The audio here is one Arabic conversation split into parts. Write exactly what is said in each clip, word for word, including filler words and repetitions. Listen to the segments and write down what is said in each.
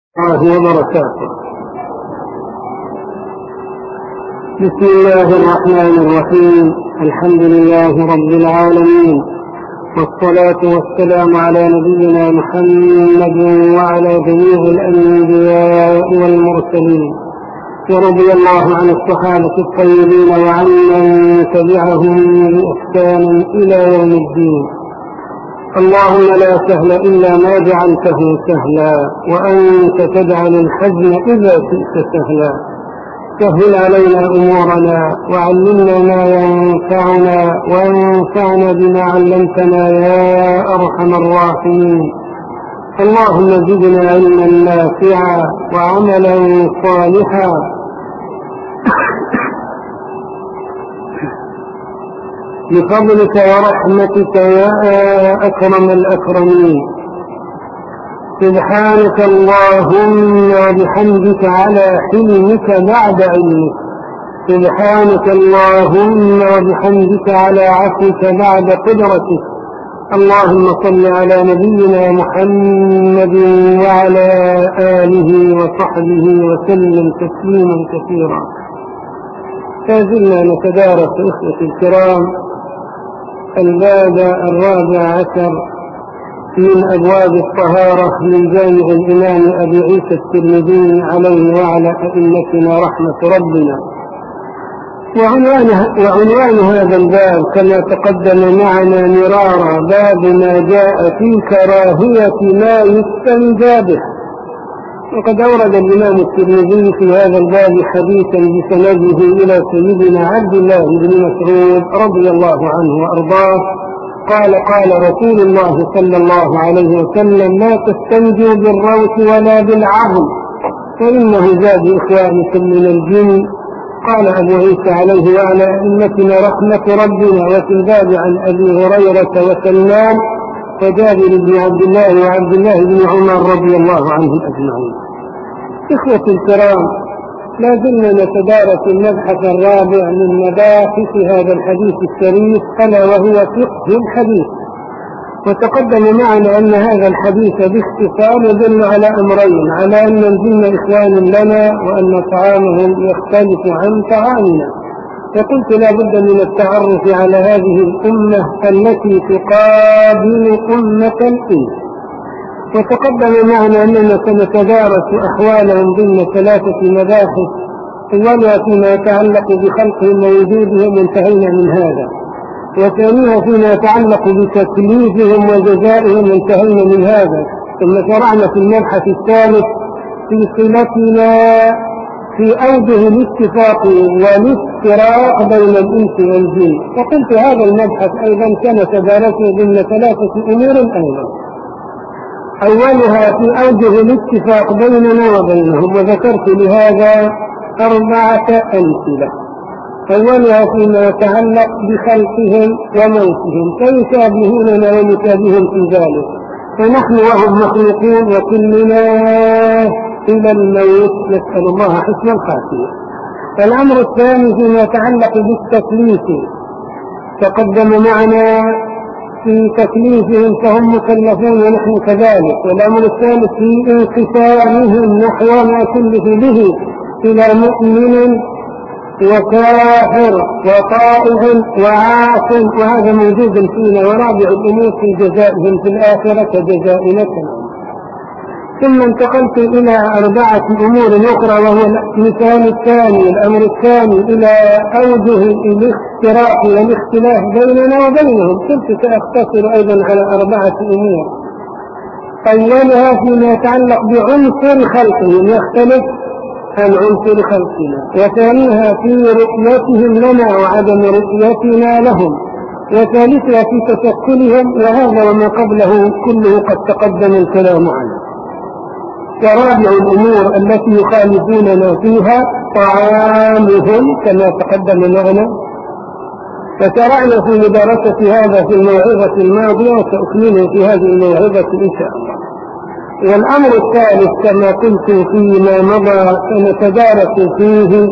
الله وبركاته. بسم الله الرحمن الرحيم. الحمد لله رب العالمين، والصلاة والسلام على نبينا محمد وعلى جميع الأنبياء والمرسلين، ورضي الله عن الصحابة الطيبين وعن من تبعهم بإحسان إلى يوم الدين. اللهم لا سهل إلا ما جعلته سهلا، وأنت تجعل الحزن إذا شئت سهلا. سهل علينا أمورنا، وعلمنا ما ينفعنا، وانفعنا بما علمتنا يا أرحم الراحمين. اللهم زدنا علما نافعا وعملا صالحا بفضلك ورحمتك يا أكرم الأكرمين. سبحانك اللهم وبحمدك على حلمك بعد علمك، سبحانك اللهم وبحمدك على عفوك بعد قدرتك. اللهم صل على نبينا محمد وعلى آله وصحبه وسلم تسليما كثيرا. فازلنا نتدارس إخوة الكرام الباب الرابع عشر من أبواب الطهارة من جامع الإمام أبي عيسى الترمذي عليه وعلى أئمتنا رحمة ربنا. وعنوان هذا الباب كما تقدم معنا مرارا باب ما جاء في كراهية ما يستنجى به. وقد أورد الإمام الترمذي في هذا الباب حديثا بسنده إلى سيدنا عبد الله بن مسعود رضي الله عنه وأرضاه قال قال رسول الله صلى الله عليه وسلم: لا تستنجوا بالروث ولا بالعظم فإنه زاد إخوانكم من الجن. قال أبو عيسى عليه وعلى أئمتنا رحمة ربنا. وفي الباب عن أبي هريرة وسلمان وجابر بن عبد الله وعبد الله بن عمر رضي الله عنهم أجمعين. إخوة الكرام، لا زلنا نتدارس المبحث الرابع من مباحث هذا الحديث الشريف، ألا وهو فقه الحديث. وتقدم معنا أن هذا الحديث باختصار يدل على أمرين: على أن الجن إخوان لنا، وأن طعامهم يختلف عن طعامنا. فقلت لا بد من التعرف على هذه الأمة التي تقابل أمة الإنس. وتقدم معنا أننا سنتدارس أحوالهم ضمن ثلاثة مباحث: أولها فيما يتعلق بخلقهم ووجودهم وانتهينا من هذا، وثانيها فيما يتعلق بتكليفهم وجزائهم وانتهينا من هذا، ثم شرعنا في المبحث الثالث في صلتنا في أوجه الاتفاق والافتراق بين الإنس والجن. فقلت هذا المبحث أيضا كان تدارسه ضمن ثلاثة أمور أيضا: أولها في أوجه الاتفاق بيننا وبينهم، وذكرت لهذا أربعة أمثلة. أولها فيما يتعلق بخلقهم وموتهم، فيشابهوننا ونشابههم في ذلك، فنحن وهم مخلوقون وكلنا إلى الموت، نسأل الله حسن الخاتمة. الأمر الثاني فيما يتعلق بالتكليف، تقدم معنا في تكليفهم فهم مكلفون ونحن كذلك. والأمر الثالث في انقسامهم نحو ما كلف به إلى مؤمن وكافر وطائع وعاص، وهذا موجود فينا. ورابع الأمور في جزائهم في الآخرة جزائنا. ثم انتقلت إلى أربعة أمور أخرى، وهو المثال الثاني الأمر الثاني إلى أوجه الاختراق والاختلاف بيننا وبينهم. كنت سأختصر أيضا على أربعة أمور. أولها فيما يتعلق بعنصر خلقهم يختلف عن عنصر خلقنا، وثانيها في رؤيتهم لنا وعدم رؤيتنا لهم، وثالثها في تشكلهم، وهذا وما قبله كله قد تقدم الكلام عنه. ورابع الأمور التي يخالفوننا فيها طعامهم كما تقدم معنا، فشرعنا في مدارسة هذا في الموعظة الماضية وسأكمله في هذه الموعظة إن شاء الله. والأمر الثالث كما قلت فيما مضى سنتدارس فيه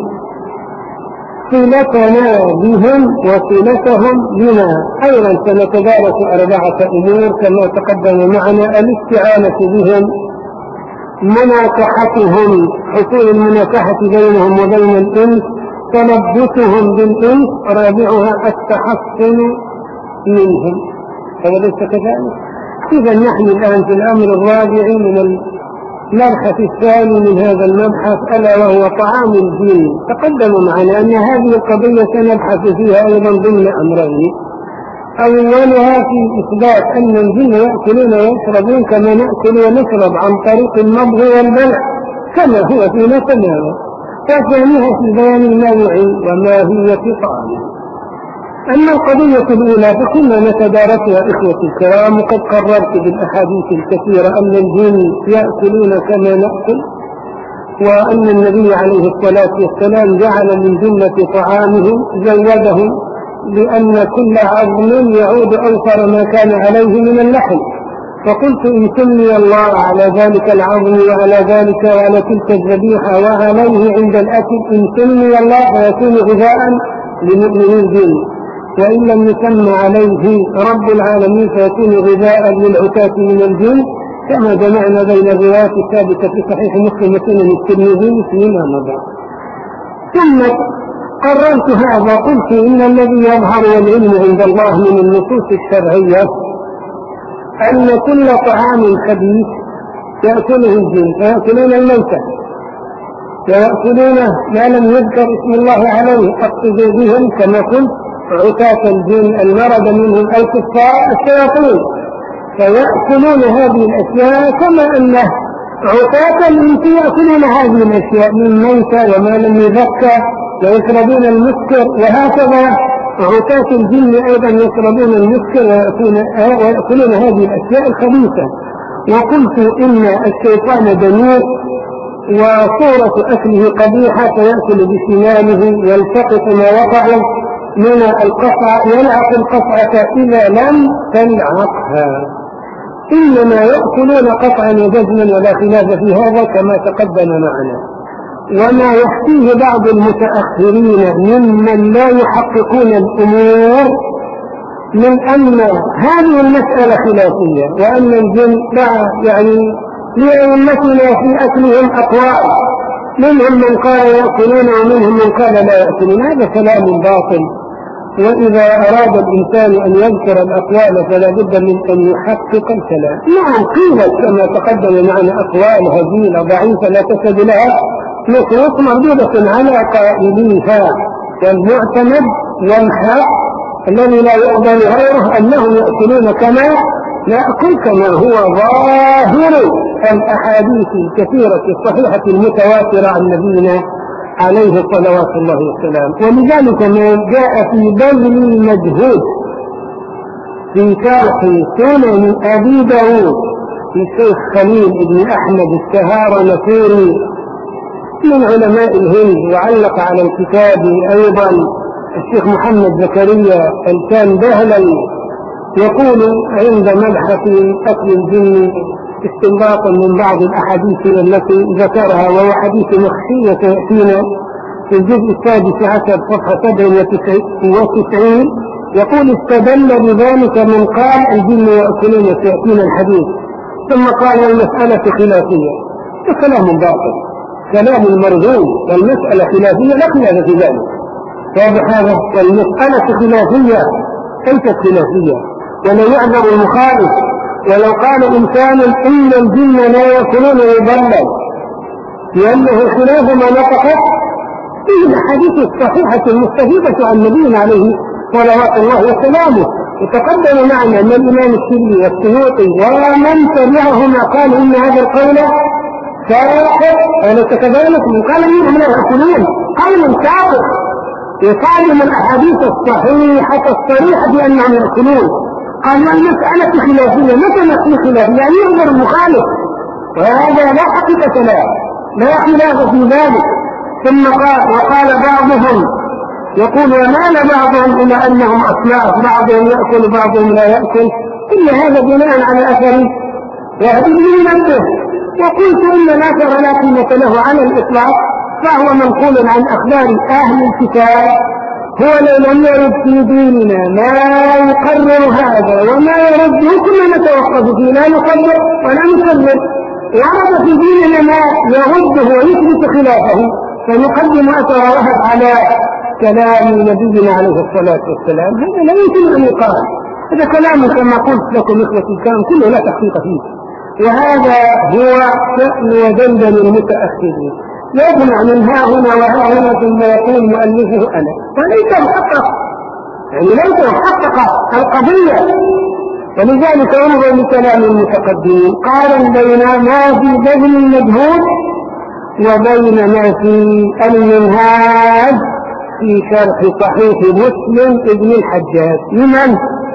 صلتنا بهم وصلتهم بنا. أيضا سنتدارس أربعة أمور كما تقدم معنا: الاستعانة بهم، مناكحتهم، حصول المناكحة بينهم وبين الإنس، تلبسهم بالإنس، رابعها التحصن منهم. فليس كذلك؟ إذا نحن الآن في الأمر الرابع من المبحث الثاني من هذا المبحث، ألا وهو طعام الجن. تقدم معنا أن هذه القضية سنبحث فيها أيضا ضمن أمرين. أولها في إثبات أن الجن يأكلون ويشربون كما نأكل ونشرب عن طريق المضغ والبلع كما هو فينا تماما. فثانيها في بيان النوع وماهية طعامه. أما القضية الأولى فكنا نتدارسها إخوتي الكرام، وقد قررت بالأحاديث الكثيرة أن الجن يأكلون كما نأكل، وأن النبي عليه الصلاة والسلام جعل من جملة طعامه زودهم لأن كل عظم يعود أوفر ما كان عليه من اللحم. فقلت إن سمي الله على ذلك العظم وعلى ذلك وعلى تلك الذبيحة وعليه عند الأكل إن سمي الله فيكون غذاء لمؤمني الجن، وإن لم يسمى عليه رب العالمين فيكون غذاء للعتاة من الجن، كما جمعنا بين الروايات الثابتة في صحيح مسلم وسنن الترمذي فيما مضى. ثم قررت هذا، قلت إن الذي يظهر والعلم عند الله من النصوص الشرعية أن كل طعام خبيث يأكله الجن، فيأكلون الموتى ويأكلون ما لم يذكر اسم الله عليه، أقصد بهم كما قلت عتاة الجن المرض منهم الكفار الشياطين، فيأكلون هذه الأشياء كما أن عتاة الإنس يأكلون هذه الأشياء من موتى وما لم يذكر، ويشربون المسكر، وهكذا عتاة الجن أيضا يشربون المسكر ويأكلون هذه الأشياء الخبيثة. وقلت إن الشيطان دنيء وصورة أكله قبيحة، فيأكل بشماله يلتقط ما وقع من القطع، يلعق القطعة إذا لم تلعقها، إنما يأكلون قطعا وجزما ولا خلاف في هذا كما تقدم معنا. وما يحكيه بعض المتأخرين ممن لا يحققون الأمور من أن هذه المسألة خلافية، وأن الجن يعني لأئمتنا في أكلهم أقوال، منهم من قال يأكلون ومنهم من قال لا يأكلون، هذا كلام باطل. وإذا أراد الإنسان أن يذكر الأقوال فلا بد من أن يحقق الكلام. نعم قيلت كما تقدم معنا أقوال هزيلة ضعيفة لا تسد لها نصوص مردودة على قائليها، والمعتمد والحق الذي لا يقبل غيره أنهم يأكلون كما يأكل كما هو ظاهر الأحاديث الكثيرة الصحيحة المتواترة عن نبينا عليه صلوات الله والسلام. ولذلك ما جاء في بذل المجهود في شرح سنن أبي داود للشيخ خليل بن أحمد السهارنفوري من علماء الهند، وعلق على الكتاب أيضا الشيخ محمد زكريا الكان بهلي، يقول عند مبحث أكل الجن استنباطا من بعض الأحاديث التي ذكرها، وهو حديث مخشية تأتينا في الجزء السادس عشر صفحة سبع وتسعين، يقول استدل بذلك من قال الجن يأكلون سيأتينا الحديث، ثم قال المسألة خلافية. الكلام باطل، كلام المرجو، والمسألة خلافية لا خلاف في ذلك، واضح هذا؟ والمسألة خلافية ليست خلافية، ولو يعذر المخالف ولو قال إنسان إن الجن لا يأكلون ويضلل لأنه خلاف ما نطقت فيه الحديث الصحيحة المستفيدة عن نبينا عليه صلوات الله وسلامه. وتقدم معنا أن الإمام السلي والسيوطي ومن تبعهما قال إن هذا القول ساقط، أنا كذلك من قال منهم لا يأكلون قول ساقط يصادم الأحاديث الصحيحة الصريحة بأنهم يأكلون. قال المسألة خلافية، متى نحن خلافية؟ يعني يغمر المخالف، وهذا لا حقيقة له، لا خلاف في ذلك. ثم قال وقال بعضهم يقول ومال بعضهم إلى أنهم أصناف، بعضهم يأكل بعضهم لا يأكل، إن هذا بناء على أثر وهذه منبه. وقلت إن الأثر لا قيمة له على الإطلاق، فهو منقول عن أخبار أهل الكتاب، هو لو لم يرد في ديننا ما يقرر هذا وما يرد كنا نتوقف فيه، لا نقدر ولا نكذب، ورد في ديننا ما يرده ويثبت خلافه، فنقدم أثر وهب على كلام نبينا عليه الصلاة والسلام. هذا لا يمكن أن يقال، هذا كلام كما قلت لكم إخوتي الكرام كله لا تحقيق فيه، وهذا هو شأن ودندن المتأخرين، يجمع من ها هنا وها هنا ثم يقول مؤلفه أنا، فليس محقق، يعني ليس محقق القضية. ولذلك انظر لكلام المتقدمين، قارن بين ما في بذل المجهود وبين ما في المنهاج في شرح صحيح مسلم ابن الحجاج. لمن؟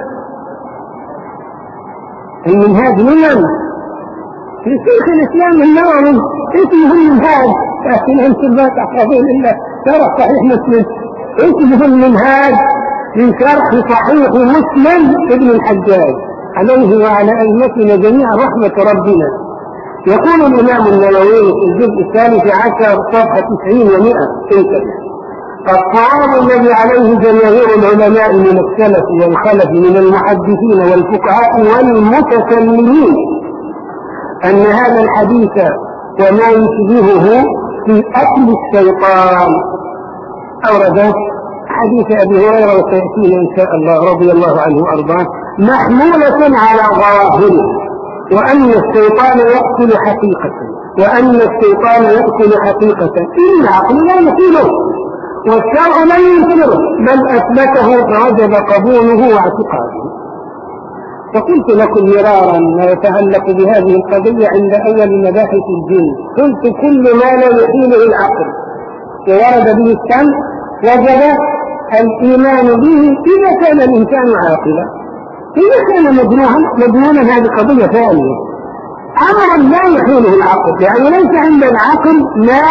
المنهاج لمن؟ في شيخ الإسلام النووي، اسمه المنهاج، لكن أنتم لا تحفظون إلا شرح صحيح مسلم، اسمه المنهاج في شرح صحيح مسلم ابن الحجاج عليه وعلى أئمتنا جميعا رحمة ربنا. يقول الإمام النووي في الجزء الثالث عشر صفحة تسعين ومئة: الصواب الذي عليه جماهير العلماء من السلف والخلف من المحدثين والفقهاء والمتكلمين أن هذا الحديث وما يشبهه في أكل الشيطان. أورد حديث أبي هريرة وسيأتينا إن شاء الله رضي الله عنه وأرضاه محمولة على ظاهره، وأن الشيطان يأكل حقيقة، وأن الشيطان يأكل حقيقة إن العقل لا يقوله والشرع لا ينكره، بل أثبته فوجب قبوله واعتقاده. فقلت لكم مرارا ما يتعلق بهذه القضية عند أول مباحث الجن، قلت كل ما لا يحيله العقل وورد به السمع وجب الإيمان به إذا كان الإنسان عاقلا. إذا كان مجنونا مجنونا هذه قضية ثانية، أمرا لا يحيله العقل، يعني ليس عند العقل ما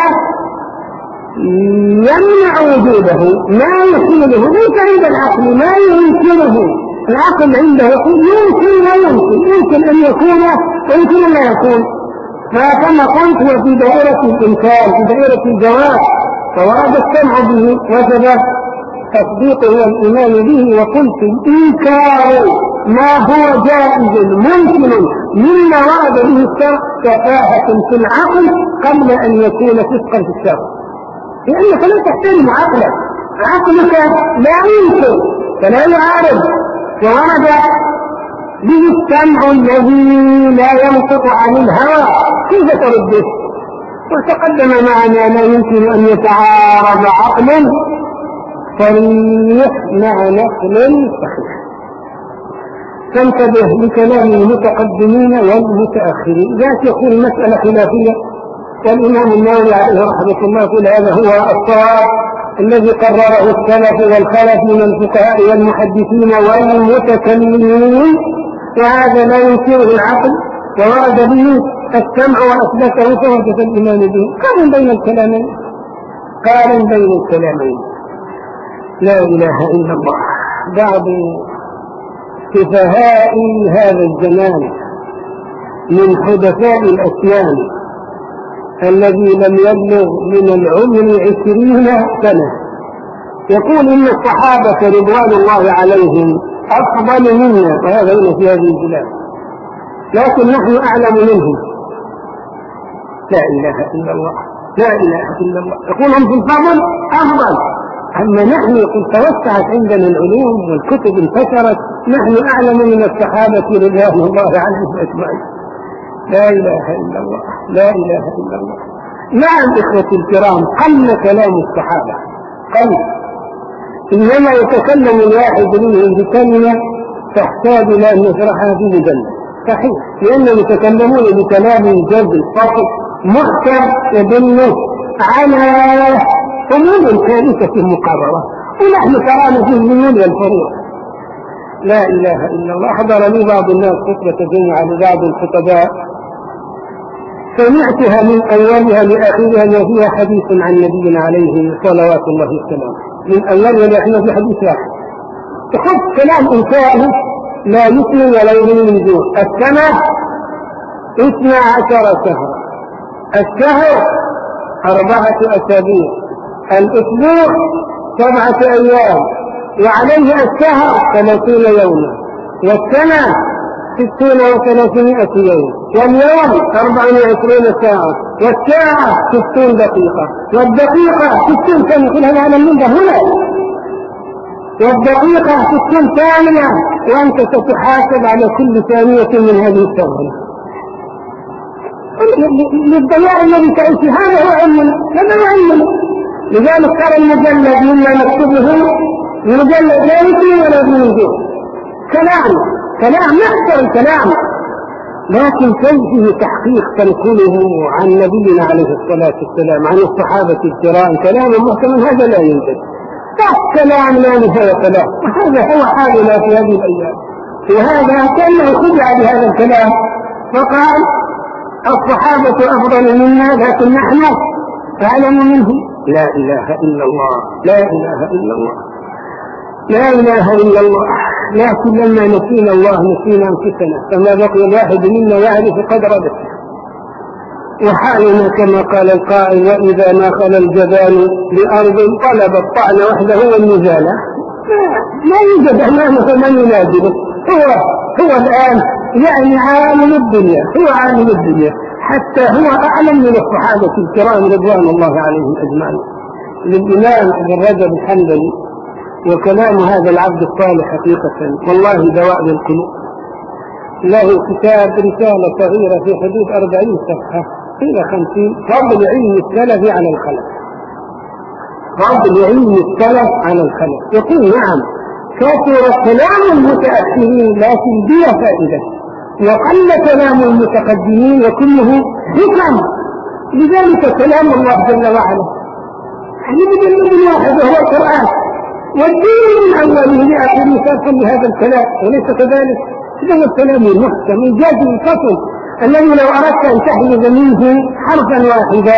يمنع وجوده، ما يحيله، ليس عند العقل ما يمكنه. العقل عنده يقول يمكن لا يمكن، يمكن أن يكون ويمكن لا يكون. فكما قلت هو في دائرة الإمكان، في دائرة الجواب، فورد السمع به وجب تصديقه والإيمان به. وقلت إنكار ما هو جائز ممكن مما ورد به الشرع كفاءة في العقل قبل أن يكون فسقا في الشرع، لأنك لا تحترم عقلك، عقلك لا يمكن فلا يعارض. وورد به السمع الذي لا ينطق عن الهوى، كيف ترده؟ وتقدم معنا لا يمكن أن يتعارض عقل صريح مع نقل صحيح. فانتبه لكلام المتقدمين والمتأخرين. ذات يقول مسألة خلافية، والإمام النووي عليه رحمة الله يقول هذا هو الصواب الذي قرره السلف والخلف من الفقهاء والمحدثين والمتكلمين، وهذا لا ينكره العقل وورد به السمع وأثبته فوجب الإيمان به. قارن بين الكلامين، قارن بين الكلامين. لا إله إلا الله. بعض سفهاء هذا الزمان من حدثاء الأسنان الذي لم يبلغ من العمر عشرين سنة يقول إن الصحابة رضوان الله عليهم أفضل منا، وهذا هنا في هذه البلاد، لكن نحن أعلم منهم. لا إله إلا الله، لا إله إلا الله. يقول هم في الفضل أفضل، أما نحن قد توسعت عندنا العلوم والكتب انتشرت، نحن أعلم من الصحابة رضوان الله عليهم أجمعين. لا إله إلا الله، لا إله إلا الله. نعم إخوتي الكرام، قل كلام الصحابة قل، إنما يتكلم الواحد منهم بكلمة تحتاج إلى أن نشرحها في مجلد، صحيح، لأنهم يتكلمون بكلام جد فصل محكم يدل على أمور ثالثة مقررة، ونحن ترانا في الميول والفروع. لا إله إلا الله. حضر لي بعض الناس خطبة جمعة لبعض الخطباء، سمعتها من أولها لآخرها وفيها حديث عن نبينا عليه صلوات الله والسلام، من أولها لآخرها في حديث واحد. تحط كلام إنسان لا يثني ولا يغني من جوع. السنة اثنا عشر شهرا، الشهر أربعة أسابيع، الأسبوع سبعة أيام، وعليه الشهر ثلاثين يوما، والسنة ستون وثلاثمائة يوم، واليوم أربع وعشرين ساعة، والساعة ستون دقيقة، والدقيقة ستون ثانية، كل هذا على المنبر هنا، والدقيقة ستون ثانية، وأنت ستحاسب على كل ثانية من هذه الثواني. للضياع الذي تعيش هذا هو علمنا، هذا هو علمنا. لذلك ترى المجلد مما نكتبه المجلد لا يمكن ولا يمكن كلام كلام يحصل الكلام، لكن كيفه تحقيق تنقله عن نبينا عليه الصلاة والسلام عن الصحابة الكرام كلام محكم، هذا لا يوجد. كلام لا نهاية له، وهذا هو حالنا في هذه الأيام. وهذا كأنه خدع بهذا الكلام فقال الصحابة أفضل منا لكن نحن أعلم منهم. لا إله إلا الله، لا إله إلا الله، لا إله إلا الله. لكن لما نسينا الله نسينا أنفسنا، فما بقي الواحد منا يعرف قدر نفسه. وحالنا كما قال القائل وإذا ما خلا الجبال لأرض طلب الطعن وحده والنزال. لا يوجد أمامه من ينازله، هو هو الآن يعني عالم الدنيا، هو عالم الدنيا، حتى هو أعلم من الصحابة الكرام رضوان الله عليهم أجمعين. للإمام ابن رجب الحنبلي وكلام هذا العبد الصالح حقيقة والله دواء للقلوب، له كتاب رسالة صغيرة في حدود أربعين صفحة إلى خمسين، فضل علم السلف على الخلف، فضل علم السلف على الخلف. يقول نعم كثر كلام المتأخرين لكن بلا فائدة، وقل كلام المتقدمين وكله حكم. لذلك كلام الله جل وعلا يبدل واحد وهو القرآن، والدين من أوله لآخره سابقا لهذا الكلام، وليس كذلك. هذا هو الكلام المحكم الجازم الفصل الذي لو أردت أن تحفظ منه حرفا واحدا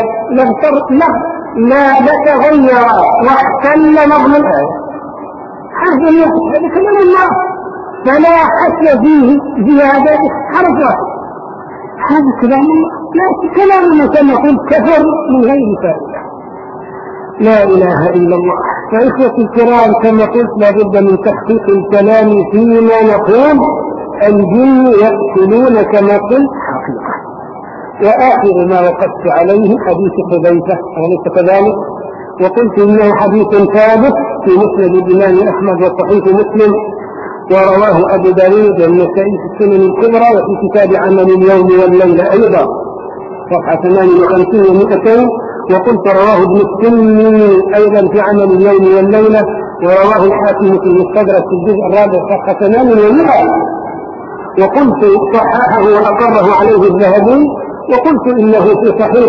لا لتغير واحتل نظم الآية. هذا هذا كلام الله فلا حس فيه زيادة حرف واحد، هذا كلام الله. لا كلام كما قلت كفر من غير فائدة. لا إله إلا الله. فإخوة الكرام كما قلت لا بد من تحقيق الكلام فيما نقول. الجن يأكلون كما قلت حقيقة. وآخر ما وقفت عليه حديث حذيفة وليس كذلك، وقلت إنه حديث ثابت في مسند الإمام أحمد وصحيح مسلم، ورواه أبو داود والنسائي في السنن الكبرى وفي كتاب عمل اليوم والليلة أيضا صفحة ثمانية وخمسين ومئتين. وقلت رواه ابن السني أيضا في عمل اليوم والليلة، ورواه الحاكم في المستدرك في الجزء الرابع صفحة ثمانية ومئة. وقلت صححه وأقره عليه الذهبي، وقلت إنه في صحيح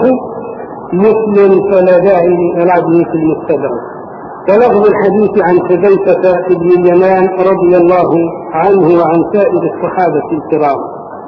مسلم فلا داعي للعبد في المستدرك. ولفظ الحديث عن حذيفة بن اليمان رضي الله عنه وعن سائر الصحابة الكرام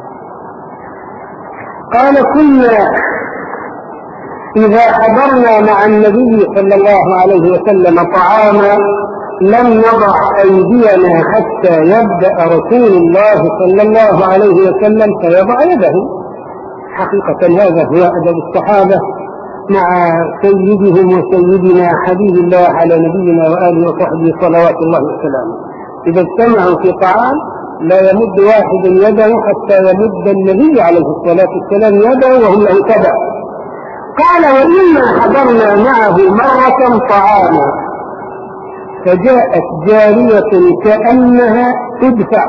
قال كنا إذا حضرنا مع النبي صلى الله عليه وسلم طعاما لم نضع أيدينا حتى يبدأ رسول الله صلى الله عليه وسلم فيضع يده. حقيقة هذا هو أدب الصحابة مع سيدهم وسيدنا حبيب الله على نبينا وآله وصحبه صلوات الله وسلامه. إذا اجتمعوا في طعام لا يمد واحد يده حتى يمد النبي عليه الصلاة والسلام يده وهم له تبع. قال وإنا حضرنا معه مرة طعاما فجاءت جارية كأنها تدفع،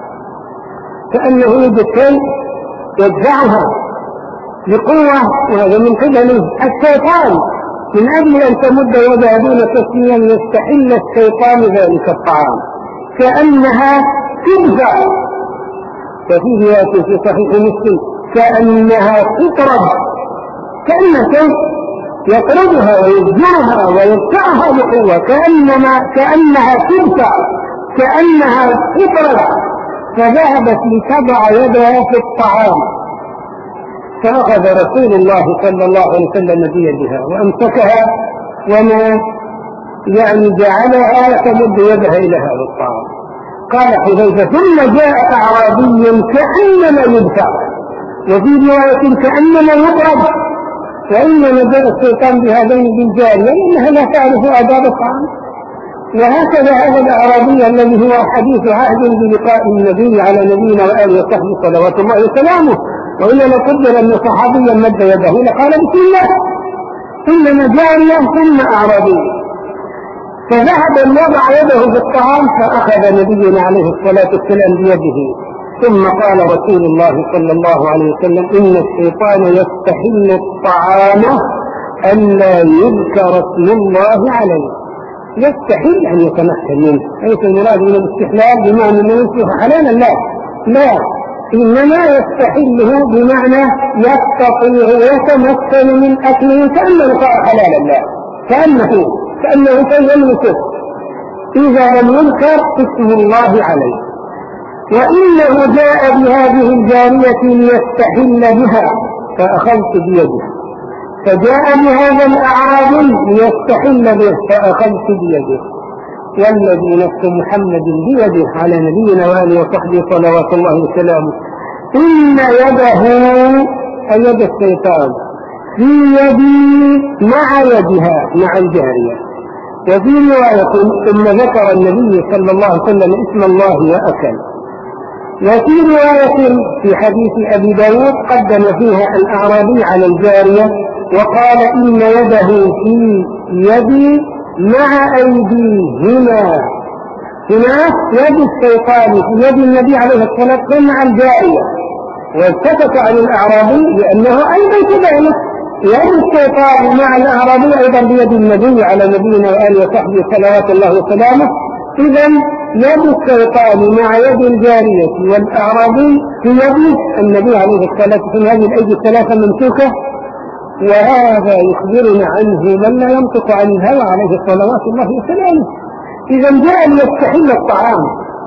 كأنه يدفع يدفعها بقوة، وهذا من قبل الشيطان من أجل أن تمد يدها دون تسمية يستحل الشيطان ذلك الطعام، كأنها تدفع. وفي رواية في صحيح مسلم كأنها تطرد، كأنها يطردها ويزجرها ويدفعها بقوة، كأنما كأنها تدفع كأنها تطرد. فذهبت لتضع يدها في الطعام فأخذ رسول الله صلى الله عليه وسلم بيدها وأمسكها وما يعني جعلها تمد يدها إلى هذا الطعام. قال حذيفة ثم جاء أعرابي كأنما يدفع، وفي رواية كأنما يضرب، وإنما جاء الشيطان بهذين بالجارية لأنها لا تعرف آداب الطعام. وهكذا هذا الأعرابي الذي هو حديث عهد بلقاء النبي على نبينا وآله وصحبه صلوات الله وسلامه، وإلا لو قدر أن صحابيا مد يده لقال بسم الله، إنما جارية ثم أعرابي. فذهب وضع يده في الطعام فأخذ نبينا عليه الصلاة والسلام بيده، ثم قال رسول الله صلى الله عليه وسلم إن الشيطان يستحل الطعام ألا يذكر اسم الله عليه. يستحل أن يتمكن منه، ليس المراد من الاستحلال بمعنى أنه يصبح حلالا، لا لا، إنما يستحله بمعنى يستطيع ويتمكن من أكله كأنه صار حلالا، لا كأنه كأنه سيملكه إذا لم يذكر اسم الله عليه. وإنه جاء بهذه الجارية ليستحل بها فأخذت بيده، فجاء بهذا الأعرابي ليستحل به فأخذت بيده، والذي نفس محمد بيده على نبينا وآله وصحبه صلوات الله وسلامه إن يده أي يد الشيطان في يدي مع يدها مع الجارية. وفي رواية ثم ذكر النبي صلى الله عليه وسلم اسم الله وأكل. وفي رواية في حديث أبي داود قدم فيها الأعرابي على الجارية وقال إن يده في يدي مع أيديهما. هنا يد الشيطان في يد النبي عليه الصلاة والسلام مع الجارية، والتفت عن الأعرابي لأنه أيضا كذلك يد الشيطان مع الأعرابي أيضا بيد النبي على نبينا وآله وصحبه صلوات الله وسلامه. إذن يد الشيطان مع يد الجارية والأعرابي في يد النبي عليه الصلاة والسلام، هذه الأيدي الثلاثة ممسوكة، وهذا يخبرنا عنه من لا ينطق عن الهوى عليه صلوات الله وسلامه. إذا جاء ليستحل الطعام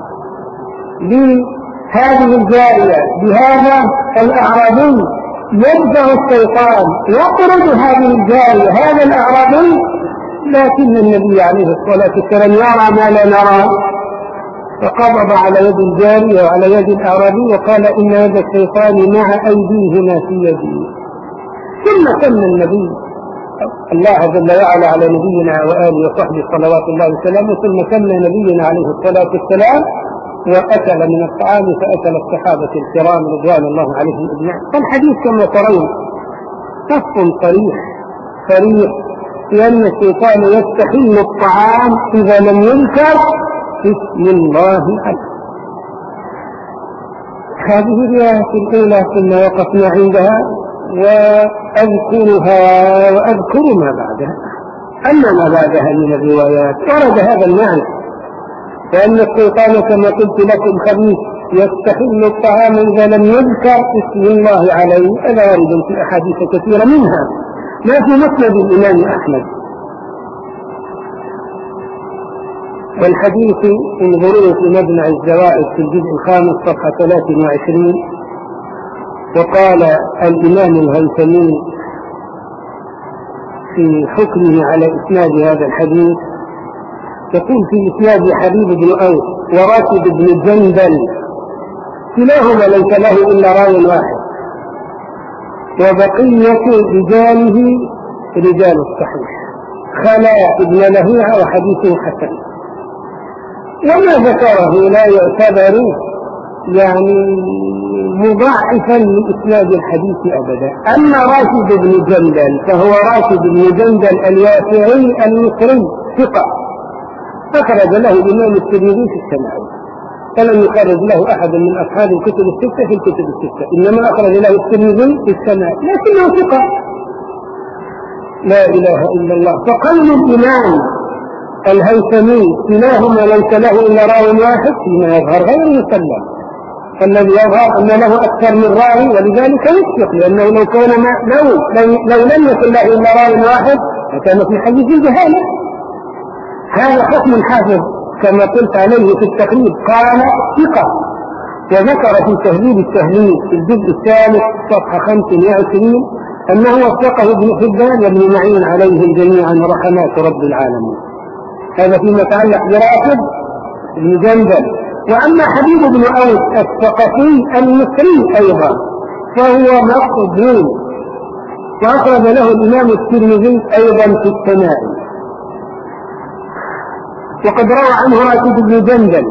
بهذه الجارية بهذا الأعرابي، يدفع الشيطان يطرد هذه الجارية هذا الأعرابي، لكن النبي عليه الصلاة والسلام يرى ما لا نرى، فقبض على يد الجارية وعلى يد الأعرابي وقال إن يد الشيطان مع أيديهما في يدي. ثم سمى النبي الله جل وعلا على نبينا وآله وصحبه صلوات الله وسلامه، ثم سمى نبينا عليه الصلاة والسلام وأكل من الطعام فأكل الصحابة الكرام رضوان الله عليهم أجمعين. فالحديث كما ترون نص صريح صريح لأن الشيطان يستحل الطعام إذا لم يذكر اسم الله عليه. هذه الرواية الأولى ثم وقفنا عندها وأذكرها وأذكر ما بعدها. أما ما بعدها من الروايات ورد هذا المعنى، وأن الشيطان كما قلت لكم خبيث يستحل الطعام إذا لم يذكر اسم الله عليه. هذا وارد في أحاديث كثيرة منها ما في مسند الإمام أحمد. والحديث انظروا في مجمع الزوائد في الجزء الخامس صفحة ثلاث وعشرين. وقال الإمام الهيثمي في حكمه على إسناد هذا الحديث، يقول في إسناد حبيب بن أوس وراشد بن جندل كلاهما ليس له إلا راو واحد، وبقية رجاله رجال الصحيح، خلا ابن لهيعة وحديث حسن. وما ذكره لا يعتبر يعني مضاعفا لإسناد الحديث أبدا. أما راشد بن جندل فهو راشد بن جندل اليافعي المصري ثقة، أخرج له الإمام الترمذي في السماعي، فلم يخرج له أحد من أصحاب الكتب الستة في الكتب الستة، إنما أخرج له الترمذي في السماعي، لكنه ثقة. لا إله إلا الله. فقول الإمام الهيثمي كلاهما ليس له إلا راو واحد فيما يظهر غير مسلم، فالذي يظهر أن له أكثر من راوي، ولذلك يشفق، لأنه لو كان ما لو, لو, لو لم يكن له إلا راو واحد فكان في حديث الجهالة. هذا حكم حافظ كما قلت عليه في التقريب، قال ثقة. وذكر في تهذيب التهذيب في الجزء الثالث صفحة خمس وعشرين أنه وثقه ابن حبان وابن معين عليهم جميعا رحمات رب العالمين. هذا فيما يتعلق براشد بن جندل. وأما حبيب بن أوس الثقفي المصري أيضا فهو مقبول، وأخرج له الإمام الترمذي أيضا في السماعي. وقد روى عنه راشد بن جندل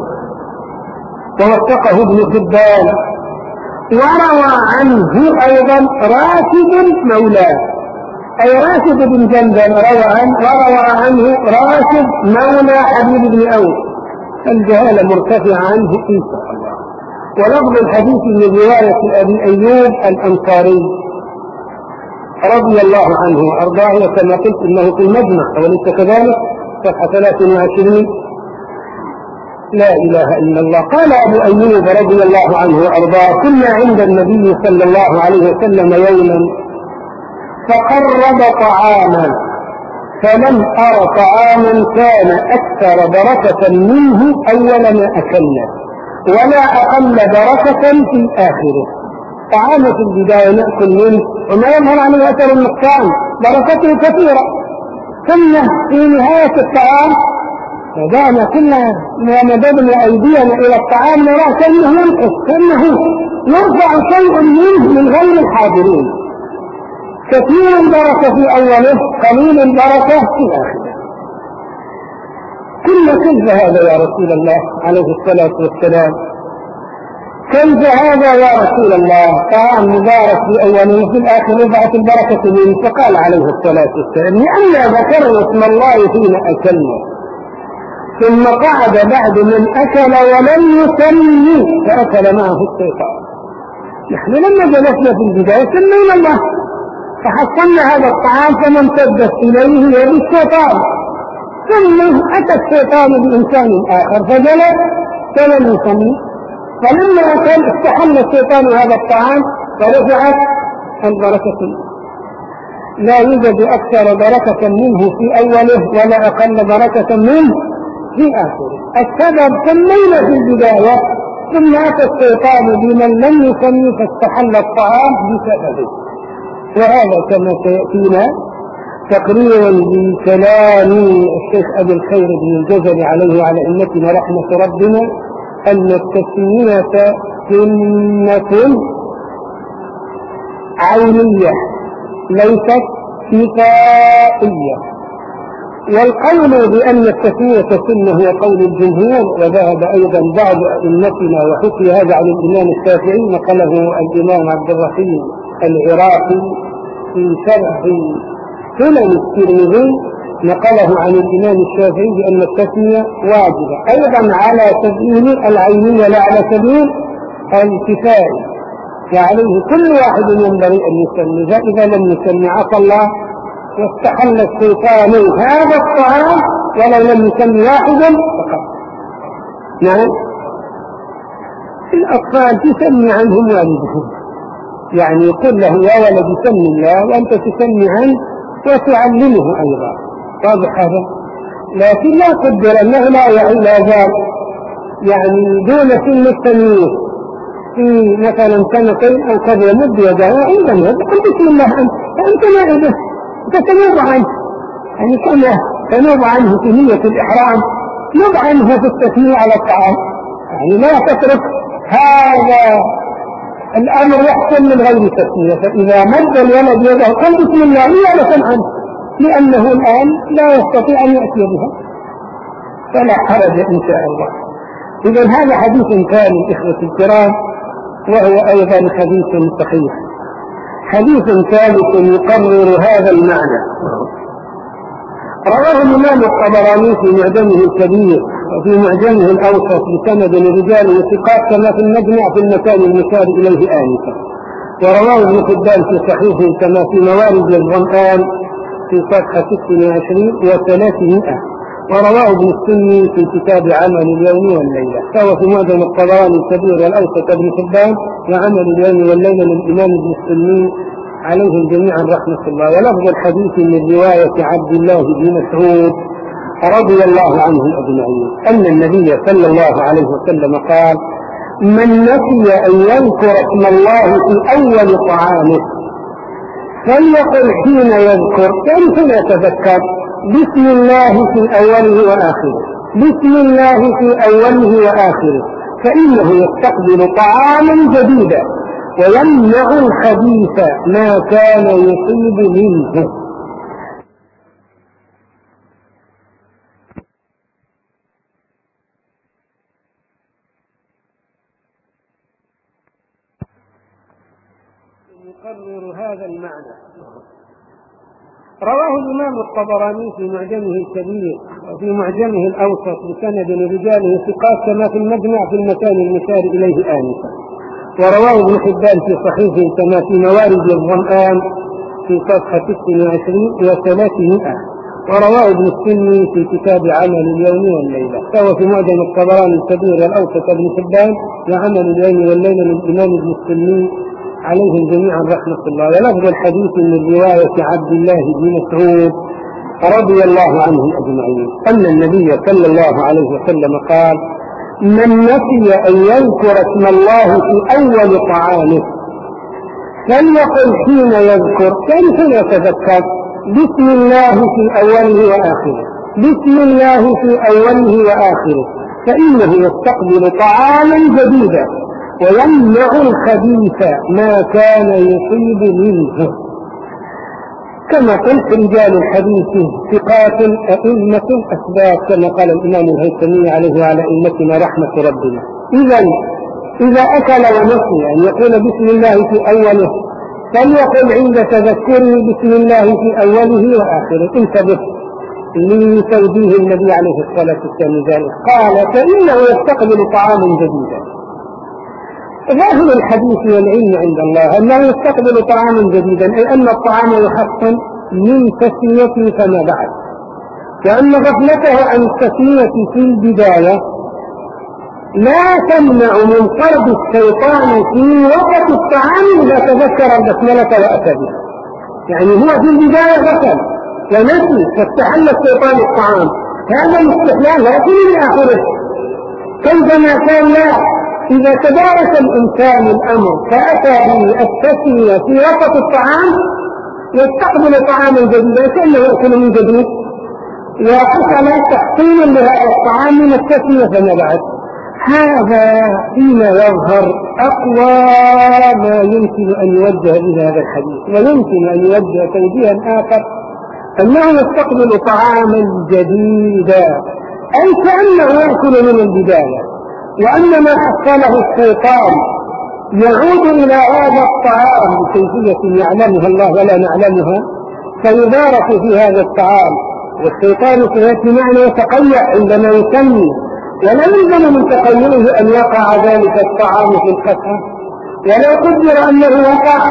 ووثقه ابن حبان. وروى عنه أيضا راشد مولاه، أي راشد بن جندل روى عنه وروى عنه راشد مولى حبيب بن أوس، الجهالة مرتفعة عنه إن شاء الله. ولفظ الحديث من رواية أبي أيوب الأنصاري رضي الله عنه وأرضاه، وكما قلت إنه في المجمع وليس كذلك، صفحة ثلاث وعشرين. لا إله إلا الله. قال أبو أيوب رضي الله عنه وأرضاه: كنا عند النبي صلى الله عليه وسلم يوما فقرب طعاما، فلم أر طعاما كان أكثر بركة منه أول ما أكلنا ولا أقل بركة في آخره. طعام في البداية نأكل منه وما يظهر عليه أثر النقصان، بركته كثيرة، ثم في نهاية الطعام فدعنا كنا مددنا أيدينا إلى الطعام نرى كأنه ينقص، كأنه يرفع شيء منه من غير الحاضرين، كثير البركة في أوله قليل البركة في آخره. كل كيف هذا يا رسول الله عليه الصلاة والسلام؟ كيف هذا يا رسول الله؟ طعام مبارك في أوله وفي الآخر رفعت البركة منه. فقال عليه الصلاة والسلام: لأن ذكرنا اسم الله حين أكلنا، ثم قعد بعد من أكل ولم يسمي فأكل معه الشيطان. نحن لما جلسنا في البداية سمينا الله فحصلنا هذا الطعام فما امتدت إليه يد الشيطان، ثم أتى الشيطان بإنسان آخر فجلس فلم يسمي، فلما أكل استحل الشيطان هذا الطعام فرفعت البركة. لا يوجد أكثر بركة منه في أوله ولا أقل بركة منه في آخره. السبب سمينا في البداية، ثم أتى الشيطان بمن لم يسمي فاستحل الطعام بسببه. وهذا كما سيأتينا تقريرا بكلام الشيخ أبي الخير بن الجزري عليه وعلى أمتنا رحمة ربنا، أن التسمية سنة عينية ليست كفائية. والقول بأن التسمية سنة هو قول الجمهور، وذهب أيضا بعض أئمتنا وحكي هذا عن الإمام الشافعي، نقله الإمام عبد الرحيم العراقي في شرح سنن الترمذي، نقله عن الإمام الشافعي بأن التسمية واجبة أيضا على سبيل العينية لا على سبيل الكفاية، وعليه كل واحد ينبغي أن يسمي، فإذا لم يسمي عصى الله واستحل الشيطان هذا الطعام ولو لم يسمي واحدا فقط. نعم، الأطفال تسمي عنهم والدهم، يعني يقول له يا ولد سمي الله وأنت تسمي عنه وتعلمه أيضا، واضح هذا؟ لكن لا قدر أنه لا يعي لا زال يعني دون سن التمييز في مثلا سنتين أو كذا يمد يده عندما يقول بسم الله أنت فأنت ما عده تنوب عنه، يعني كما تنوب عنه في نية الإحرام نوب عنه في التسمية على الطعام، يعني لا تترك هذا الأمر يحصل من غير تسمية. فإذا مد الولد يده قل بسم الله نيابة عنه لأنه الآن لا يستطيع أن يأتي بها، فلا حرج إن شاء الله. إذن هذا حديث ثاني إخوة الكرام، وهو أيضا حديث صحيح. حديث ثالث يقرر هذا المعنى، رواه الإمام الطبراني في معجمه الكبير وفي معجمه الأوسط بسند رجال وثقات كما في المجمع في المكان المشار إليه آنفا، ورواه ابن حبان في صحيحه كما في موارد الظمآن في صفحة ست وعشرين وثلاثمائة، ورواه ابن السني في كتاب عمل اليوم والليلة، فهو في معجم الطبراني الكبير والأوسط ابن حبان وعمل اليوم والليلة للإمام ابن السني عليهم جميعا رحمة الله. ولفظ الحديث من رواية عبد الله بن مسعود رضي الله عنهم أجمعين أن النبي صلى الله عليه وسلم قال: من نسي أن يذكر اسم الله في أول طعامه فليقل حين يذكر، يعني حين يتذكر، بسم الله في أوله وآخره، بسم الله في أوله وآخره، فإنه يستقبل طعاما جديدا ويمنع الخبيث ما كان يصيب منه. هذا المعنى. رواه الإمام الطبراني في معجمه الكبير وفي معجمه الأوسط بسند رجاله ثقات كما في المجمع في المكان المشار إليه آنفا. ورواه ابن حبان في صحيحه كما في موارد الظمآن في صفحة ستة وعشرين وثلاثمائة. ورواه ابن السني في كتاب عمل اليوم والليلة. فهو في معجم الطبراني الكبير والأوسط ابن حبان وعمل اليوم والليلة للإمام ابن السني عليهم جميعا رحمة الله. ولفظ الحديث من رواية عبد الله بن مسعود رضي الله عنه أجمعين أن النبي صلى الله عليه وسلم قال: من نسي أن يذكر اسم الله في أول طعامه فليقل حين يذكر، يعني حين يتذكر، بسم الله في أوله وآخره، بسم الله في أوله وآخره، فإنه يستقبل طعاما جديدا ويمنع الخبيث ما كان يصيب منه. كما قلت رجال الحديث ثقات أئمة أسباب كما قال الإمام الهيثمي عليه وعلى أئمتنا رحمة ربنا. إذا إذا أكل ونسي أن يقول بسم الله في أوله فليقل عند تذكره بسم الله في أوله وآخره. انتبه لتوجيه النبي عليه الصلاة والسلام ذلك، قال: فإنه يستقبل طعاما جديدا. ظاهر الحديث والعلم عند الله أنه يستقبل طعاما جديدا، أي أن الطعام يحسن من تسميته فما بعد، وأن غفلته عن التسمية في البداية لا تمنع من طرد الشيطان في وقت الطعام إذا تذكر البسملة وأتى بها. يعني هو في البداية غفل ونسي فاستحل الشيطان الطعام، هذا الاستحلال لكن من آخره كيفما كان لا إذا تدارك الإنسان الأمر فأتى بالتسمية في وقت الطعام يستقبل طعاما جديدا كأنه يأكل من جديد، وحصل تحصيل لهذا الطعام من التسمية فما بعد. هذا فيما يظهر أقوى ما يمكن أن يوجه إلى هذا الحديث، ويمكن أن يوجه توجيها آخر أنه يستقبل طعاما جديدا، أي كأنه يأكل من البداية، وأن ما حصله الشيطان يعود إلى هذا الطعام بكيفية يعلمها الله ولا نعلمها، فيبارك في هذا الطعام، والشيطان سيأتي معنا يتقيأ عندما يسمي، ولا يلزم من تقيئه أن يقع ذلك الطعام في الفتحة، ولا قدر أنه وقع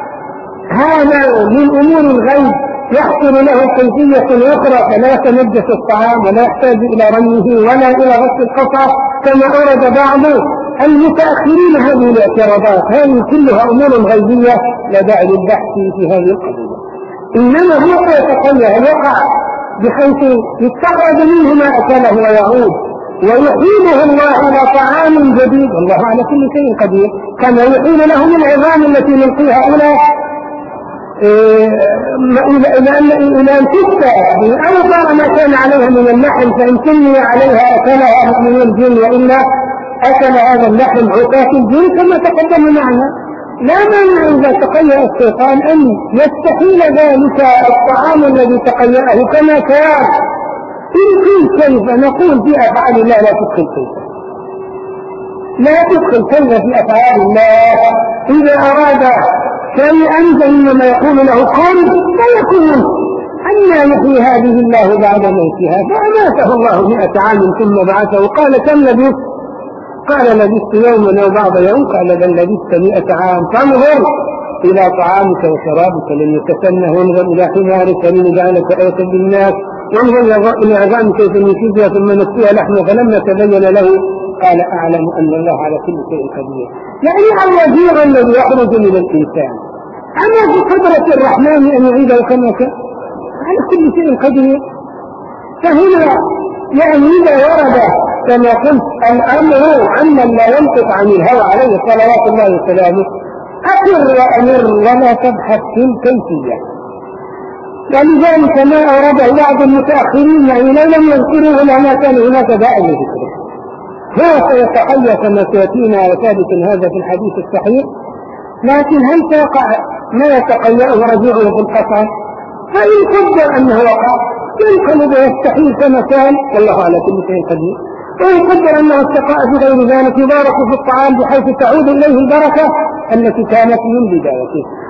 هذا من أمور الغيب يحصل له كيفية أخرى فلا يتنجس الطعام ولا يحتاج إلى رميه ولا إلى غسل القصى كما أورد بعض المتأخرين هذه الاعتراضات. هذه كلها أمور غيبية لا داعي للبحث في هذه القضية، إنما هو يتقيأ الوقع بحيث يستخرج منه ما أكله ويعود ويحيله الله إلى طعام جديد، والله على كل شيء قدير، كما يحيل له من العظام التي نلقيها إلى إلى أن تكسى أو ضار ما كان عليها من اللحم، فإن سمي عليها أكلها مؤمن الجن وإلا أكل هذا اللحم عقاة الجن كما تقدم معنا. لا مانع إذا تقيأ الشيطان أن يستحيل ذلك الطعام الذي تقيأه كما كان. تدخل كيف نقول في أفعال الله لا تدخل كيف لا تدخل كيف في أفعال الله. إذا أراد شيئا فإنما يقول له كن فيكون. أن يحيي هذه الله بعد موتها؟ فأماته الله مئة عام ثم بعثه، قال كم لبثت؟ قال لبثت يوما أو بعض يوم، قال بل لبثت مئة عام. فانظر إلى طعامك وشرابك لن يتسنه، وانظر إلى حمارك لنجعلك آية للناس، وانظر إلى عظام كيف نشدها ثم نكسوها لحمه، فلما تبين له قال أعلم أن الله على كل شيء قدير. يعني الوزير الذي يخرج من الإنسان أما في قدرة الرحمن أن يعيده كما كان على كل شيء قدير. فهنا يعني إذا ورد كما قلت الأمر عمن لا ينطق عن الهوى عليه صلوات الله وسلامه، أقر وأمر ولا تبحث في الكيفية. ولذلك ما أورده بعض المتأخرين يعني لو لم يذكروا لما كان هناك داعي لذكره. هو سيتحيى كما سيأتينا وثابت هذا في الحديث الصحيح، لكن هل توقع ما يتقيأه رجوعه في القطع؟ فإن قدر أنه وقع ينقلب ويستحيل كما كان، والله على كل شيء قدير. وإن قدر أنه استقاء في غير ذلك يبارك في الطعام بحيث تعود إليه البركة التي كانت من بدايته.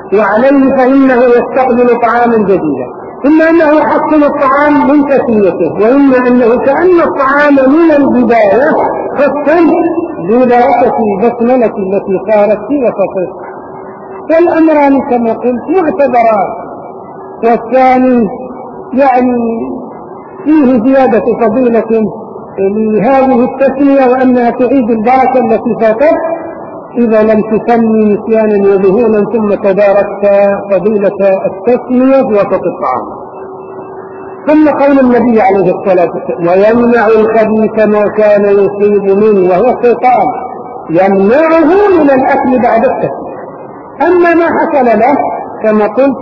وعليه فإنه يستقبل طعاما جديدا، إما أنه يحصل الطعام من تسميته، وإما أنه كأن الطعام من البداية خصا ببركة البسملة التي صارت في وسطه. فالأمران كما قلت معتبرات، والثاني يعني فيه زيادة فضيلة لهذه التسمية، وأنها تعيد البركة التي فاتت إذا لم تسمي نسيانا وذهولا ثم تداركت فضيلة التسمية في وسط الطعام. ثم قول النبي عليه الصلاة والسلام: ويمنع الخبيث ما كان يصيب منه، وهو الشيطان يمنعه من الأكل بعد التسمية. أما ما حصل له كما قلت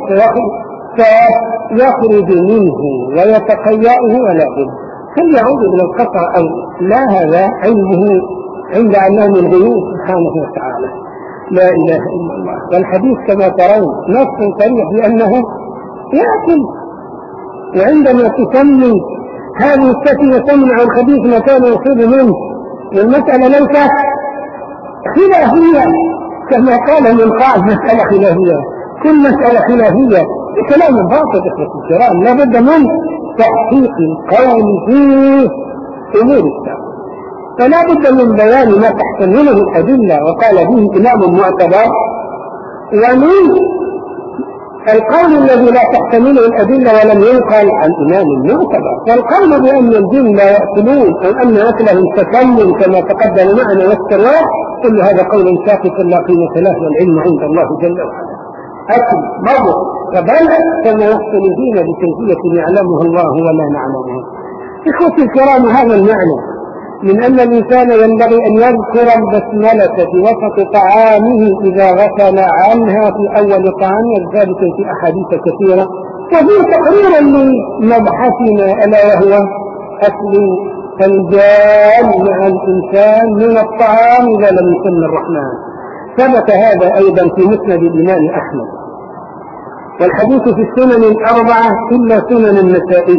فيخرج منه ويتقيأه ولا بد، هل يعود إلى القطع أو لا؟ هذا علمه عند علام الغيوب سبحانه وتعالى، لا إله إلا الله. والحديث كما ترون نص صريح بأنه يأكل، وعندما تسمي هذه التسمية تمنع الخبيث ما كان يصيب منه، والمسألة ليست خلافية كما قال من قال مسألة خلافية، كل مسألة خلافية كلام باطل إخوة الكرام، لا بد من تحقيق القول في أمور الساعة، فلا بد من بيان ما تحتمله الأدلة وقال به إمام معتبر، ومن القول الذي لا تحتمله الأدلة ولم ينقل عن إمام معتبر. فالقول بأن الجن لا يأكلون أو أن أكلهم تكلم كما تقدم معنا والسراب، كل هذا قول ساقط لا قيمة له، والعلم عند الله جل وعلا. أكل مرض فبل كما يحصل فينا بكيفية يعلمها الله ولا نعلمها. إخوتي الكرام، هذا المعنى من أن الإنسان ينبغي أن يذكر البسملة في وسط طعامه إذا غفل عنها في أول طعامه، ذلك في أحاديث كثيرة، وفي تقريرا لمبحثنا ألا وهو أكل الجان مع الإنسان من الطعام إذا لم يسمى الرحمن. ثبت هذا أيضا في مسند الإمام أحمد، والحديث في السنن الأربعة إلا سنن النسائي،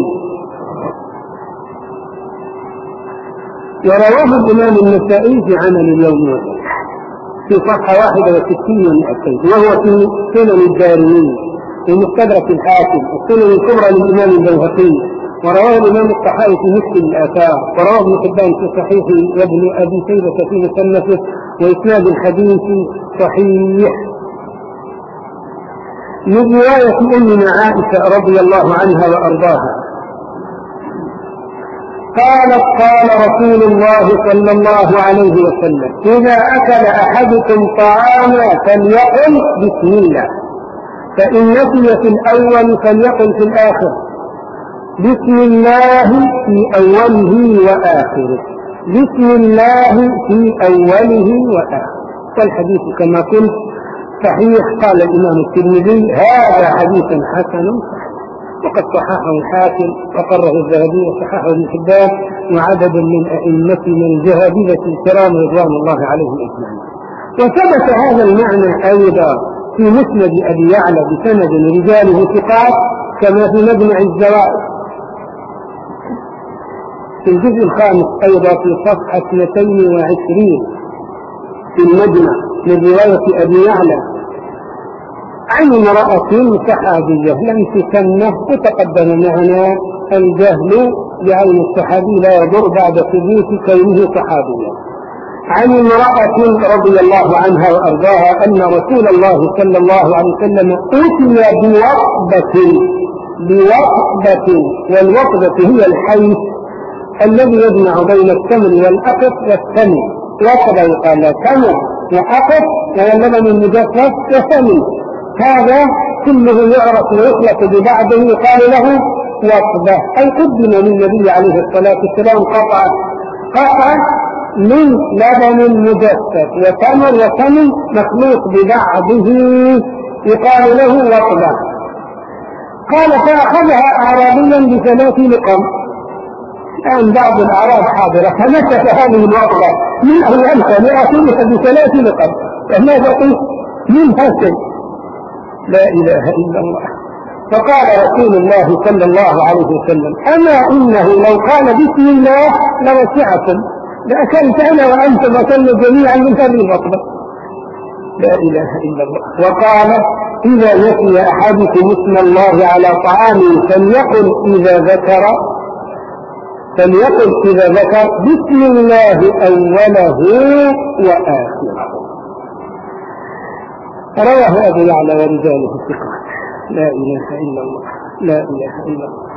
ورواه الإمام النسائي في عمل اليوم في صفحة واحدة وستين ومئتين، وهو في سنن الدارمي ومستدرك الحاكم، السنن الكبرى للإمام البيهقي، ورواه الإمام الطحاوي في مشكل الآثار، ورواه ابن حبان في صحيحه وابن أبي شيبة في مصنفه، وإسناد الحديث صحيح. من رواية أمنا عائشة رضي الله عنها وأرضاها قالت: قال رسول الله صلى الله عليه وسلم: إذا أكل أحدكم طعاما فليقل بسم الله، فإن نسي في الأول فليقل في الآخر بسم الله في أوله وآخره، بسم الله في أوله وآخره. والحديث كما قلت صحيح. قال الإمام الترمذي: هذا حديث حسن صحيح، وقد صححه الحاكم وقره الذهبي وصححه ابن حبان وعدد من أئمتنا الجهابذة الكرام رضوان الله عليهم أجمعين. وثبت هذا المعنى أيضا في مسند أبي يعلى بسند رجاله ثقات، كما في مجمع الزوائد في الجزء الخامس أيضا في صفحة اثنتين وعشرين في المجمع من رواية أبي يعلى عن امرأة صحابية لم تسمه، وتقدم معنا الجهل بعين الصحابي لا يضر بعد ثبوت كونه صحابيا. عن امرأة رضي الله عنها وأرضاها أن رسول الله صلى الله عليه وسلم أتي بوقبة بوقبة والوقبة هي الحيث الذي يجمع بين التمر والأقط والثمن. وقبة يقال تمر وأقط واللبن المجفف وثمن، هذا كله يعرف ويخلق ببعضه يقال له وقبة، أي قدم للنبي عليه الصلاة والسلام قطع قطع من لبن مجفف وتمر وثمن مخلوق ببعضه يقال له وقبة. قال: فأخذها أعرابيا بثلاث لقم. الآن بعض الأعراب حاضرة، فنشف هذه الوقبة من أولها لأخذها بثلاث لقم، فما بقي منها شيء. لا إله إلا الله. فقال رسول الله صلى الله عليه وسلم: أما إنه لو قال بسم الله لوسعكم، لأكلت أنا وأنتم وكلوا جميعا من هذه الوقبة. لا إله إلا الله. وقال: إذا نسي أحدكم اسم الله على طعامه فليقل إذا ذكر فليقل إذا ذكر بسم الله أوله وآخره. رواه أبو يعلى ورجاله الثقات. لا إله إلا الله، لا إله إلا الله.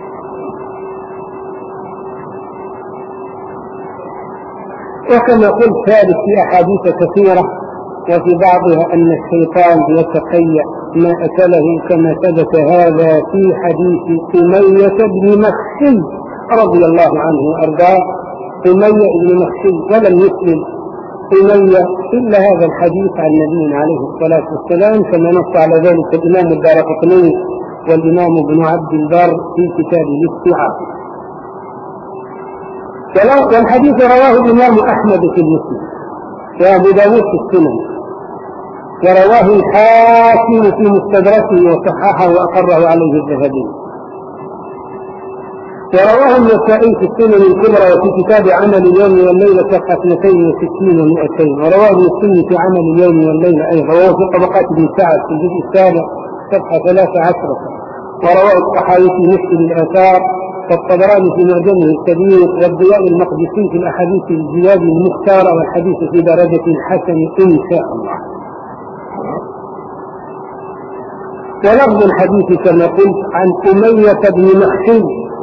وكما قلت ثالث في أحاديث كثيرة، وفي بعضها أن الشيطان يتقيأ ما أكله، كما ثبت هذا في حديث أمية بن مخشي رضي الله عنه وأرضاه. أمية بن مخشي ولم يسلم أمية إلا هذا الحديث عن نبينا عليه الصلاة والسلام، كما نص على ذلك الإمام الدارقطني والإمام ابن عبد البر في كتاب الاستيعاب. والحديث رواه الإمام أحمد في المسند وأبو داود في السنن، ورواه الحاكم في مستدركه وصححه وأقره عليه الذهبي، ورواه النسائي في السنن الكبرى وفي كتاب عمل اليوم والليلة صفحة اثنتين وستين ومئتين، ورواه السني في عمل اليوم والليلة أيضا، وهو في طبقات ابن سعد في الجزء السابع صفحة ثلاث عشرة، ورواه الطحاوي في مشكل الآثار، والطبراني في معجمه الكبير، والضياء المقدسي في الأحاديث الزياد المختارة، والحديث في درجة الحسن إن شاء الله. ولفظ الحديث كما قلت عن أمية بن مخشي،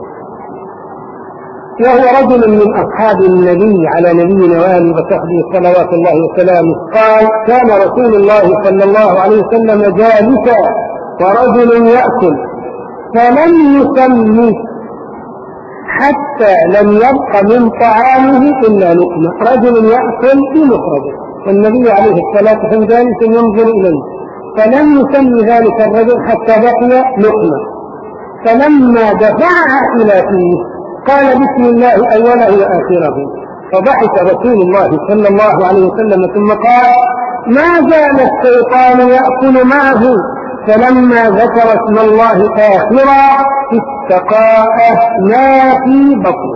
وهو رجل من أصحاب النبي على نبينا وآله وصحبه صلوات الله وسلامه، قال: كان رسول الله صلى الله عليه وسلم جالسا ورجل يأكل فلم يسمه حتى لم يبق من طعامه إلا لقمة. رجل يأكل بمفرده والنبي عليه الصلاة والسلام جالس ينظر إليه، فلم يسمي ذلك الرجل حتى بقي لقمة، فلما دفعها إلى فيه قال بسم الله أوله وآخره، فضحك رسول الله صلى الله عليه وسلم ثم قال: ما زال الشيطان يأكل معه، فلما ذكر اسم الله آخرا استقاء ما في بطنه.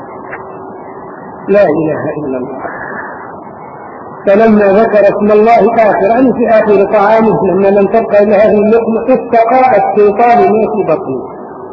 لا إله إلا الله. فلما ذكر اسم الله آخرا، يعني في آخر طعامه لما لم تبقى إلا هذه اللقمة، استقاء الشيطان ما في بطنه.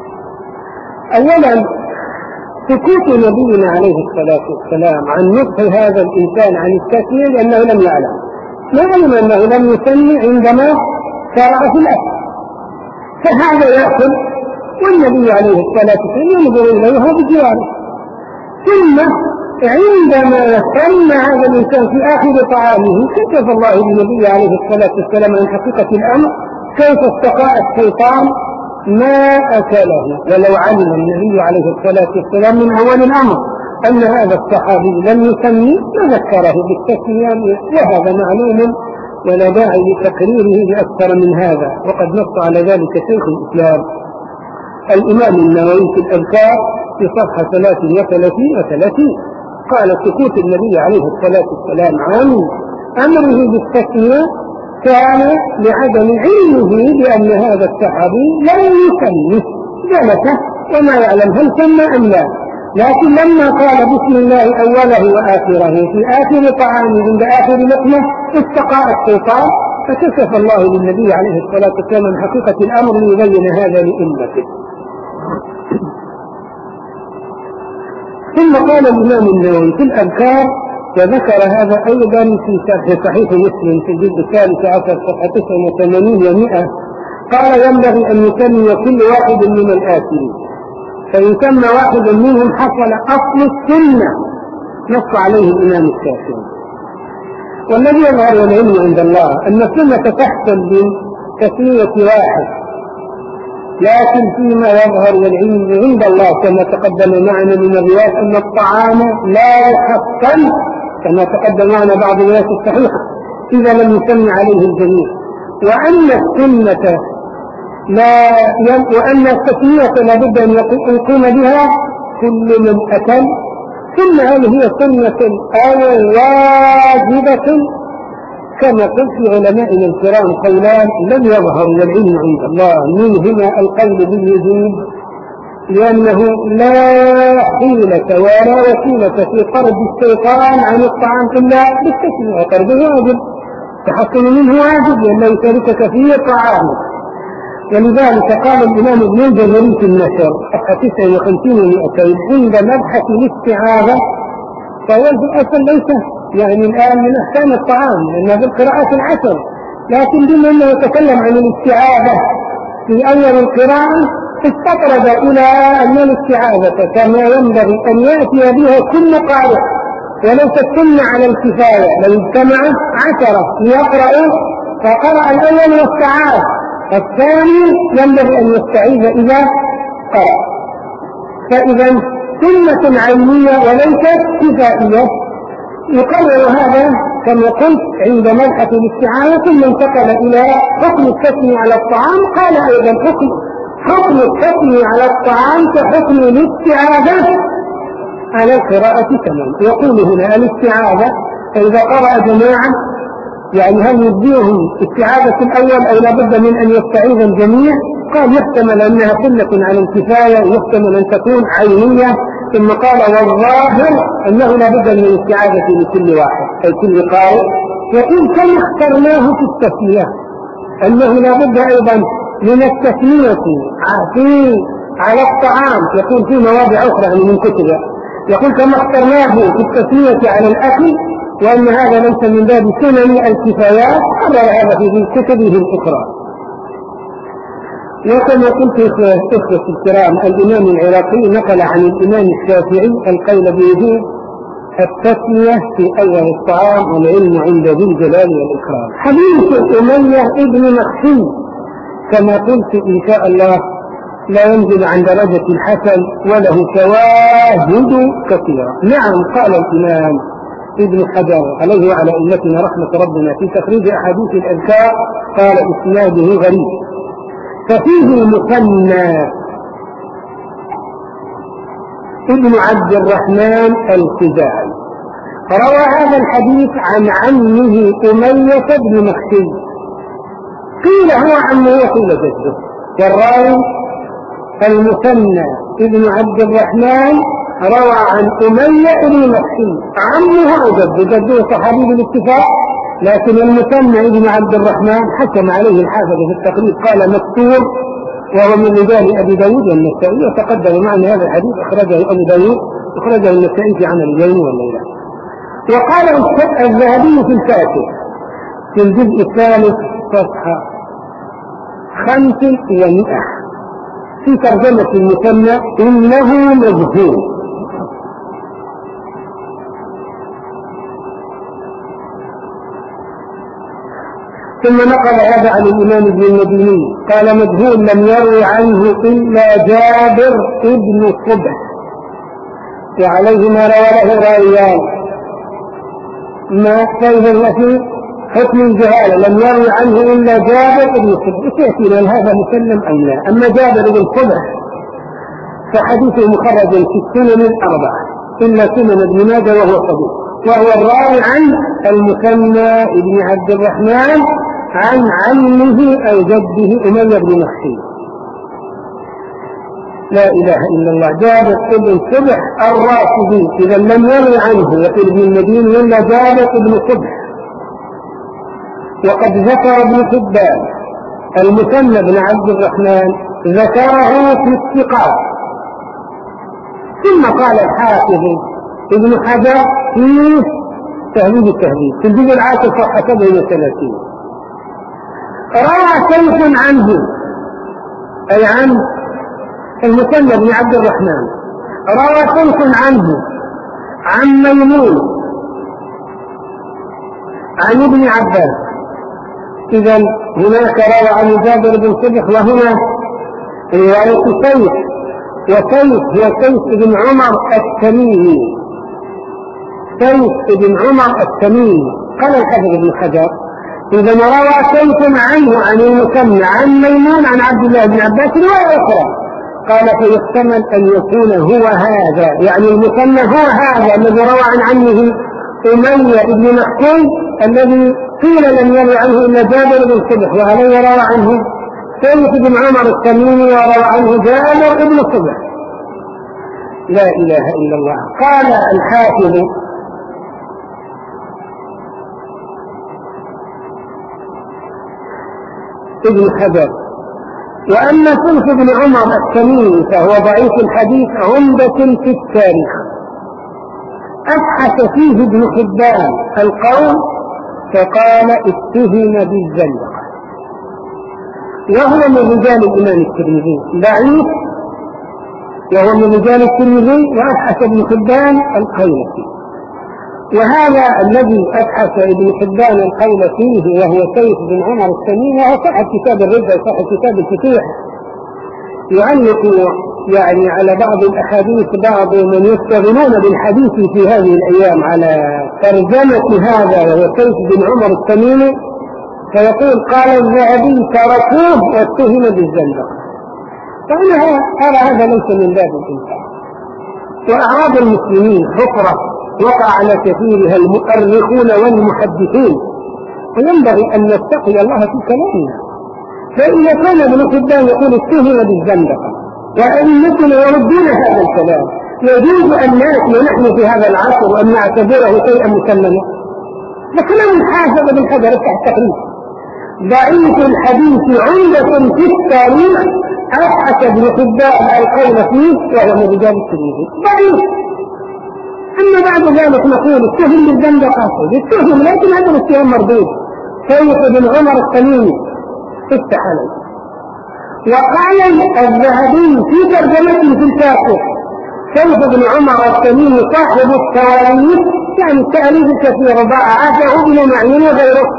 أولا سكوت نبينا عليه الصلاة والسلام عن نصح هذا الإنسان عن التسمية لأنه لم يعلم، ما علم أنه لم يسمي عندما شرع في الأكل، فهذا يأكل والنبي عليه الصلاة والسلام ينظر إليه وهو بجواره، ثم عندما سمى هذا الإنسان في آخر طعامه كشف الله للنبي عليه الصلاة والسلام عن حقيقة الأمر، كيف استقاء الشيطان ما أكله. ولو علم النبي عليه الصلاة والسلام من أول الأمر أن هذا الصحابي لم يسمي لذكره بالتسمية، وهذا معلوم ولا داعي لتقريره بأكثر من هذا، وقد نص على ذلك شيخ الإسلام الإمام النووي في الأذكار في صفحة ثلاث وثلاثين وثلاثين، قال: سكوت النبي عليه الصلاة والسلام عن أمره بالتسمية كان لعدم علمه بأن هذا الصحابي لم يسمي، جلس وما يعلم هل سمى أم لا، لكن لما قال بسم الله أوله وآخره في آخر طعامه عند آخر لقمة استقاء الشيطان، فكشف الله للنبي عليه الصلاة والسلام عن حقيقة الأمر ليبين هذا لأمته. ثم قال الإمام النووي في الأذكار، وذكر هذا أيضا في شرح صحيح مسلم في الجزء الثالث عشر صفحة تسعة وثمانين ومئة، قال: ينبغي أن يسمي كل واحد من الآكلين، فيسمى واحد منهم حصل أصل السنة، نص عليه الإمام الشافعي. والذي يظهر العلم عند الله أن السنة تحصل بتسمية واحد، لكن فيما يظهر العلم عند الله كما تقدم معنا من الروايات أن الطعام لا يحصل كما تقدم معنا بعض الروايات الصحيحة إذا لم يسمى عليه الجميع، وأن السنة لا ي... وأن التسمية لابد أن يقوم بها كل من أكل، ثم هل هي سنة أو واجبة؟ كما قلت في علمائنا الكرام قولان لم يظهر العلم عند الله، منهما القول بالوجوب لأنه لا حيلة ولا وسيلة في طرد الشيطان عن الطعام إلا بالتسمية وطرده واجب، تحصل منه واجب لأنه يشاركك فيه طعامه. ولذلك قال الإمام ابن الجزري في النشر صفحة تسعة وخمسين ومئتين عند مبحث الاستعاذة، فهو في الأصل ليس يعني الآن من أحكام الطعام لأنها بالقراءات العشر، لكن بما أنه يتكلم عن الاستعاذة في أول القراءة استطرد إلى أن الاستعاذة كما ينبغي أن يأتي بها كل قارئ وليس السنة على الكفاية، لو اجتمع عشرة ليقرأوا فقرأ الأول واستعاذ، الثاني ينبغي أن يستعيذ إذا قرأ. فإذا سنة عينية وليست كفائية. يقرر هذا كما قلت عند مبحث الاستعاذة، ثم انتقل إلى حكم التثنية على الطعام. قال أيضا حكم حكم التثنية على الطعام كحكم الاستعاذة على القراءة كمان. يقول هنا الاستعاذة فإذا قرأ جماعة يعني هل يجزيهم استعاذة الأول أو لابد من أن يستعيذ الجميع؟ قال يحتمل أنها سنة على الكفاية ويحتمل أن تكون عينية. ثم قال والظاهر أنه لابد من الاستعاذة لكل واحد أي كل قارئ. يقول كم اخترناه في التثنية أنه لابد أيضا من التثنية في على الطعام. يقول في مواضع أخرى من كتبه يقول كما اخترناه في التثنية على الأكل وأن هذا ليس من باب سنن الكفايات، قرر هذا في كتبه الأخرى. وكما قلت إخوة الكرام الإمام العراقي نقل عن الإمام الشافعي القول بوجوب التثنية في أول الطعام والعلم عند ذي الجلال والإكرام. حديث أمية ابن مخشي كما قلت إن شاء الله لا ينزل عن درجة الحسن وله شواهد كثيرة. نعم قال الإمام ابن حجر عليه وعلى أمتنا رحمة ربنا في تخريج أحاديث الأذكار قال إسناده غريب. ففيه المثنى ابن عبد الرحمن الخزاعي روى هذا الحديث عن عمه أمية بن مخشي، قيل هو عمه وقيل جده، والراوي المثنى ابن عبد الرحمن روى عن أمية بن مخشي عمه أو جده، جده صحابي بالاتفاق، لكن المثنى ابن عبد الرحمن حكم عليه الحافظ في التقريب قال مكتوب وهو من رجال أبي داود والنسائي، وتقدم معنا هذا الحديث أخرجه أبو داود أخرجه النسائي في عمل اليوم والليلة. وقال الذهبي في الفاتح في الجزء الثالث صفحة خمس ومئة في ترجمة المثنى إنه مجهول. ثم نقل هذا عن الإمام ابن المديني قال مجهول لم يروي عنه إلا جابر ابن صبح وعليه ما روى له راويان، ما فإذا في حكم الجهالة لم يروي عنه إلا جابر ابن صبح. يأتينا هذا مسلم أم لا؟ أما جابر ابن صبح فحديثه مخرج في السنن الأربعة إلا سنن ابن ماجه وهو صدوق، وهو الراوي عن المثنى ابن عبد الرحمن عن عمه أو جده أمية بن مخشي. لا إله إلا الله. جابر ابن صبح الرافضي إذا لم يروي عنه يقول ابن المديني إلا جابر ابن صبح. وقد ذكر ابن حبان المثنى بن عبد الرحمن ذكره في الثقات. ثم قال الحافظ ابن حجر في تهذيب التهذيب في الجزء العاشر صفحة سبع وثلاثين روى شيخ عنه أي عن المثنى بن عبد الرحمن روى شيخ عنه عن ميمون عن ابن عباس. إذا هناك روى عن جابر بن صبح وهنا رواية شيخ، وشيخ هو شيخ بن عمر التميمي، شيخ بن عمر التميمي. قال الحافظ ابن حجر إذا روى شيخ عنه عن المثنى عن ميمون عن عبد الله بن عباس رواية أخرى، قال فيحتمل أن يكون هو هذا، يعني المثنى هو هذا الذي روى عن عمه أمية بن مخشي الذي قيل لم يروي عنه إلا جابر بن صبح، وعليه روى عنه شيخ بن عمر التميمي وروى عنه جابر بن صبح. لا إله إلا الله. قال الحافظ ابن حجر. وأما سلف بن عمر التميمي فهو ضعيف الحديث عمدة في التاريخ. أبحث فيه ابن حبان القول فقال اتهم بالزندقة، وهو من رجال الإمام الترمذي ضعيف، وهو من رجال الترمذي. وأبحث ابن حبان القول فيه، وهذا الذي أبحث ابن حبان القول فيه وهو سيف بن عمر التميمي وهو صاحب كتاب الردة وصاحب كتاب الفتوح، يعلق يعني على بعض الأحاديث بعض من يشتغلون بالحديث في هذه الأيام على ترجمة هذا وهو سيف بن عمر التميمي، فيقول قال الذهبي تركوه واتهم بالزندقة. فأنا أرى هذا ليس من باب الإنسان. وأعراض المسلمين حفرة وقع على كثيرها المؤرخون والمحدثين، وينبغي أن نتقي الله في كلامنا. فإذا كان ابن حبان يقول اتهم بالزندقة وأئمتنا يردون هذا الكلام، يجوز أن نأتي نحن في هذا العصر وأن نعتبره شيئا مسلما؟ فكلام الحافظ بن حجر التقريب ضعيف الحديث عمدة في التاريخ. أبحث ابن حبان القول فيه وهو من رجال الترمذي ضعيف. أما بعد ذلك نقول اتهم بالزندقة، اتهم لكن هذا الاتهام مردود. سيف بن عمر التميمي افتح عليه. وقال الذهبي في ترجمته في الكافر سيف بن عمر التميمي صاحب التواريخ، يعني التأليف الكثير ضاعفه ابن معين وغيره.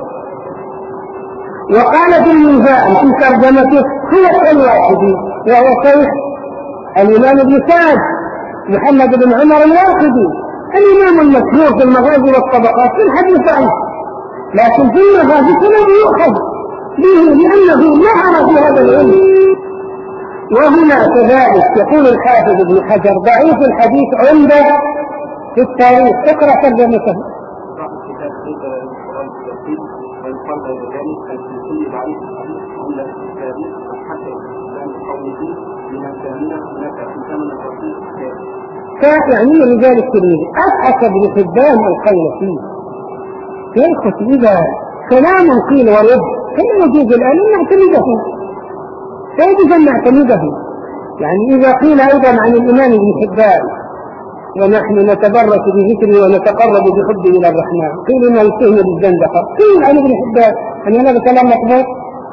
وقال في الميزان في ترجمته هو الواحدي وهو سيف الإمام ابن سعد محمد بن عمر الواحدي الإمام المشهور في المغازي والطبقات في الحديث ضعيف، لكن في المغازي كله يؤخذ به لأنه نهر في هذا العلم. وهنا كذلك يقول الحافظ ابن حجر ضعيف الحديث عمدة في التاريخ. اقرأ ترجمته. يعني رجال الترمذي أبحث ابن حبان القول فيه. يا إخوتي إذا كلام قيل ورد كما يجوز الآن أن نعتمده، فيجب أن نعتمده. يعني إذا قيل أيضا عن الإمام ابن حبان ونحن نتبرك بذكره ونتقرب بحبه إلى الرحمن قيل إنه يتهم بالزندقة، قيل عن ابن حبان أن هذا كلام مقبول،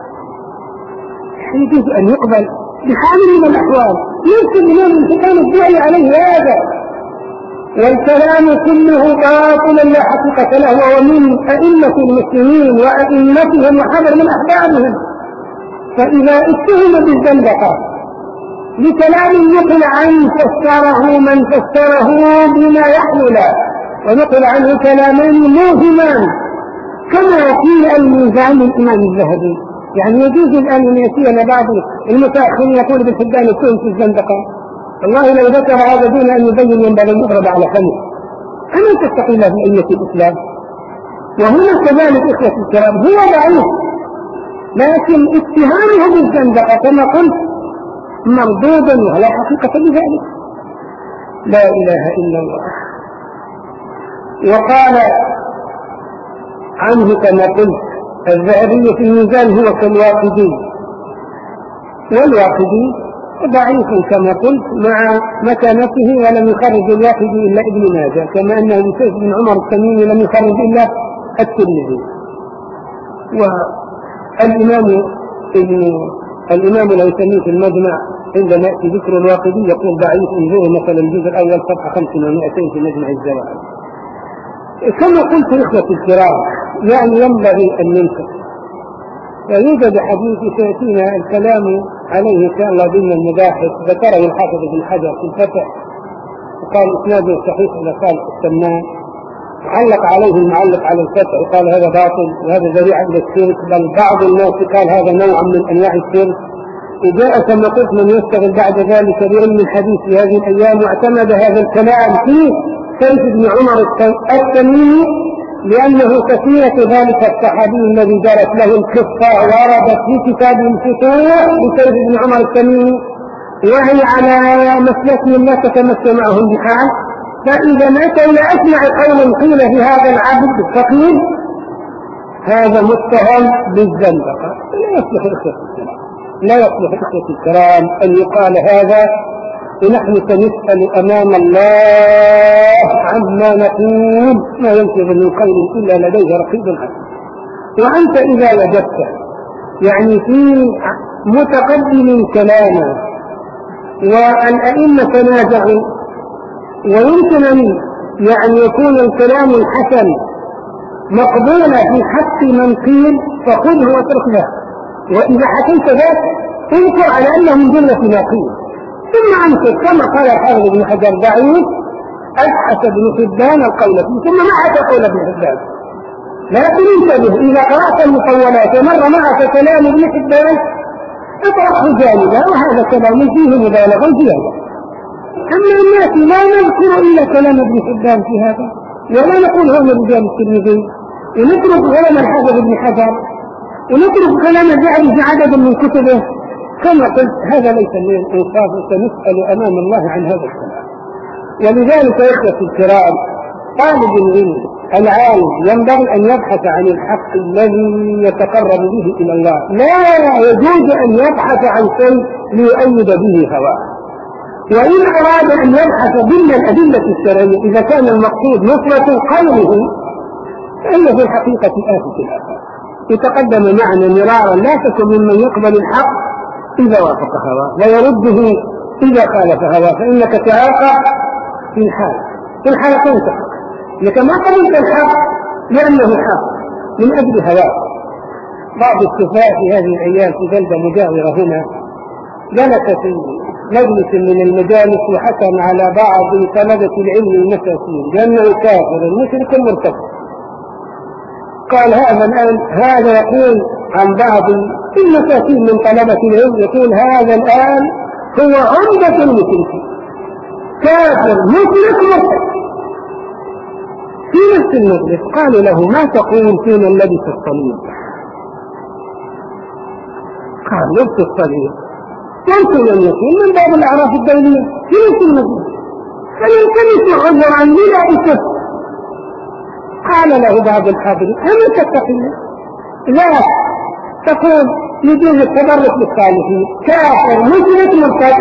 يجوز أن يقبل بحال من الأحوال. يمكن الإمام ابن حبان الداعي عليه هذا، والكلام كله باطلا لا حقيقة له، وهو من أئمة المسلمين وأئمتهم وحذر من أحبابهم. فإذا اتهم بالزندقة بكلام نقل عنه فسره من فسره بما يحمل، ونقل عنه كلامان موهمان كما في الميزان الإمام الذهبي. يعني يجوز الآن أن يأتينا بعض المتأخرين يقول ابن حبان اتهم في الزندقة، والله لو ذكر هذا دون أن يبين ينبغي أن يضرب على فمه. أما تتقي الله في أية الإسلام. وهنا كذلك إخوة الكرام هو ضعيف، لكن اتهامه بالزندقة كما قلت مردود ولا حقيقة بذلك. لا إله إلا الله. وقال عنه كما قلت الذهبي في الميزان هو كالواقدي، والواقدي ضعيف كما قلت مع مكانته، ولم يخرج الواقدي إلا ابن ماجه، كما أنه سيف بن عمر التميمي لم يخرج إلا الترمذي. والإمام ابن الإمام الهيثمي في المجمع عندما يأتي ذكر الواقدي يقول ضعيف انظروا مثلا الجزء الأول صفحة خمس ومائتين في مجمع الزوائد. كما قلت إخوة الكرام يعني ينبغي أن ننكر، ويوجد حديث سيأتينا الكلام عليه إن شاء الله ضمن المباحث ذكره الحافظ ابن حجر في الفتح وقال إسناده صحيح إلى صالح السمان، علق عليه المعلق على الفتح وقال هذا باطل وهذا ذريعة إلى الشرك، بل بعض الناس قال هذا نوع من أنواع الشرك. وجاء كما قلت من يشتغل بعد ذلك بعلم الحديث في هذه الأيام واعتمد هذا الكلام فيه سيف بن عمر التميمي، لأنه كثيرة ذلك الصحابي الذي جرت له القصة وردت في كتاب الفتوح لسيف بن عمر التميمي، وهي على مسلك لا تتمشى معهم بحال. فإذا أتى إلى أسمع قول قيل في هذا العبد الفقير هذا متهم بالزندقة. لا يصلح إخوة الكرام، لا يصلح إخوة الكرام أن يقال هذا، ونحن سنسأل أمام الله عما نقول، ما ينفذ من قول إلا لديه رقيب عتيد. وأنت إذا وجدت يعني في متقدم كلامه والأئمة تنازعوا، ويمكن أن يعني يكون الكلام الحسن مقبولا في حق من قيل فخذه واترك له، وإذا حكيت ذاك انكر على أنه من جملة ما قيل، ثم أنكر كما قال الحافظ ابن حجر ضعيف أبحث ابن حبان القول فيه ثم ما حكى قول ابن حبان. لكن انتبه إذا قرأت المطولات ومر معك كلام ابن حبان اطرحه جانبا، وهذا كلام فيه مبالغة زيادة. أما الناس لا نذكر إلا كلام ابن حبان في هذا، ولا نقول هو من رجال الترمذي، ونترك كلام الحافظ ابن حجر، ونترك كلام الذهبي في عدد من كتبه. كما قلت هذا ليس من الإنصاف، سنسأل أمام الله عن هذا الكلام. ولذلك يا إخوتي الكرام، طالب العلم العالم ينبغي أن يبحث عن الحق الذي يتقرب به إلى الله، لا يجوز أن يبحث عن شيء ليؤيد به هواه. وإن أراد أن يبحث ضمن الأدلة الشرعية إذا كان المقصود نصرة قوله فإنه في الحقيقة آفة الآفات. يتقدم معنا مرارا لا تكن ممن يقبل الحق إذا وافق هواه ويرده إذا خالف هواه، فإنك تعاقب في الحال في الحالتين تحق، لك ما قبلت الحق لأنه حق من أجل هواه. بعض السفهاء في هذه الأيام في بلدة مجاورة هنا جلس في مجلس من المجالس وحكم على بعض طلبة العلم المساكين بأنه كافر مشرك مرتد. قال هذا الآن هذا يقول عن بعض المساكين من طلبة العلم، يقول هذا الآن هو عمدة المشركين، كافر مشرك مرتد. في نفس المجلس قالوا له ما تقول فينا لبس الصليب؟ قال لبس الصليب يمكن أن يكون من باب الأعراف الدولية في نفس المجلس، فيلتمس عذرا للبسه. قال له بعض الحاضرين أما تتقي لا تقول يجوز التبرك بالصالحين، كافر مشرك مرتد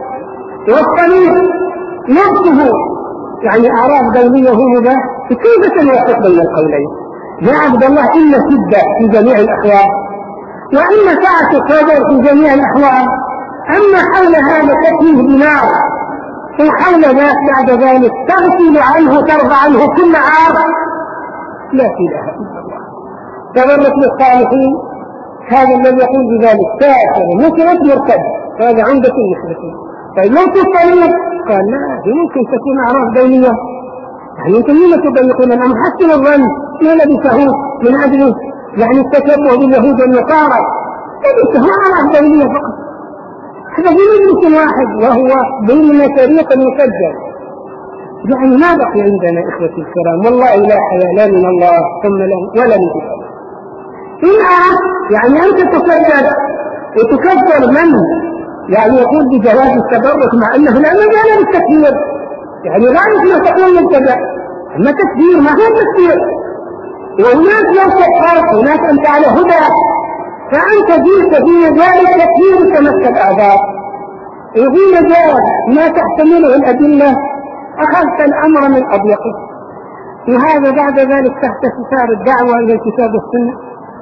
والصليب نفسه يعني أعراف دولية هو ذا، كيف تنوفق بين القولين؟ يا عبد الله إن شدة في جميع الأحوال وإن سعة الصدر في جميع الأحوال، أما حول هذا تكفيه بنار وحول ذاك بعد ذلك تغسل عنه ترضى عنه كل عار، لا إله إلا الله. تبرك للصالحين هذا الذي يقول بذلك كافر مشرك مرتد، هذا عمدة المشركين. طيب لو الصليب قال لا يمكن تكون أعراف دولية، يعني يمكن لما تضيقون الأمر حسن الظن ما لبسه من أجل يعني التشبه باليهود والنصارى، لبسه أعراف دولية فقط. هذا في مجلس واحد وهو ضمن فريق مسجل. يعني ما بقي عندنا إخوتي الكرام والله لا حياء لا من الله ثم ولا من الله. إن يعني أنت تسجل وتكفر من يعني يقول بجواز التبرك مع أنه لا مجال للتكفير، يعني غاية ما تقول مبتدع، أما تكفير ما هو تكفير. وهناك يوصف فرق، هناك أنت على هدى، فأنت جئت في مجال التكفير تمس الأعذار، وفي مجال ما تحتمله الأدلة أخذت الأمر من أضيقه. وهذا بعد ذلك تحت ستار الدعوة إلى الكتاب والسنة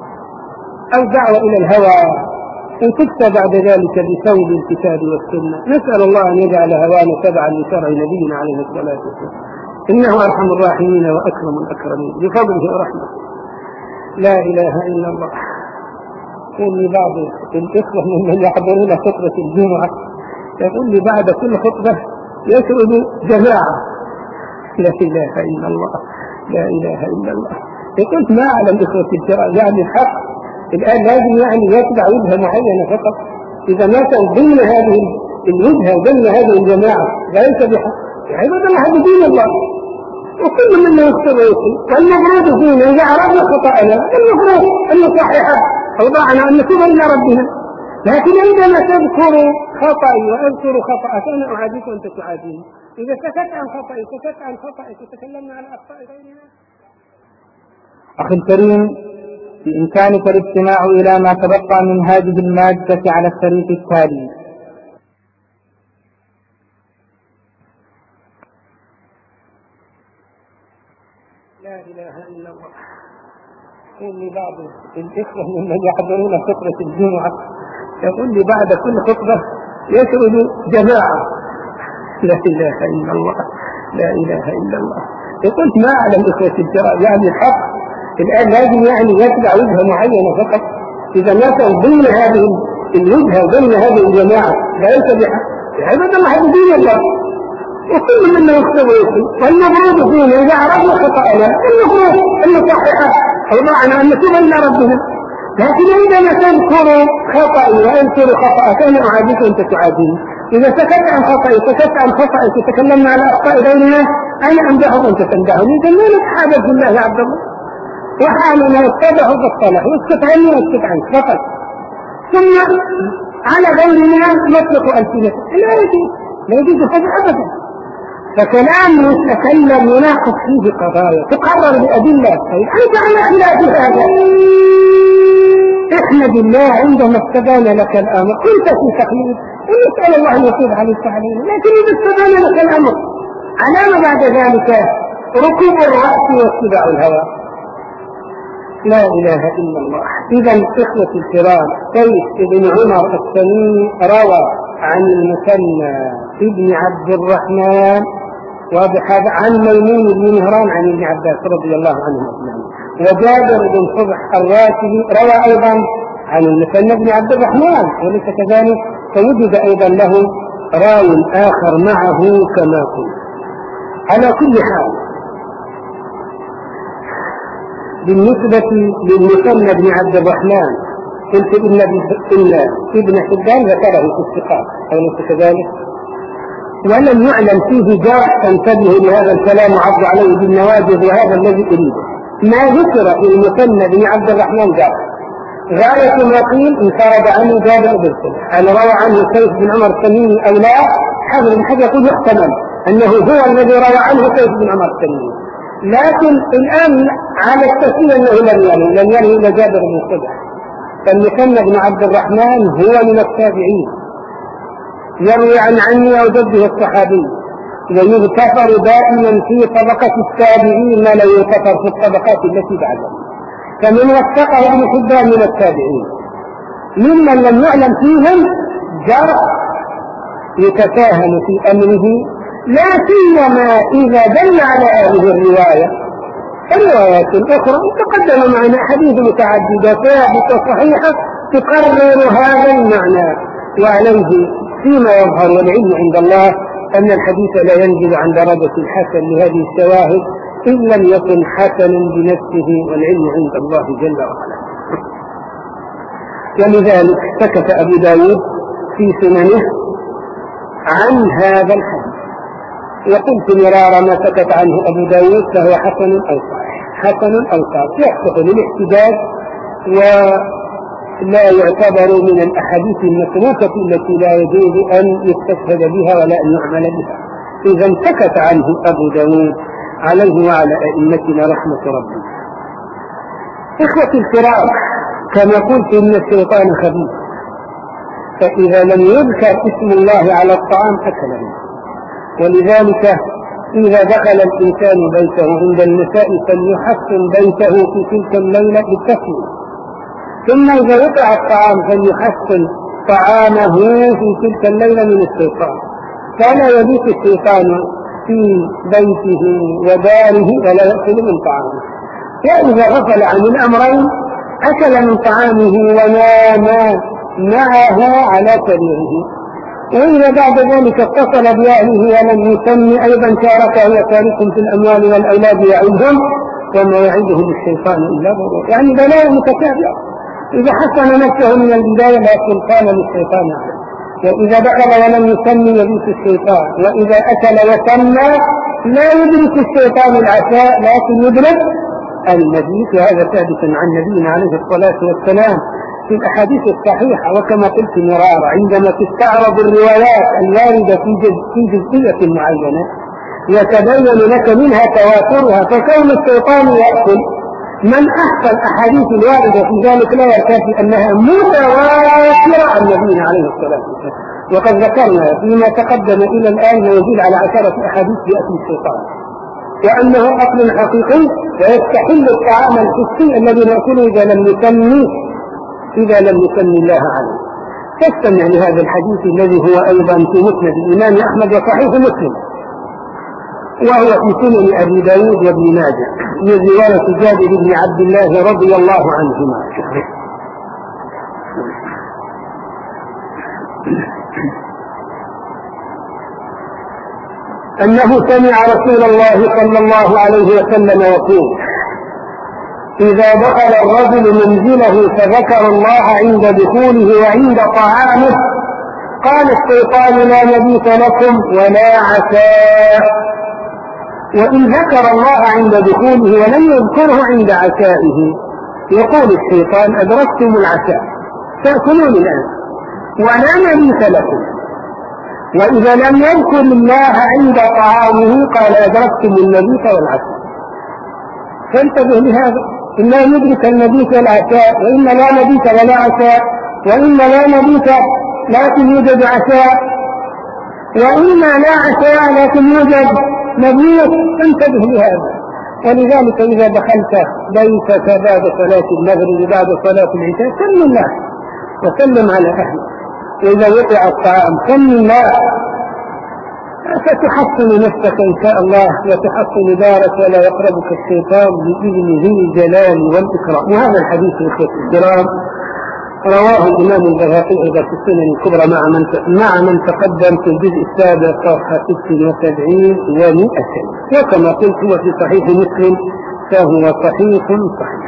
أو دعوة إلى الهوى، إن تكتب بعد ذلك بثوب الكتاب والسنة. نسأل الله أن يجعل هوانا تبعا لشرع نبينا عليه الصلاة والسلام، إنه أرحم الراحمين وأكرم الأكرمين بفضله ورحمته. لا إله إلا الله. يقول لي بعض الإخوة ممن يحضرون خطبة الجمعة يقول لي بعد كل خطبة يسرد جماعة، لا إله إلا الله لا إله إلا الله. يقول ما أعلم إخوة الكرام يعني الحق الآن لازم يعني يتبع وجهة معينة فقط، إذا ما كان ضمن هذه الوجهة ضمن هذه الجماعة ليس بحق عباد الله هذا دين الله، وكل منا يخطئ ويخطئ، والمفروض فينا إذا عرفنا خطأنا المفروض أن نصحح أوضاعنا أن نتوب إلى ربنا. لكن عندما تذكر خطأي وأذكر خطأك أنا أعاديك وأنت تعاديني، إذا سكت عن خطأي سكت عن خطأك وتكلمنا عن أخطاء غيرنا. أخي الكريم بإمكانك الاستماع إلى ما تبقى من هذه المادة على الطريق التالي. لا إله إلا الله. يقول لي بعض الإخوة ممن يحضرون خطبة الجمعة يقول لي بعد كل خطبة يشرد جماعة. لا إله إلا الله، لا إله إلا الله. يقول ما أعلم إخوة الكرام، يعني الحق الآن لازم يعني يتبع وجهة معينة فقط. إذا مثلا ضمن هذه الوجهة ضمن هذه الجماعة لا يتبع عباد الله بدين الله، وكل منا يخطئ ويخطئ، والمفروض فينا إذا عرفنا خطأنا المفروض أن نصححه أو معنا أن نتوب إلى ربنا. لكن عندما تذكروا خطأي وأنكروا خطأك أنا أعاديك وأنت تعاديني. إذا سكت عن خطأي سكت عن خطأك تكلمنا على أخطاء بيننا أنا أمدحه وأنت تمدحني. إذا لا نتحابب في الله يا عبد الله، وحالنا يتبع بالصلاح واسكت عني واسكت عنك فقط، ثم على غيرنا نطلق ألسنة. لا يجوز، لا يجوز هذا أبدا. فكلام يتكلم يناقض فيه قضايا تقرر بأدلة. أنت على خلاف هذا. احمد الله عندما استبان لك الأمر كنت في تقليد ونسأل الله أن يتوب عليك علينا. لكن إذا استبان لك الأمر علامة بعد ذلك ركوب الرأس واتباع الهوى. لا إله إلا الله. إذا إخوة الكرام، سيف بن عمر التميمي روى عن المثنى ابن عبد الرحمن وبهذا عن ميمون بن مهران عن ابن عباس رضي الله عنهم أجمعين. وجابر بن صبح الراشدي روى أيضا عن المثنى بن عبد الرحمن، وليس كذلك فوجد أيضا له راو آخر معه كما قلت. على كل حال بالنسبة للمثنى بن عبد الرحمن قلت إن ابن حبان ذكره في الثقات أليس كذلك؟ ولم يعلم فيه جرح. تنتبه لهذا الكلام وعض عليه بالنواجذ، وهذا الذي أريده. ما ذكر في المثنى بن عبد الرحمن جرح. غاية ما قيل انفرد عنه جابر بن سلمة، هل روى عنه سيف بن عمر التميمي أو لا؟ حافظ بن حجر يقول يحتمل أنه هو الذي روى عنه سيف بن عمر التميمي، لكن الآن على التسليم أنه لم يله لم يله إلا جابر بن سلمة. فالمثنى بن عبد الرحمن هو من التابعين، يروي عن عمه أو جده الصحابي، ويغتفر دائما في طبقة التابعين ما لا يغتفر في الطبقات التي بعدها. فمن وثقه ابن حبان من التابعين ممن لم يعلم فيهم جرح يتساهل في أمره، لا سيما إذا دل على هذه الرواية. الروايات الأخرى تقدم معنا حديث متعددة ثابتة صحيحة تقرر هذا المعنى، وعليه فيما يظهر والعلم عند الله أن الحديث لا ينزل عن درجة الحسن لهذه الشواهد إن لم يكن حسنا بنفسه، والعلم عند الله جل وعلا. ولذلك سكت أبو داود في سننه عن هذا الحديث، وقلت مرارا ما سكت عنه أبو داود فهو حسن أو صحيح، حسن أو صحيح يصلح للاحتجاج ولا يعتبر من الأحاديث المتروكة التي لا يجوز أن يستشهد بها ولا أن يعمل بها. إذا سكت عنه أبو داود عليه وعلى أئمتنا رحمة ربنا. إخوة الكرام، كما قلت إن الشيطان خبيث، فإذا لم يذكر اسم الله على الطعام أكله. ولذلك إذا دخل الإنسان بيته عند المساء فليحسن بيته في تلك الليلة بالتسمية، ثم إذا وقع الطعام فليحسن طعامه في تلك الليلة من الشيطان، فلا يبيت الشيطان في بيته وداره ولا يأكل من طعامه. وإذا غفل عن الأمرين أكل من طعامه ونام معه على سريره، وإذا بعد ذلك اتصل بأهله ولم يسمي أيضا شاركه وشارك في الأموال والأولاد يعدهم وما يعدهم الشيطان إلا غرورا. يعني بلاء متتابع. إذا حسن نفسه من البداية لا سلطان للشيطان عليه، وإذا دخل ولم يسمي يبيت الشيطان، وإذا أكل وسمى لا يدرك الشيطان العشاء لكن يدرك المبيت. وهذا ثابت عن نبينا عليه الصلاة والسلام في الأحاديث الصحيحة. وكما قلت مرارا عندما تستعرض الروايات الواردة في جزء في جزئية معينة يتبين لك منها تواترها، فكون الشيطان يأكل من أحسن الأحاديث الواردة في ذلك لا يرتفي أنها متواترة عن نبينا عليه الصلاة والسلام. وقد ذكرنا فيما تقدم إلى الآن ما يزيد على عشرة أحاديث بأسم الشيطان، وأنه أكل حقيقي ويستحل الطعام الحسي الذي نأكله إذا لم نسمي إذا لم نسمي الله عليه. فاستمع لهذا الحديث الذي هو أيضا في مسند الإمام أحمد وصحيح مسلم، وهو في سنن أبي داود وابن ماجه من رواية جابر بن عبد الله رضي الله عنهما أنه سمع رسول الله صلى الله عليه وسلم يقول: إذا دخل الرجل منزله فذكر الله عند دخوله وعند طعامه قال الشيطان: لا مبيت لكم ولا عشاء. وإن ذكر الله عند دخوله ولم يذكره عند عشائه يقول الشيطان: أدركتم العشاء تأكلون الآن ولا مبيت لكم. وإذا لم يذكر الله عند طعامه قال: أدركتم المبيت والعشاء. فانتبه لهذا، إما يدرك المبيت والعشاء، وإما لا مبيت ولا عشاء، وإما لا مبيت لكن يوجد عشاء، وإما لا عشاء لكن يوجد مبيت. انتبه لهذا. ولذلك إذا دخلت بيتك بعد صلاة المغرب بعد صلاة العشاء سلم الله وسلم على أهله، وإذا وقع الطعام سلم الله، فتحصن نفسك إن شاء الله وتحصن دارك ولا يقربك الشيطان بإذن ذي الجلال والإكرام. وهذا الحديث الكرام رواه الإمام البيهقي إذا في السنن الكبرى مع من مع من تقدم في الجزء السابع صفحة ست وسبعين ومئتين، وكما قلت هو في صحيح مسلم فهو صحيح صحيح.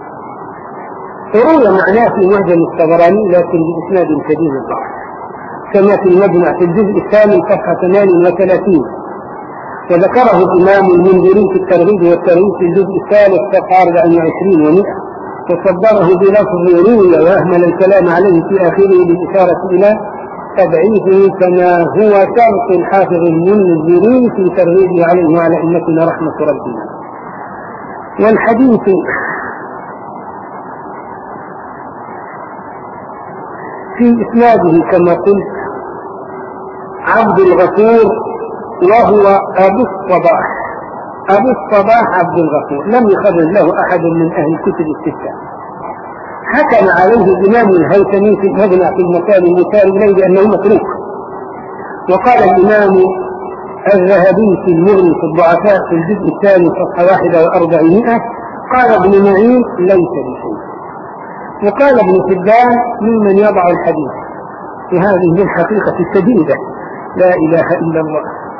روي معناه في معجم الطبراني لكن بإسناد شديد الضعف، كما في المجمع في الجزء الثامن صفحة ثمان وثلاثين، وذكره الإمام المنذري في الترغيب والترهيب في الجزء الثالث صفحة أربع وعشرين ومئة، وصدره بلفظ روي وأهمل الكلام عليه في آخره بالإشارة إلى تضعيفه كما هو شرط الحافظ المنذري في ترغيبه عليه وعلى أئمتنا رحمة ربنا. والحديث في إسناده كما قلت عبد الغفور وهو أبو الصباح أبو الصباح عبد الغفور، لم يخرج له أحد من أهل الكتب الستة. حكم عليه الإمام الهيثمي في المجمع في المكان المشار إليه بأنه متروك. وقال الإمام الذهبي في المغني في الضعفاء في الجزء الثاني صفحة واحدة وأربعمائة قال ابن معين: ليس بشيء. وقال ابن حبان: ممن يضع الحديث في هذه الحقيقة الشديدة لا إله إلا الله.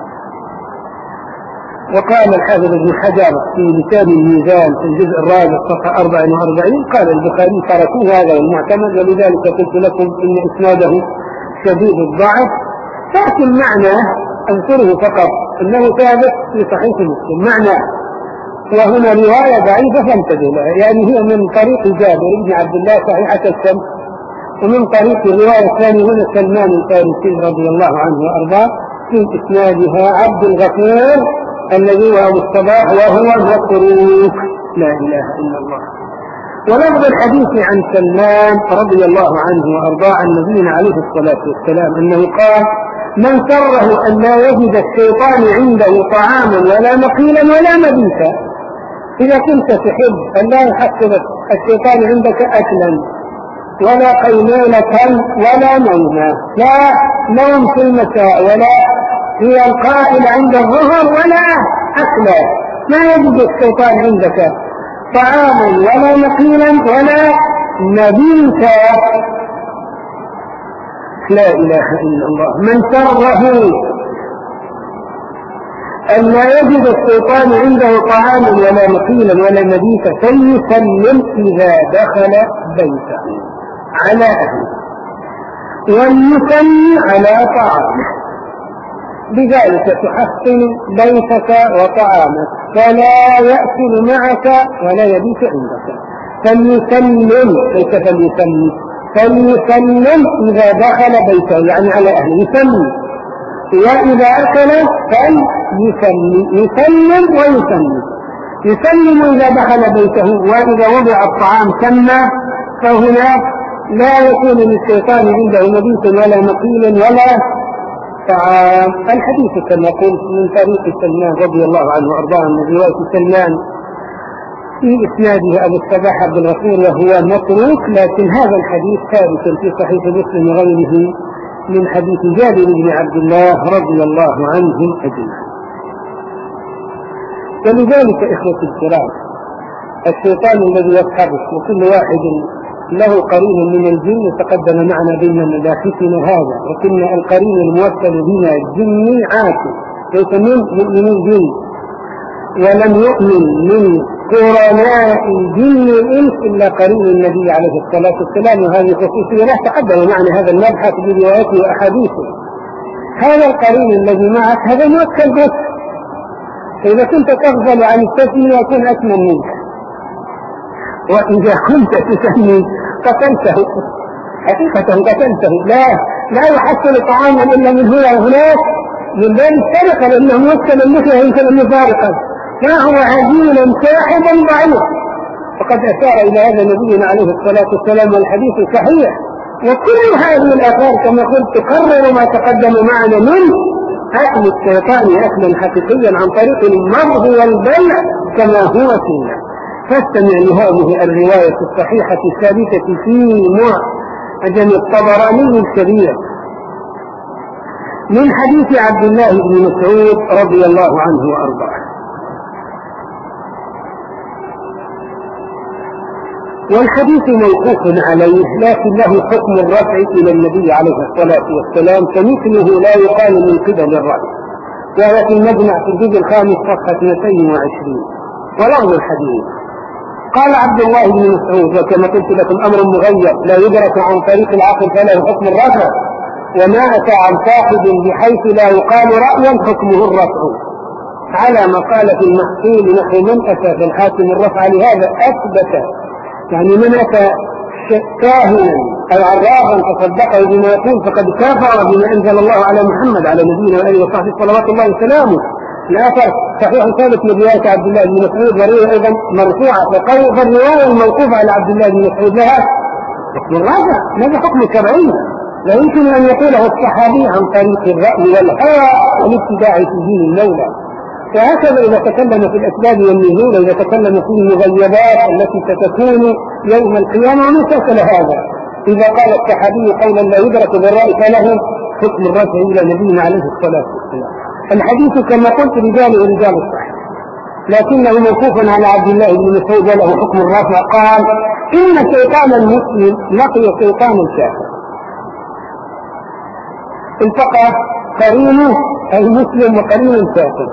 وقال الحافظ ابن حجر في لسان الميزان في الجزء الرابع صفحة أربع وأربعين قال البخاري: تركوه هذا المعتمد، ولذلك قلت لكم إن إسناده شديد الضعف، لكن معناه أذكره فقط أنه ثابت في صحيح مسلم معناه، وهنا رواية ضعيفة فانتبه لها، يعني هي من طريق جابر بن عبد الله صحيحة الشمس، ومن طريق الرواية الثانية هنا سلمان الفارسي رضي الله عنه وأرضاه في إسنادها عبد الغفور الذي هو أبو الصباح وهو متروك. لا إله إلا الله. ولفظ الحديث عن سلمان رضي الله عنه وأرضاه عن نبينا عليه الصلاة والسلام أنه قال: من سره أن لا يجد الشيطان عنده طعاما ولا مقيلا ولا مبيتا. إذا كنت تحب أن لا يحصل الشيطان عندك أكلا ولا قيلولة ولا نوما، لا نوم في المساء ولا هي القائل عند الظهر ولا أكلا، ما يجد الشيطان عندك طعاما ولا مقيلا ولا مبيتا. لا إله إلا الله. من سره أن لا يجد الشيطان عنده طعاما ولا مقيلا ولا مبيتا فليسلم إذا دخل بيته على أهله وليسلم على طعامه، بذلك تحسن بيتك وطعامك فلا يأكل معك ولا يبيت عندك. فليسلم ليس فليسلم فليسلم إذا دخل بيته يعني على أهله يسلم، وإذا أكل فليسلم يسلم ويسلم، يسلم إذا دخل بيته، وإذا وضع الطعام سمى، فهنا لا يكون للشيطان عنده مبيت ولا مقيل ولا طعام. الحديث كما قلت من طريق سلمان رضي الله عنه وأرضاه من رواية سلمان في إسناده أبو الصباح عبد الغفور وهو متروك، لكن هذا الحديث ثابت في صحيح مسلم وغيره من حديث جابر بن عبد الله رضي الله عنهم أجمعين. ولذلك إخوة الكرام الشيطان الذي يصحبه وكل واحد له قرين من الجن تقدم معنا بين مباحثنا هذا، وكن القرين الموكل بنا الجن عاكس ليس من مؤمن الجن، ولم يؤمن من قرناء الجن الإنس إلا قرين النبي عليه الصلاة والسلام، وهذه خصوصية لا تقدم معنا هذا المبحث بروايته وأحاديثه. هذا القرين الذي معك هذا موكل بك، إذا كنت تفضل عن التسمية يكون أكمل منك، وإذا كنت تسمي قتلته حقيقة قتلته. لا لا يحصل طعاما إلا من هنا وهناك من بين السرقة، لأنه موكل المثل يمكن أن يفارقه، فهو عجيلا ساحبا ضعيف. وقد أشار إلى هذا نبينا عليه الصلاة والسلام والحديث صحيح. وكل هذه الآثار كما قلت تقرر ما تقدم معنا من أكل الشيطان أكلا حقيقيا عن طريق المرض والبلع كما هو فينا. فاستمع لهذه الرواية الصحيحة الثابتة في معجم الطبراني الكبير من حديث عبد الله بن مسعود رضي الله عنه وأرضاه. والحديث موقوف عليه، لكن له حكم الرفع إلى النبي عليه الصلاة والسلام، فمثله لا يقال من قبل الرفع، وهو في المجمع في الجزء الخامس صفحة اثنين وعشرين. ولفظ الحديث قال عبد الله بن مسعود: وكما قلت لكم أمر مغير لا يدرك عن طريق العقل فله حكم الرفع، وما أتى عن صاحب بحيث لا يقال رأيا حكمه الرفع، على ما قال في المحصول نحو من أتى في الحاكم الرفع. لهذا أثبت يعني من أتى كاهنا أو عرافا فصدقه بما يقول فقد كفر بما أنزل الله على محمد على نبينا وآله وصحبه صلوات الله وسلامه. الآثر صحيح ثابت من رواية عبد الله بن مسعود، ورواية أيضا مرفوعة، فالرواية الموقوفة على عبد الله بن مسعود لها حكم الرافع، هذا حكم شرعي لا يمكن أن يقوله الصحابي عن طريق الرأي والهوى والابتداع في دين المولى. فهكذا إذا تكلم في الأسباب والنزول، إذا تكلم في المغيبات التي ستكون يوم القيامة ومثل هذا، إذا قال الصحابي قولا لا يدرك بالرأي فله حكم الرفع إلى نبينا عليه الصلاة والسلام. الحديث كما قلت رجاله رجال الصحيح، لكنه موقوف على عبد الله بن مسعود وله حكم الرفع. قال: إن شيطان المسلم لقي شيطان الكافر، التقى قرينه المسلم وقرين الكافر.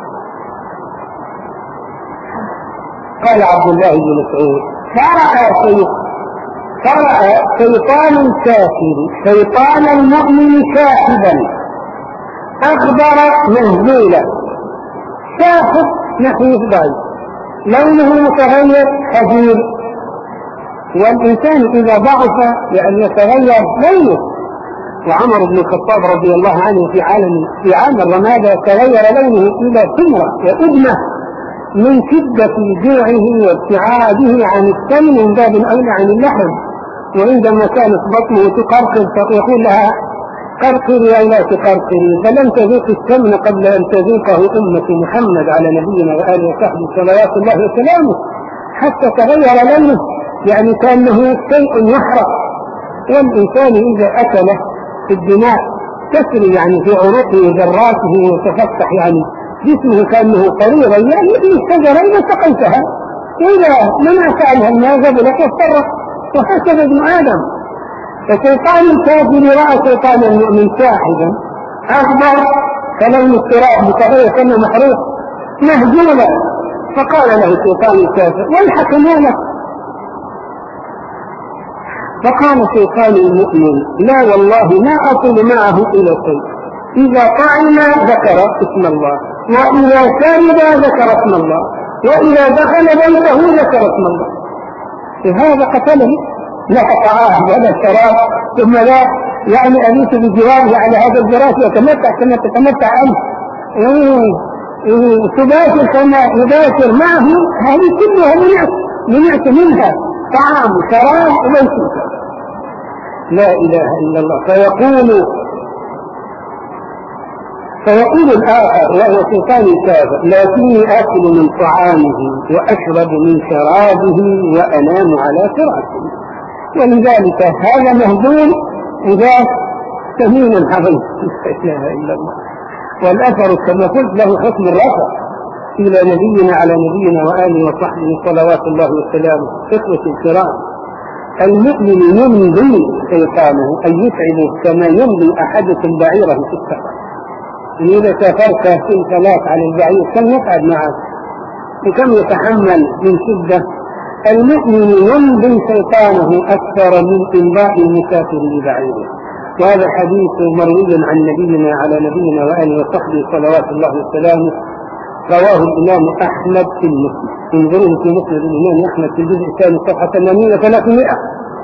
قال عبد الله بن مسعود: فرأى فرأى شيطان الكافر شيطان المؤمن شاحبا أخضر مهزولا، شاحب نحو يفضل، لونه متغير حزين، والإنسان إذا ضعف يعني يتغير لونه. وعمر بن الخطاب رضي الله عنه في عالم في عام الرمادة تغير لونه إلى سمرة وأدمة من شدة جوعه وابتعاده عن السمن من باب أولى عن اللحم. وعندما كانت بطنه تقرقر فيقول لها: قرقري أو لا تقرقري، فلم تذوق السمن قبل أن تذوقه أمة محمد على نبينا وآله وصحبه صلوات الله وسلامه، حتى تغير لونه، يعني كأنه شيء يحرق. والإنسان إذا أكل في الدماء تسري يعني في عروقه وذراته وتفتح يعني جسمه كأنه قريرا، يعني مثل الشجرة إذا سقيتها وإذا منعت عنها الماء ذبلت واضطرت، وهكذا ابن آدم. فشيطان الكافر رأى شيطان المؤمن شاحبا أخضر كلون التراب متغير كأنه محروق مهزولا، فقال له شيطان الكافر: ويحك مالك؟ فقال شيطان المؤمن: لا والله ما أصل معه إلى شيء، إذا طعم ذكر اسم الله، وإذا شرب ذكر اسم الله، وإذا دخل بيته ذكر اسم الله. فهذا قتله، لا طعام ولا شراب، ثم لا يعني أبيت بجواره على هذا الجراس وتمتع كما تتمتع أنت. تباشر كما يباشر معه، هذه كلها منعت منعت منها طعام شراب ومنسوك. لا إله إلا الله. فيقول فيقول الآخر وهو شيطان كافر: لكني آكل من طعامه وأشرب من شرابه وأنام على فراشه. ولذلك هذا مهزوم إذا سمين عظيم. لا إله إلا الله. والأثر كما قلت له حكم الرفع إلى نبينا على نبينا وآله وصحبه صلوات الله وسلامه. إخوة الكرام، المؤمن يمضي شيطانه أن يتعبه كما يمضي أحدكم بعيره في السفر. إذا سافرت في ثلاث على البعير كم يتعب معه وكم يتحمل من شدة. المؤمن يمضي شيطانه أكثر من إمضاء المسافر لبعيره. وهذا حديث مروي عن نبينا على نبينا وآله وصحبه صلوات الله وسلامه، رواه الإمام أحمد في المسند. انظروا في مسند الإمام أحمد في الجزء الثاني صفحة ثمانين وثلاثمائة.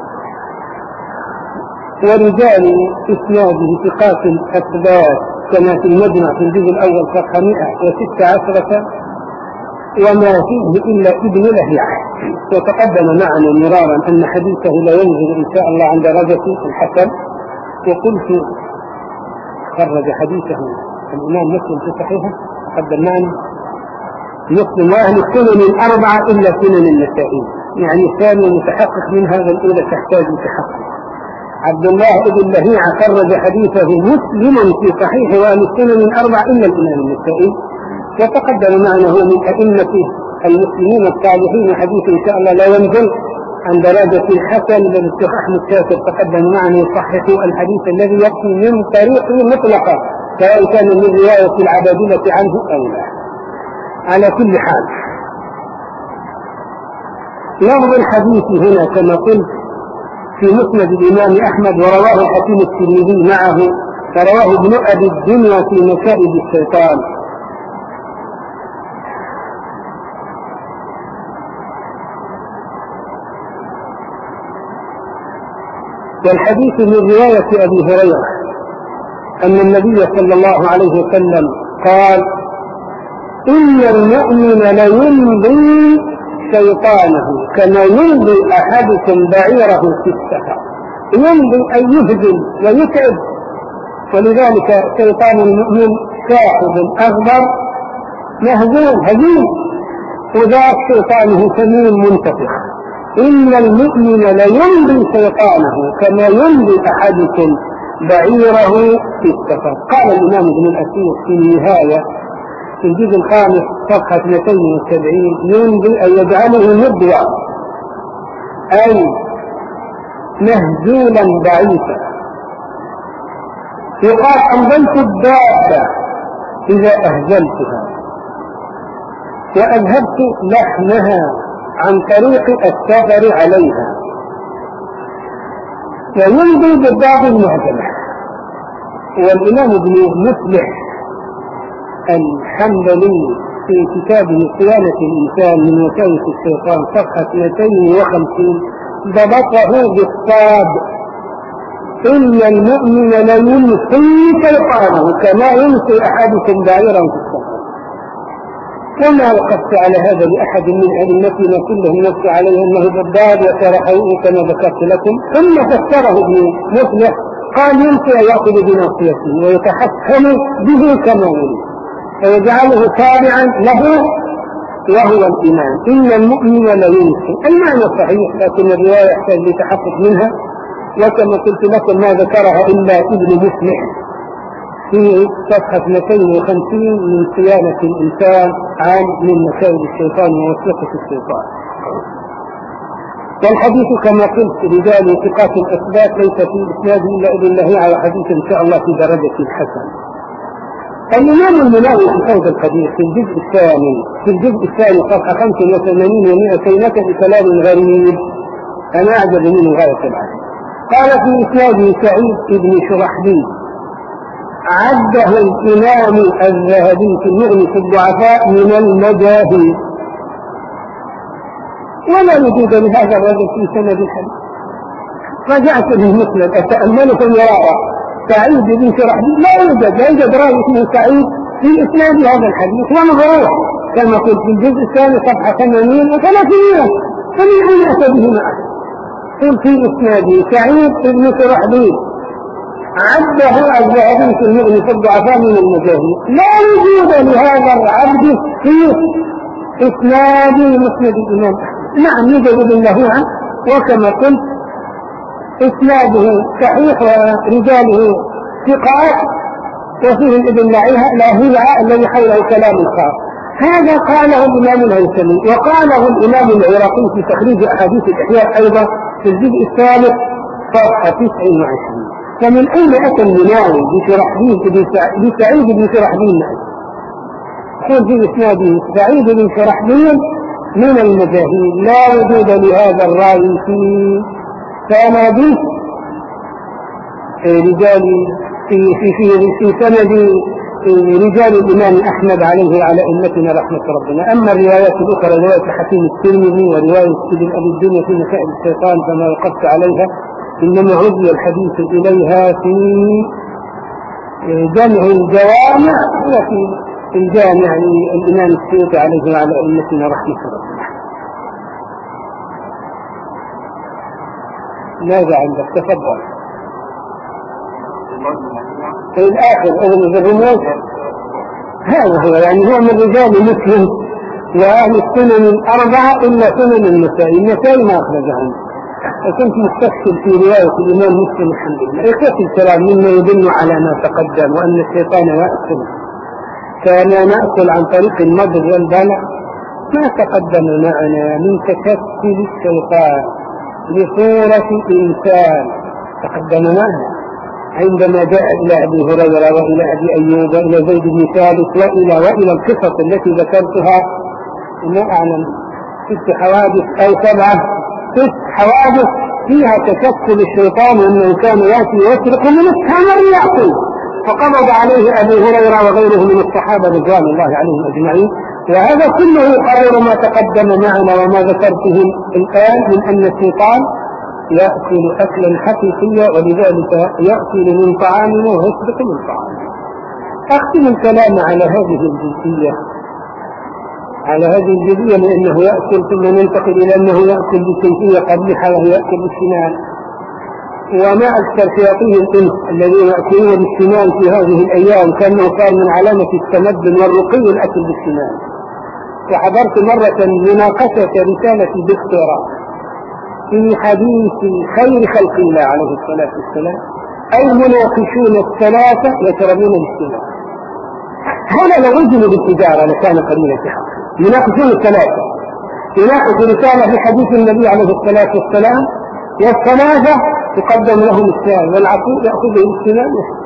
ورجال إسناده ثقات أثبات كما في المجمع في الجزء الأول صفحة مئة وستة عشرة، وما فيه إلا ابن لهيعة. وتقدم معنا مرارا أن حديثه لا ينزل إن شاء الله عند درجة الحسن. وقلت خرج حديثه الإمام مسلم في صحيحه، تقدم معنا مسلم وأهل السنن الأربعة إلا سنن النسائي، يعني الثاني متحقق من هذا الأولى تحتاج متحقق. عبد الله بن لهيعة خرج حديثه مسلم في صحيح وأهل السنن الأربعة إلا الإمام النسائي. وتقدم معنا هو من أئمة المسلمين الصالحين، حديث إن شاء الله لا ينزل عن درجة الحسن بل الشيخ أحمد شاكر تقدم معنا يصحح الحديث الذي يأتي من طريقه مطلقا سواء كان من رواية العبادلة عنه أو لا. على كل حال لفظ الحديث هنا كما قلت في مسند الإمام أحمد، ورواه الحكيم الترمذي معه، فرواه ابن أبي الدنيا في مكائد الشيطان. والحديث من رواية أبي هريرة أن النبي صلى الله عليه وسلم قال: إن المؤمن ليمضي شيطانه كما يمضي أحدكم بعيره في السفر. يمضي أن يهزم ويتعب، ولذلك شيطان المؤمن شاحب أغبر مهزوم هزيم، وذاك شيطانه سمين منتفخ. إن المؤمن ليمضي شيطانه كما يمضي أحدكم بعيره في السفر. قال الإمام ابن الأثير في النهاية في الجزء الخامس صفحة اثنتين وسبعين: يمضي أن يجعله مضوى أي مهزولا ضعيفا. يقال: أمضيت الدابة إذا أهزلتها وأذهبت لحمها عن طريق السفر عليها. ويمضي بالضاد المهزلة. والإمام ابن مفلح الحنبلي في كتابه صيانة الإنسان من وساوس الشيطان صفحة اثنتين وخمسين ضبطه بالصاد: إن المؤمن لينسي شيطانه كما ينسي أحدكم بعيرا في السفر. وما وقفت على هذا لأحد من أئمتنا كلهم نص عليه أنه ضداد وشرحه كما ذكرت لكم، ثم فسره ابن مفلح قال: ينسي يأخذ بناصيته ويتحكم به كما يريد فيجعله تابعا له وهو الإيمان. إن المؤمن لينسي. المعنى صحيح، لكن الرواية يحتاج لتحقق منها، وكما قلت لكم ما ذكرها إلا ابن مفلح في صفحة اثنتين وخمسين من صيانة الإنسان عن من مسائل الشيطان ووسوسة الشيطان. والحديث كما قلت رجال ثقات الأثبات ليس في إسناده إلا ابن لهيعة، وحديث إن شاء الله في درجة الحسن. الإمام المناوي في هذا الحديث في الجزء الثاني في الجزء الثاني صفحة خمسة وثمانين ومئتين بكلام غريب أنا أعجب منه غاية العجب. قال في إسناده سعيد بن شرحبيل عده الإمام الذهبي في المغني في الضعفاء من المجاهيل، ولا وجود لهذا الرجل في سند الحديث. رجعت به مسلم أتأمله مرارا: سعيد بن شرحبيل لا يوجد لا يوجد راوي اسمه سعيد في إسناد هذا الحديث ومضروع كما قلت في الجزء الثاني صفحة ثمانين وثلاثين. فمن أين أتى به معه؟ قل في إسناده سعيد بن شرحبيل عبده الذهبي في المغني في الضعفاء من المجاهيل، لا وجود لهذا العبد في إسناد مسند الإمام أحمد. نعم يوجد له عنه، وكما قلت إسناده صحيح ورجاله ثقات، وفيه الابن لاهيعة الذي حوله كلام خاص. هذا قاله الإمام الهيثمي، وقاله الإمام العراقي في تخريج أحاديث الإحياء أيضا في الجزء الثالث صفحة تسعة وعشرين. فمن أين أتى المناوي بشرحبيل بسعيد بن شرحبيل؟ يقول في إسناده سعيد بن شرحبيل من المجاهيل، لا وجود لهذا الراوي في سند رجال في في في في سند رجال الإمام أحمد عليه وعلى أئمتنا رحمة ربنا. أما الروايات الأخرى رواية حكيم الترمذي ورواية ابن أبي الدنيا في مسائل الشيطان فما وقفت عليها، إنما عزي الحديث إليها في جمع الجوامع وفي الجامع الإمام السيوطي عليه وعلى أئمتنا رحمة ربنا. ماذا عندك؟ تفضل. في الآخر أذن الرموز هذا هو، يعني هو من رجال مسلم وأهل السنن الأربعة إلا سنن النسائي. النسائي ما أخرجهم، وكنت مستفسر في رواية الإمام مسلم الحمد لله. يكفي الكلام مما يدل على ما تقدم، وأن الشيطان يأكل كان نأكل عن طريق المضغ والبلع. ما تقدم معنا من تشكل الشيطان بصورة إنسان تقدم معنا عندما جاء إلى أبي هريرة وإلى أبي أيوب وإلى زيد بن ثابت وإلى وإلى القصص التي ذكرتها، ما أعلم ست حوادث أو سبعة ست حوادث فيها تشكل الشيطان وأنه كان يأتي ويسرق من التمر يأكل، فقبض عليه أبي هريرة وغيره من الصحابة رضوان الله عليهم أجمعين. وهذا كله يقرر ما تقدم معنا وما ذكرته الآن من أن الشيطان يأكل أكلا حقيقيا، ولذلك يأكل من طعامنا ويسرق من طعامنا. أختم الكلام على هذه الجزئية على هذه الجزئية لأنه يأكل، ثم ننتقل إلى أنه يأكل بكيفية قبيحة وهو يأكل بالسنان. وما أكثر شياطين الإنس الذين يأكلون بالسنان في هذه الأيام، كأنه صار من علامة التمدن والرقي الأكل بالسنان. وحضرت مرة مناقشة رسالة دكتوراه في حديث خير خلق الله عليه الصلاة والسلام، المناقشون الثلاثة يشربون بالسنان. هذا لو وجدوا بالتجارة لكان قليلا في حق. مناقشون الثلاثة يناقش رسالة في حديث النبي عليه الصلاة والسلام، والثلاثة يقدم لهم الشاي والعقول يأخذه بالسنان.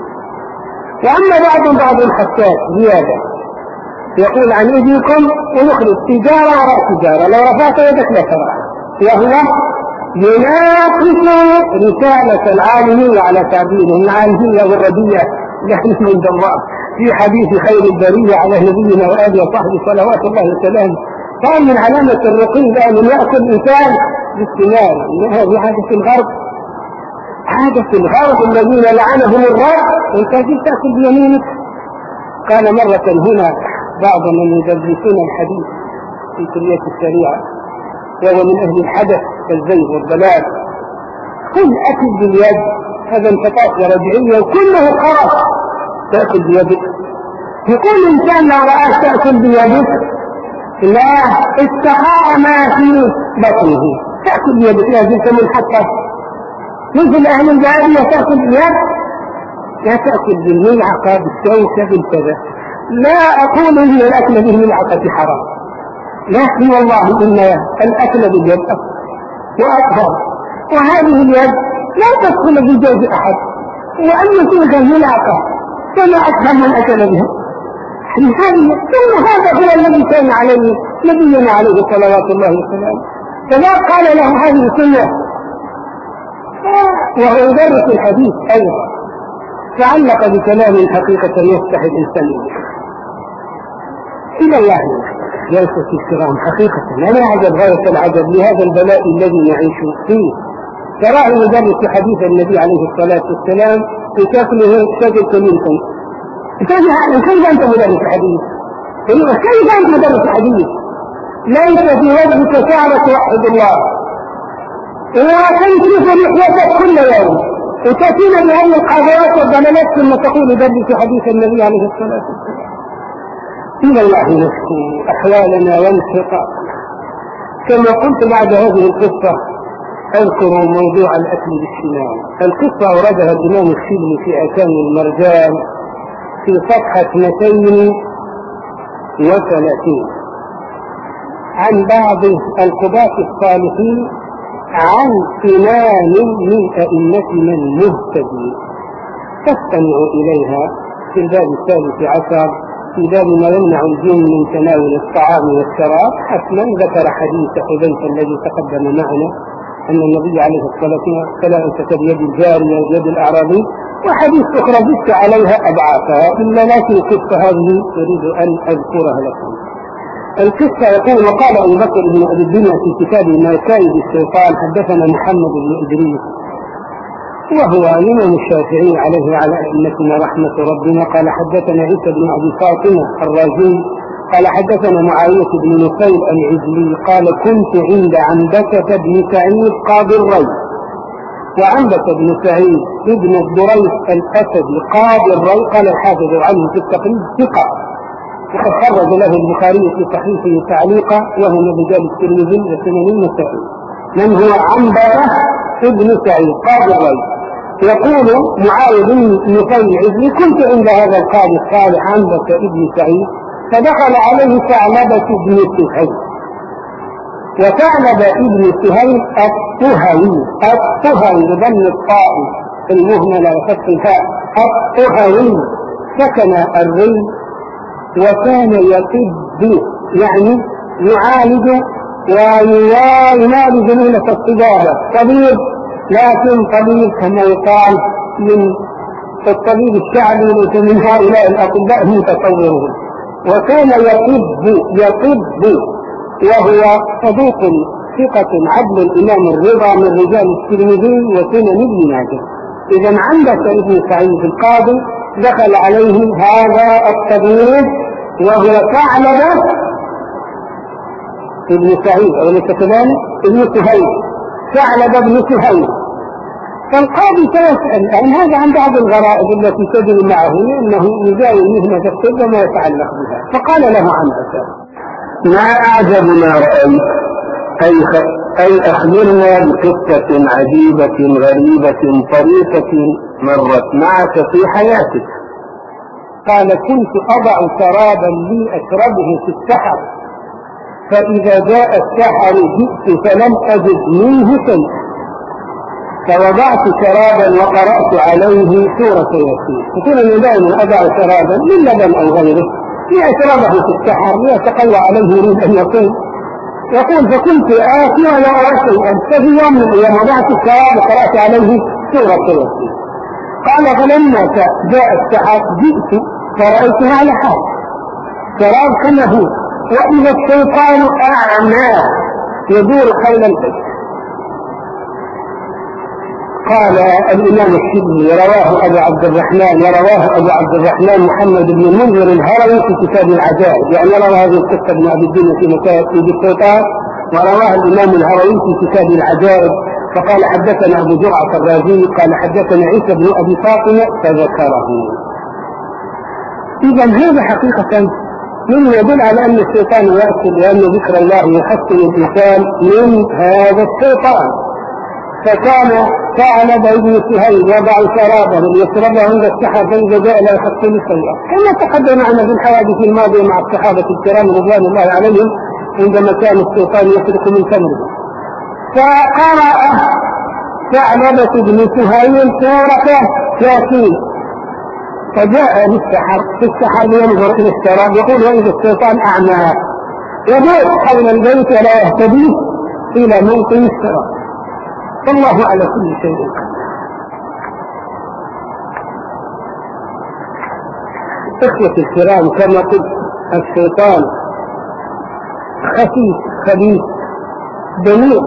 وأما بعض بعض الحساس زيادة يقول عن إيديكم ونخرج تجارة وراء تجارة، لو رفعت يدك لا ترى، وهو يناقش رسالة العالمية على تعبيرهم العالمية والردية نحن من الله في حديث خير البرية على نبينا وآله وصحبه صلوات الله وسلامه. كان من علامة الرقي الآن يأكل إنسان بالسنان. هذه عادة الغرب، عادة الغرب الذين لعنهم الرب، وانت جيت تأكل بيمينك. قال مرة هنا بعض من يدرسون الحديث في كلية الشريعة وهو من أهل الحدث كالزيغ والضلال، كل أكل باليد هذا انتقاص ورجعية وكله خرف. تأكل بيدك، يقول إنسان لو رأيت تأكل بيدك لا استقاء ما في بطنه. تأكل بيدك لازم منحطة مثل أهل الجاهلية تأكل بيد، لا تأكل بالملعقة بالشوكة بالكذا. لا أقول إن الأكل بالملعقة حرام، لكن والله إن الأكل باليد وأطهر، وهذه اليد لا تدخل في جوف أحد، وأن تلك الملعقة كما أكثر من أكل بها. ثم هذا هو الذي كان عليه نبينا عليه صلوات الله وسلامه، فما قال له هذه السنة وهو يدرس الحديث أيضا، تعلق بكلام حقيقة يفتح الإنسان إلى الله. جلسة الكرام حقيقة أنا أعجب غاية العجب لهذا البلاء الذي يعيش فيه. تراه يدرس حديث النبي عليه الصلاة والسلام في شكله شكل كميلكم كيف أنت مدرس حديث؟ كيف أنت مدرس حديث؟ ليس في وجهك شعرة توحد الله، وتنشف لحيتك كل يوم، وتأتينا بهذه القضايا والضلالات ثم تقول درس حديث النبي عليه الصلاة والسلام. إلى الله نشكو أحوالنا وانشقاقنا. كما قلت بعد هذه القصة أذكر موضوع الأكل بالشمال. القصة أوردها الإمام الشبلي في أكام المرجان في صفحة مئتين وثلاثين عن بعض القضاة الصالحين عن إمام من أئمتنا المهتدين، فاستمعوا إليها في الباب الثالث عشر في باب ما يمنع الجن من تناول الطعام والشراب. أصلا ذكر حديث حذيفة الذي تقدم معنا أن النبي عليه الصلاة والسلام كتب يد الجارية ويد الأعرابي، وحديث أخرى زدت عليها أضعافها، إلا لكن القصة هذه أريد أن أذكرها لكم. القصة يقول: وقال أبو بكر بن أبي الدنيا في كتابه مكائد الشيطان: حدثنا محمد بن إدريس وهو إمام الشافعي عليه وعلى أئمتنا رحمة ربنا، قال حدثنا عيسى بن أبي فاطمة الرازي قال حدثنا معاوية بن نصير العجلي قال: كنت عند عنبسة بن سعيد قاضي الري، وعنبسة بن سعيد ابن الدريس الأسدي قاضي الري، قال الحافظ عنه في التقريب ثقة، وقد خرج له البخاري في صحيحه تعليقا، وهو من رجال الترمذي وسنن النسائي. من هو عنبسة ابن سعيد قاضي الري؟ يقول معاوية بن نصير العجلي: كنت عند هذا القاضي الصالح عنبسة ابن سعيد، فدخل عليه ثعلبة بن سهيل، وثعلبة ابن سهيل الطهوي الطهوي بضم الطاء المهملة وفتح الفاء الطهوي، سكن الري وكان يطب، يعني يعالج وينال جميلة الطبابة، طبيب، لكن طبيب كما يقال من الطبيب الشعبي من هؤلاء الأطباء متصورون. وكان يطب يطب وهو صدوق ثقة عدل الإمام الرضا من رجال الترمذي وسنن ابن ماجه. إذا عنبسة ابن سعيد القاضي دخل عليه هذا الطبيب وهو ثعلبة ابن سعيد أوليس كذلك ابن سهيل، ثعلبة ابن سهيل. فالقاضي سيسأل عن هذا عن بعض الغرائب التي تجري معه لأنه يجاوز مهنة الطب وما يتعلق بها. فقال له عنبسة: ما أعجب ما رأيت، أي, أي أخبرنا بقصة عجيبة غريبة طريفة مرت معك في حياتك. قال: كنت أضع شرابا لي أشربه في السحر، فإذا جاء السحر جئت فلم أجد منه شيء، فوضعت شرابا وقرأت عليه سورة ياسين. يقول أنه دائما أضع شرابا من لبن أو غيره لأشربه في السحر ليتقوى عليه يريد أن يقوم. يقول: فكنت آتي ولا أرى شيئا، ففي يوم من الأيام وضعت الشراب وقرأت عليه سورة ياسين. قال: فلما جاء السحر جئت فرأيتها على حال شراب كما هو، وإذا الشيطان أعمى يدور حول البيت. قال الإمام الشبلي: رواه أبو عبد الرحمن ورواه أبو عبد الرحمن محمد بن المنذر الهروي في كتاب العجائب، يعني روى هذه القصة ابن أبي الدنيا في مكاتب الشيطان، ورواها الإمام الهروي في كتاب العجائب. فقال: حدثنا أبو زرعة الرازي قال حدثنا عيسى بن أبي فاطمة فذكره. إذا هذا حقيقة مما يدل على أن الشيطان يأكل، وأن ذكر الله يحسن الإنسان من هذا الشيطان. فكان ثعلب ابن سهيل يضع شرابه ليشربه عند السحر، فإذا جاء لا يحصل شيئا، كما تقدم معنا في الحوادث الماضية مع الصحابة الكرام رضوان الله عليهم عندما كان الشيطان يسرق من تمره. فقرأ ثعلبة بن سهيل سورة ياسين، فجاء للسحر في السحر لينظر إلى الشراب، يقول: وإذا الشيطان أعمى يدور حول البيت ولا يهتدي إلى موطن الشراب. والله على كل شيء قدير. إخوتي الكرام، كما قلت الشيطان خفيف خبيث دنيء،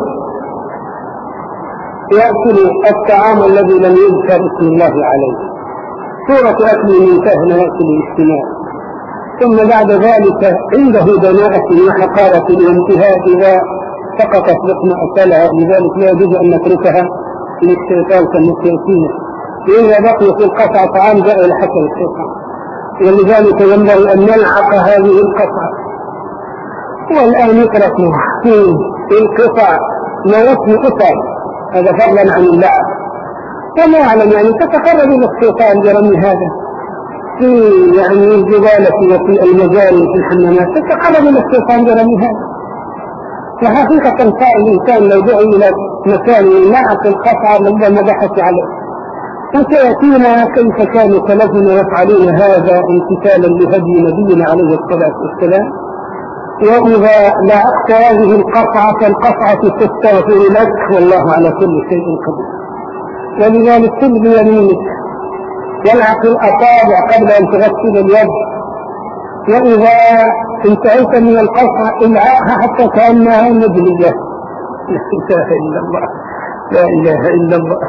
يأكل الطعام الذي لم يذكر اسم الله عليه. صورة أكل من كهن يأكل الاجتماع، ثم بعد ذلك عنده دناءة وحقارة وانتهاء إذا سقطت لقمة أكلها، لذلك لا يجوز أن نتركها للشيطان كالمسيسين، وإذا بقي في القطع طعام جاء إلى حسب الشيطان، ولذلك ينبغي أن نلحق هذه القطعة. والآن يترك في القطع ما يكفي قطع، هذا فضلا عن اللعب، وما أعلم يعني تتقرب إلى الشيطان برمي هذا في يعني الجبالة وفي المجال في الحمامات، تتقرب إلى الشيطان برمي هذا. وحقيقة صار الإنسان لو دعي إلى مكان ينعت القطعة لما بحث عليه، وسيأتينا كيف كانوا سلفنا يفعلون هذا امتثالا لهدي نبينا عليه الصلاة والسلام. وإذا لعقت هذه القطعة فالقطعة تستغفر لك والله على كل شيء قدير. ولذلك كل بيمينك والعق الأصابع قبل أن تغسل اليد، وإذا انتهيت من القطعة العقها حتى كأنها مدلية. لا إله إلا الله، لا إله إلا الله.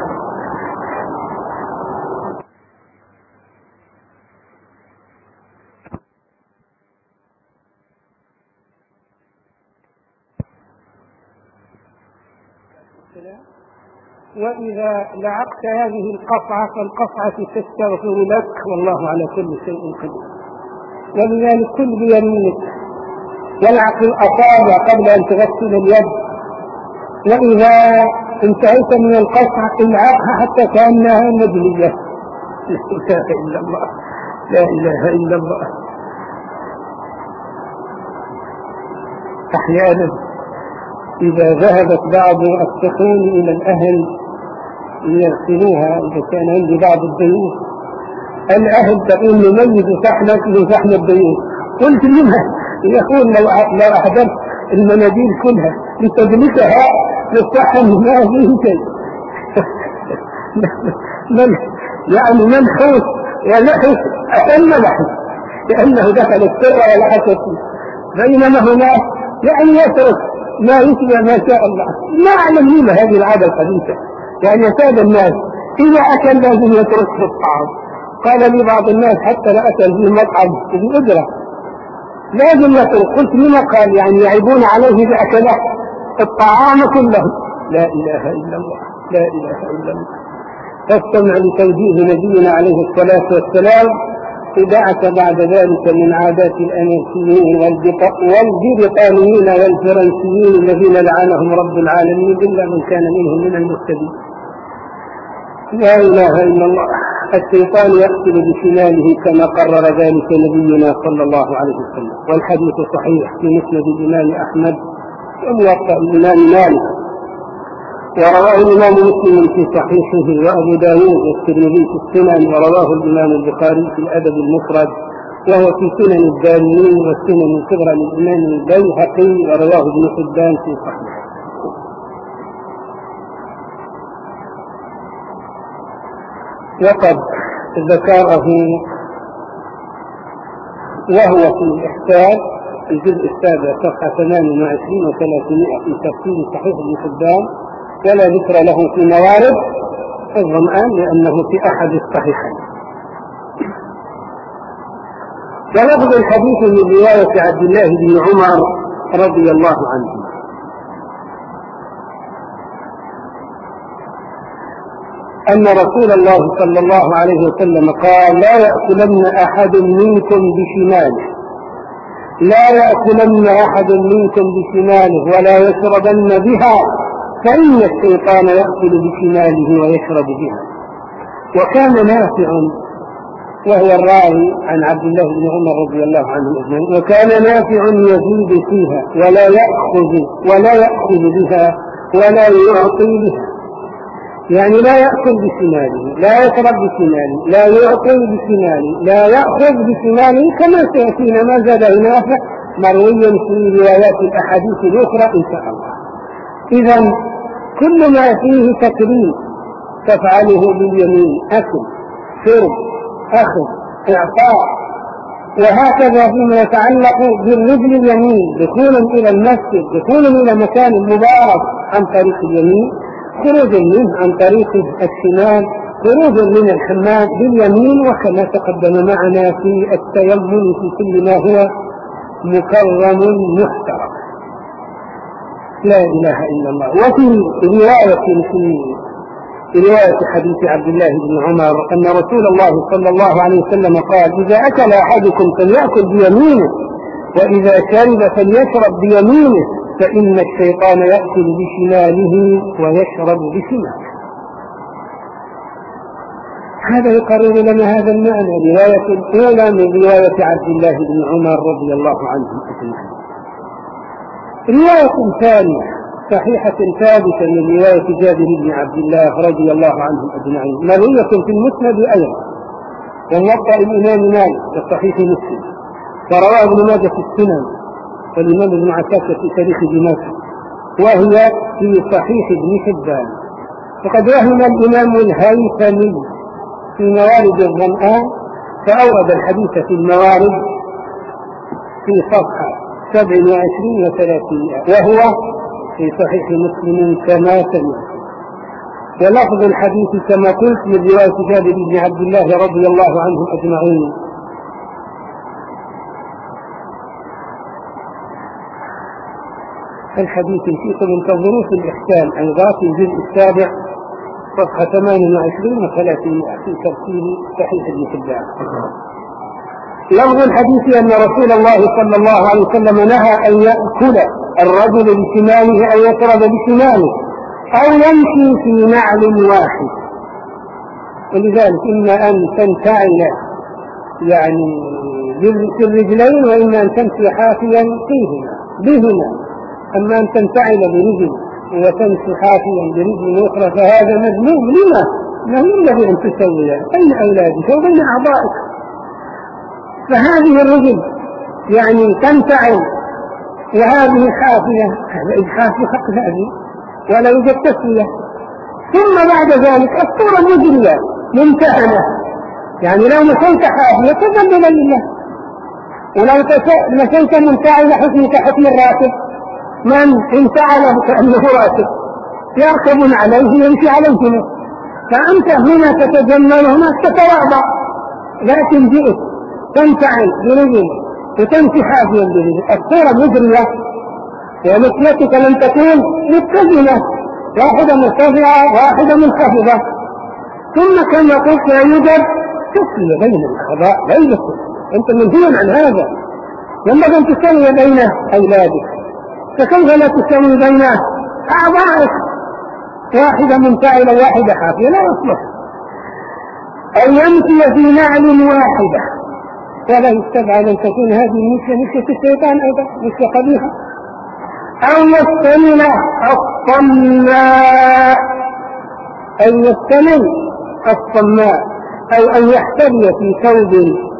وإذا لعقت هذه القطعة فالقطعة تستغفر لك والله على كل شيء قدير. ولذلك كل بيمينك والعق الأصابع قبل أن تغسل اليد، وإذا انتهيت من القطعة العقها حتى كأنها مدلية. لا إله إلا الله، لا إله إلا الله. أحيانا إذا ذهبت بعض السخون إلى الأهل ليغسلوها، إذا كان عندي بعض الضيوف الأهل تقول نميز صحنك لصحن الضيوف، قلت لها يقول لو لو أحضرت المناديل كلها لتدلكها للصحن ما فيه شيء. من يعني منحوس ولحس أتم لحس لأنه دخل السر ولحس، بينما هناك يعني يترك ما يشبه ما شاء الله. ما أعلم لما هذه العادة الحديثة، يعني يساد الناس إذا أكل لازم يترك في الطعام. قال لي بعض الناس حتى لا أكل في المطعم بأجرة لازم يترك. قلت لما؟ قال يعني يعيبون عليه بأكله الطعام كله. لا إله إلا الله، لا إله إلا الله. فاستمع لتوجيه نبينا عليه الصلاة والسلام ابتدعت بعد ذلك من عادات الأمريكيين والبريطانيين والفرنسيين الذين لعنهم رب العالمين إلا من كان منهم من المهتدين. لا إله إلا الله. الشيطان يقتل بشماله كما قرر ذلك نبينا صلى الله عليه وسلم، والحديث صحيح في مسند الإمام أحمد وموطأ الإمام مالك، ورواه الإمام مسلم في صحيحه، وأبو داود والترمذي في السنن، ورواه الإمام البخاري في الأدب المفرد، وهو في سنن الدارمي والسنن الكبرى للإمام البيهقي، ورواه ابن حبان في صحيح. وقد ذكره وهو في الإحسان الجزء السابع صفحة ثمانية وعشرين وثلاثمائة في تفسير صحيح ابن حبان، ولا ذكر له في موارد الظمآن لأنه في أحد الصحيحين. ولفظ الحديث من رواية عبد الله بن عمر رضي الله عنه أن رسول الله صلى الله عليه وسلم قال: لا يأكلن أحد منكم بشماله، لا يأكلن أحد منكم بشماله ولا يشربن بها، فإن الشيطان يأكل بشماله ويشرب بها. وكان نافع وهو الراوي عن عبد الله بن عمر رضي الله عنه أجمعين، وكان نافع يزيد فيها ولا يأخذ ولا يأخذ بها ولا يعطي بها، يعني لا يأكل بشماله، لا يشرب بشماله، لا يعطي بشماله، لا يأخذ بشماله، كما سيأتينا ما زاد نافع مرويا في روايات الأحاديث الأخرى إن شاء الله. إذا كل ما فيه تكريم تفعله باليمين، أكل، شرب، أخذ، إعطاء، وهكذا فيما يتعلق بالرجل اليمين، دخولا إلى المسجد، دخولا إلى مكان مبارك عن طريق اليمين، خروجا منه عن طريق الشمال، خروج من الحمام باليمين، وكما تقدم معنا في التيمم في كل ما هو مكرم محترم. لا إله إلا الله. وفي رواية في رواية حديث عبد الله بن عمر أن رسول الله صلى الله عليه وسلم قال: إذا أكل أحدكم فليأكل بيمينه، وإذا شرب فليشرب بيمينه، فإن الشيطان يأكل بشماله ويشرب بشماله. هذا يقرر لنا هذا المعنى. رواية الأولى من رواية عبد الله بن عمر رضي الله عنه أجمعين. رواية ثانية صحيحة ثابتة من رواية جابر بن عبد الله رضي الله عنهم أجمعين، مروية في المسند أيضا، وموطأ الإمام مالك في صحيح مسلم، ورواه ابن ماجه في السنن، والإمام ابن عساكر في تاريخ دمشق، وهي في صحيح ابن حبان. وقد وهم الإمام الهيثمي في موارد الظمآن فأورد الحديث في الموارد في صفحة سبع وعشرين وثلاثين، وهو في صحيح مسلم كما سمع. ولفظ الحديث كما قلت من رواية جابر بن عبد الله رضي الله عنهم أجمعين. الحديث فيكم انتظروا في الإحسان أيضا في الجزء السابع صفحة ثمانية وعشرين وثلاثين في تفسير صحيح ابن حبان. لفظ الحديث أن رسول الله صلى الله عليه وسلم نهى أن يأكل الرجل بشماله أو يشرب بشماله أو يمشي في نعل واحد. ولذلك إما أن تنتعل يعني في الرجلين، وإما أن تمشي حافيا فيهما بهما. أما أن تنتعل برجل وتمشي حافيا برجل أخرى فهذا مذموم. لما؟ ما ينبغي أن تسوي بين أولادك وبين أعضائك. فهذه الرجل يعني تنتعل وهذه حافية، هذا إجحاف حق هذه ولا يوجد تسوية. ثم بعد ذلك الصورة المجرية ممتهنة، يعني لو مشيت حافية تذلل لله، ولو مشيت منتعل حكمك حكم الراكب. من انتعله كأنه راكب يركب عليه يمشي عليه، فأنت هنا تتجمل هناك تتواضع، لكن جئت تنتعل برجل وتمشي حافيا برجل. الصورة مجرية، ومثلتك لم تكون متزنة، واحدة مرتفعة واحدة منخفضة. ثم كما قلت لا يوجد تسوية بين الأعضاء، لا يوجد. أنت منهي عن هذا. ينبغي أن تسوي بين أولادك، فكيف لا تسوي بين أعضائك؟ واحدة منتعلة واحدة حافية لا يصلح. أو يمشي في نعل واحدة، ولا يستبعد أن تكون هذه المشية مشية الشيطان أيضا، مشية قبيحة. أو يستمل الصماء، أن يستمل الصماء، أو أن يحتوي في ثوب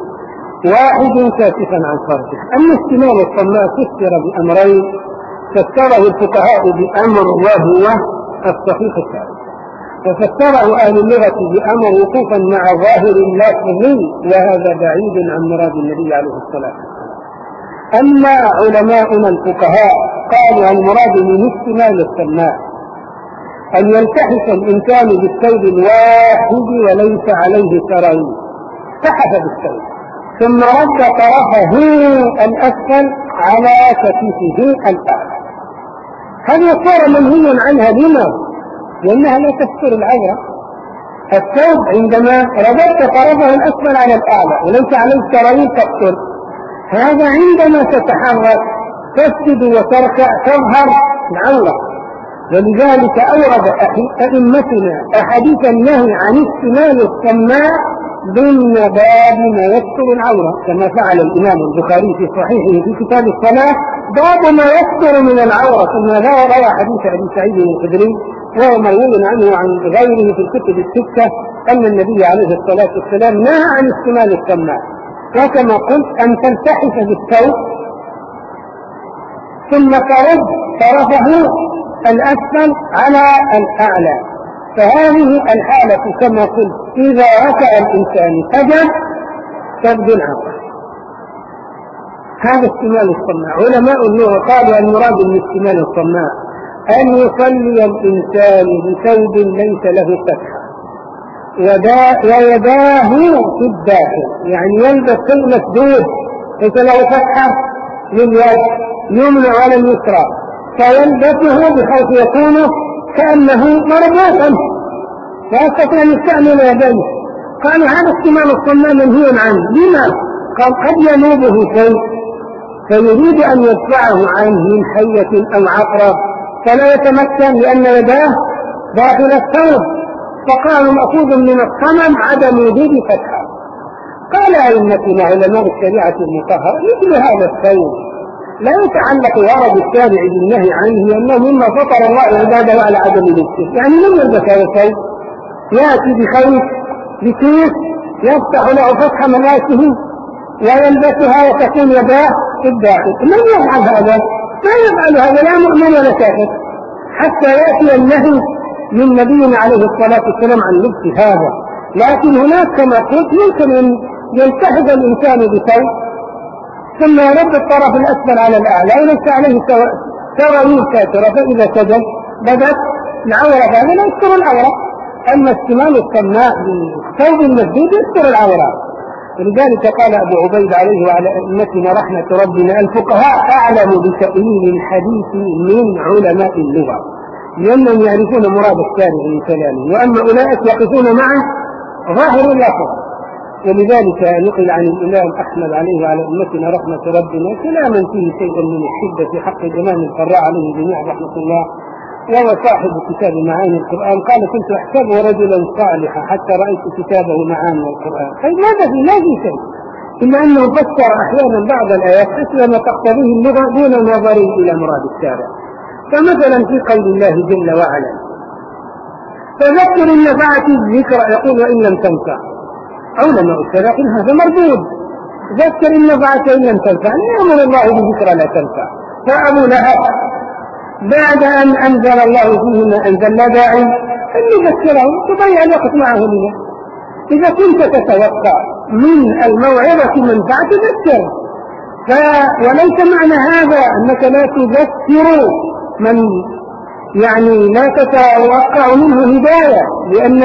واحد كاشفا عن فرجه. أما استمال الصماء فسر بأمرين، فسره الفقهاء بأمر وهو الصحيح الثالث، وفسره أهل اللغة بأمر وقوفا مع ظاهر اللفظ، وهذا بعيد عن مراد النبي عليه الصلاة والسلام. أما علماؤنا الفقهاء قالوا المراد من استمال الصماء أن يلتحف الإنسان بالثوب الواحد وليس عليه سراويل، التحف بالثوب ثم رد طرفه الأسفل على كتفه الأعلى. هذه الصورة منهي عنها. لما؟ لأنها لا تستر العورة. الثوب عندما رددت طرفه الأسفل على الأعلى وليس عليه سراويل تستر، هذا عندما تتحرك تسجد وتركع تظهر العورة. ولذلك أورد أئمتنا أحاديث النهي عن استمال الصماء ضمن باب ما يستر العورة، كما فعل الإمام البخاري في صحيحه في كتاب الصلاة باب ما يستر من العورة. ثم روى حديث أبي سعيد الخدري وهو مروي عنه وعن غيره في الكتب الستة أن النبي عليه الصلاة والسلام نهى عن استمال الصماء، وكما قلت أن تلتحف بالثوب ثم ترد طرفه الأسفل على الأعلى. فهذه الحالة كما قلت إذا ركع الإنسان سجد تبدو العورة. هذا استمال الصماء. علماء اللغة قالوا المراد من استمال الصماء أن يصلي الإنسان بثوب ليس له فتحة، ويداه في الداخل، يعني يلبس شيء مسدود ليس له فتحة لليد يمنى ولا اليسرى، فيلبسه بحيث يكون كأنه مربوطا لا يستطيع أن يستعمل يديه. قالوا هذا استعمال الصمام منهي عنه. لما؟ قال قد ينوبه شيء فيريد أن يدفعه عنه من حية أو عقرب فلا يتمكن لأن يداه داخل الثوب، فقالوا مأخوذ من الصمم عدم وجود فتحة. قال أئمتنا علماء الشريعة المطهرة مثل هذا الثوب لا يتعلق ورد الشارع بالنهي عنه لأنه مما فطر الله عباده على عدم لبسه، يعني من يلبس هذا الثوب يأتي بخيط بكيس يفتح له فتح مناسه ويلبسها وتكون يداه في الداخل. من يفعل هذا؟ ما يفعل هذا لا مؤمن ولا كافر حتى يأتي النهي من نبينا عليه الصلاة والسلام عن لبس هذا. لكن هناك كما قلت يمكن أن يلتحق الإنسان بثوب ثم يرد الطرف الأسفل على الأعلى وليس عليه سراويل كافرة، فإذا سجد بدت العورة هذا لا يستر العورة. أما استعمال الصماء بثوب المسدود يستر العورة. ولذلك قال أبو عبيد عليه وعلى أئمتنا رحمة ربنا الفقهاء أعلم بتأويل الحديث من علماء اللغة لأنهم يعرفون مراد الشارع من كلامه، وأما أولئك يقفون معه ظاهر اللفظ. ولذلك نقل عن الإمام أحمد عليه وعلى أئمتنا رحمة ربنا كلاما فيه شيء من الشدة في حق الإمام الفراء عليه جميع رحمة الله، وهو صاحب كتاب معاني القرآن، قال كنت أحسبه رجلا صالحا حتى رأيت كتابه معاني القرآن. طيب ماذا في لا في شيء إلا أنه فسر أحيانا بعض الآيات حسب ما تقتضيه اللغة دون نظر إلى مراد الشارع. فمثلا في قول الله جل وعلا فذكر إن نفعت الذكر يقول وإن لم تنفع علماء الشرع هذا مردود. ذكر إن نفعت وإن لم تنفع نعم الله بذكر لا تنفع. فأبو لهب بعد أن أنزل الله فيه ما أنزل لا داعي أن يذكره تضيع الوقت معه منه. إذا كنت تتوقع من الموعظة منفعة تذكر، وليس معنى هذا أنك لا تذكر من يعني لا تتوقع منه هداية، لأن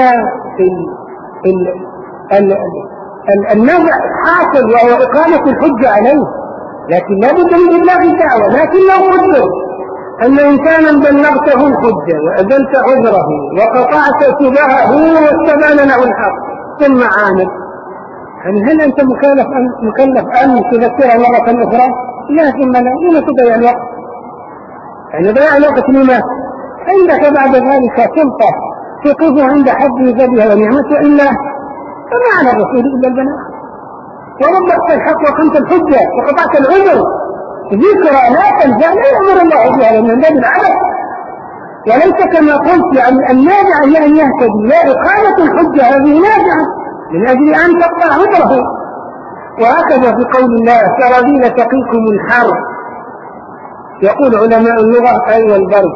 النفع حاصل وهو إقامة الحجة عليه، لكن لا بد من إبلاغ الدعوة. لكن لو قدر أن إنسانا بلغته الحجة وأزلت عذره وقطعت سبهه واستبان له الحق ثم عاند، يعني هل أنت مكلف أن, مكلف أن تذكرها مرة أخرى؟ لا، ثم لا لما تضيع الوقت، يعني ضياع الوقت لما عندك بعد ذلك سلطة تقف عند حد ذبها ونعمته إلا فما على الرسول إلا البلاغ، وربطت الحق وقمت الحجة وقطعت العذر. ذكرى لا تنفع لا يأمر الله بها من باب العبث، وليس كما قلت يعني النافع هي أن يهتدي، لا إقامة الحجة هذه نافعة من أجل أن تقطع عذره. وهكذا في قول الله سرابيل تقيكم الحر، يقول علماء اللغة أي البرد،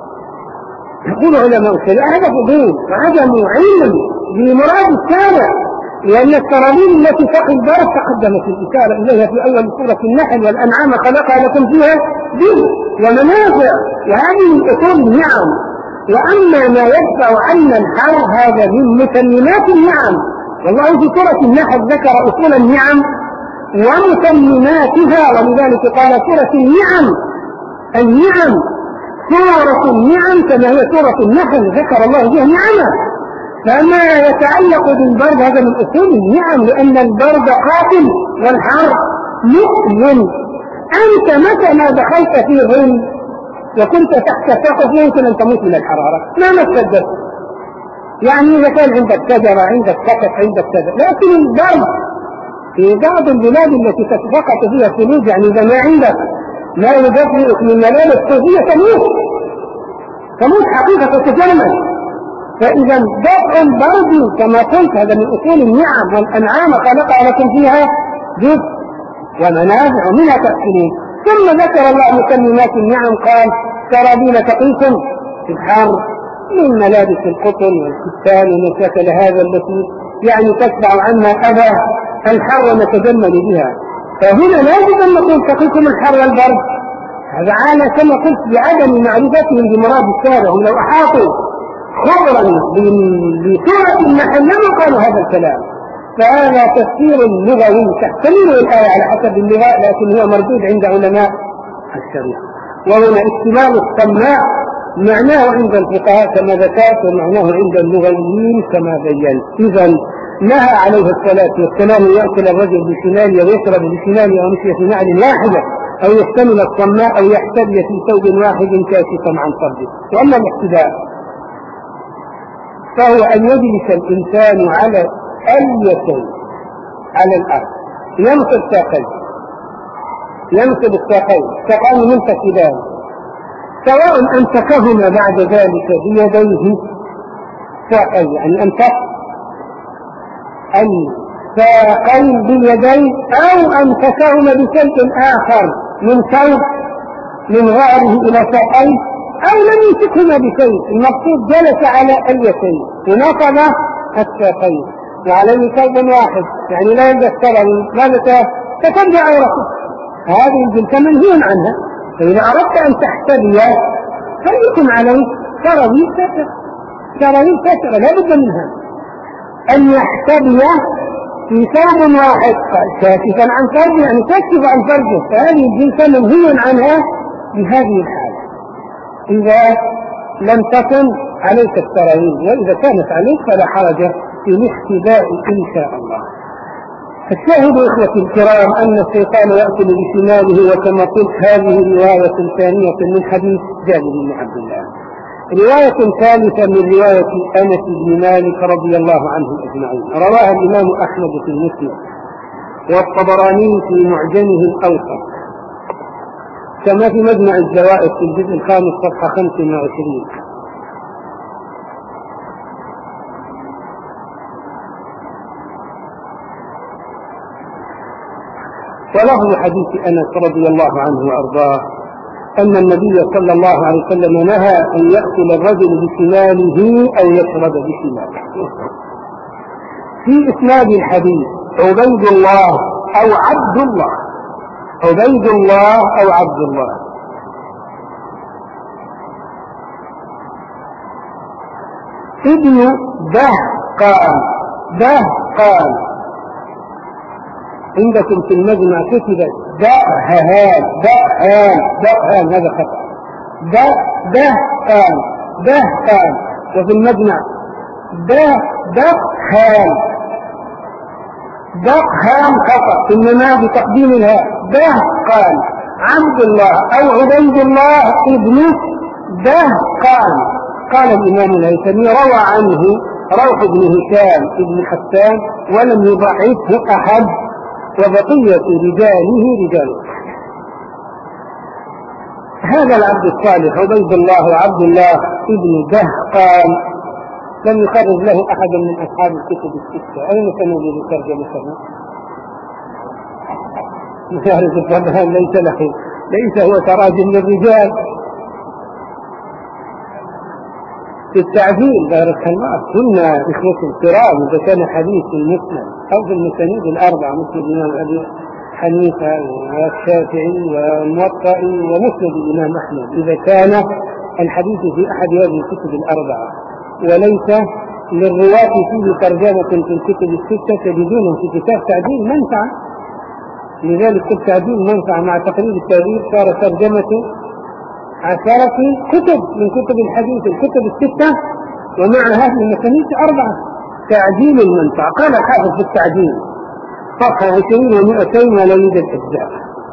يقول علماء الشريعة هذا فضول وعدم علم بمراد الشارع، لأن السرابيل التي تقي البرد تقدمت الإشارة إليها في أول سورة النحل والأنعام خلقها لكم فيها دين ومنافع، وهذه من أصول النعم. وأما ما يدفع عنا الحر هذا من مسميات النعم، والله في سورة النحل ذكر أصول النعم ومسمياتها، ولذلك قال سورة النعم النعم سورة النعم كما هي سورة النحل ذكر الله فيها نعمة. فما يتعلق بالبرد هذا من أصول النعم، لأن البرد قاتل والحر مؤلم. أنت متى ما دخلت في ظل وكنت تحت سقف يمكن أن تموت من الحرارة ما مستدد، يعني إذا كان عندك شجرة عندك سقف عندك كذا. لكن البرد في بعض البلاد التي تتفقط فيها ثلوج، يعني إذا ما عندك ما يدفئك من ملابس صوفية تموت تموت حقيقة تتجمد. فإذا دفع البرد كما قلت هذا من أصول النعم، والأنعام خلقها لكم فيها جزء ومنافع منها تأكلون. ثم ذكر الله مسميات النعم قال سرابيل تقيكم في الحر من ملابس القطن والكتان وما شاكل هذا التي يعني تدفع عنا أذى الحر ونتجمل بها. فهنا لازم أن نقول تقيكم الحر والبرد، هذا عالة كما قلت بعدم معرفتهم بمراد الشارع. هم لو أحاطوا خبرا بسورة المحل لما قالوا هذا الكلام. فهذا تفسير لغوي تحتمل الآية على حسب اللغة، لكن هو مردود عند علماء الشريعة. وهنا استمال السماع معناه عند الفقهاء كما ذكرت، ومعناه عند اللغويين كما بينت. إذا نهى عليه الصلاة والسلام أن يأكل الرجل بشماله ويشرب بشماله ويمشي في نعل واحدة، أو يحتمل الصماء، أو يحتبي في ثوب واحد كاشفا عن فرجه. وأما الاحتباء فهو أن يجلس الإنسان على أي شيء على الأرض، ينصب ساقيه، ينصب الساقين، ساقان منتسبان، سواء أمسكهما بعد ذلك بيديه ساقين، يعني أمسك الساقين بيديه، أو أمسكهما بشيء آخر من ثوب من غاره إلى ساقين، أو لم يمسكهما بشيء، المقصود جلس على أي شيء ونصب الساقين وعليه ثوب واحد، يعني لا يلبس سراويل، ماذا تتبع عورته؟ هذه الجلسة منهي عنها. فإذا أردت أن تحتبي فليكن عليك سراويل ستر، سراويل ستر لا بد منها. أن يحتبي في ثوب واحد كاشفا عن فرجه، يعني تكشف عن فرجه، فهذه الجلسة منهي عنها بهذه الحالة إذا لم تكن عليك السراويل، وإذا كانت عليك فلا حرج في الاحتباء إن شاء الله. الشاهد إخوتي الكرام أن الشيطان يأكل بشماله، وكما قلت هذه رواية ثانية من حديث جابر بن عبد الله. رواية ثالثة من رواية أنس بن مالك رضي الله عنه أجمعين، رواها الإمام أحمد في المسند والطبراني في معجمه الأوسط، كما في مجمع الزوائد في الجزء الخامس صفحة خمسة وعشرين. ولفظ حديث أنس رضي الله عنه وأرضاه أن النبي صلى الله عليه وسلم نهى أن يأكل الرجل بشماله أو يشرب بشماله. في إسناد الحديث عبيد الله أو عبد الله، عبيد الله أو عبد الله، ابن دهقان، دهقان عندكم في المجمع كتب دههان، دههان، دههان، هذا خطأ، ده دهقان، دهقان، وفي المجمع ده دههان، دههان خطأ، إنما بتقديم الهاء، دهقان عبد الله أو عبيد الله ابن دهقان. قال الإمام الهيثمي روى عنه روح بن هشام بن حسان ولم يضعفه أحد، وبقية رجاله رجاله. هذا العبد الصالح عبيد الله وعبد الله ابن دهقان لم يخرج له أحد من أصحاب الكتب الستة. أين سنوجد ترجمته؟ مشاهد الفضل ليس له، ليس هو تراجم للرجال في التعديل. بارك الله كنا إخوة الكرام، إذا كان حديث المسلم أو في المسانيد الأربعة مثل الإمام أبي حنيفة والشافعي والموطئ ومسند الإمام أحمد، إذا كان الحديث في أحد هذه الكتب الأربعة وليس للرواة فيه ترجمة في الكتب الستة تجدونه في كتاب تعديل منفعة. لذلك التعديل منفعة مع تقريب التاريخ صار ترجمة عشرة كتب من كتب الحديث الكتب الستة، ومع هذه المسانيد أربعة. تعديل المنفعة قال الحافظ في التعديل صفحة عشرين ومئتين ولا يوجد أجزاء.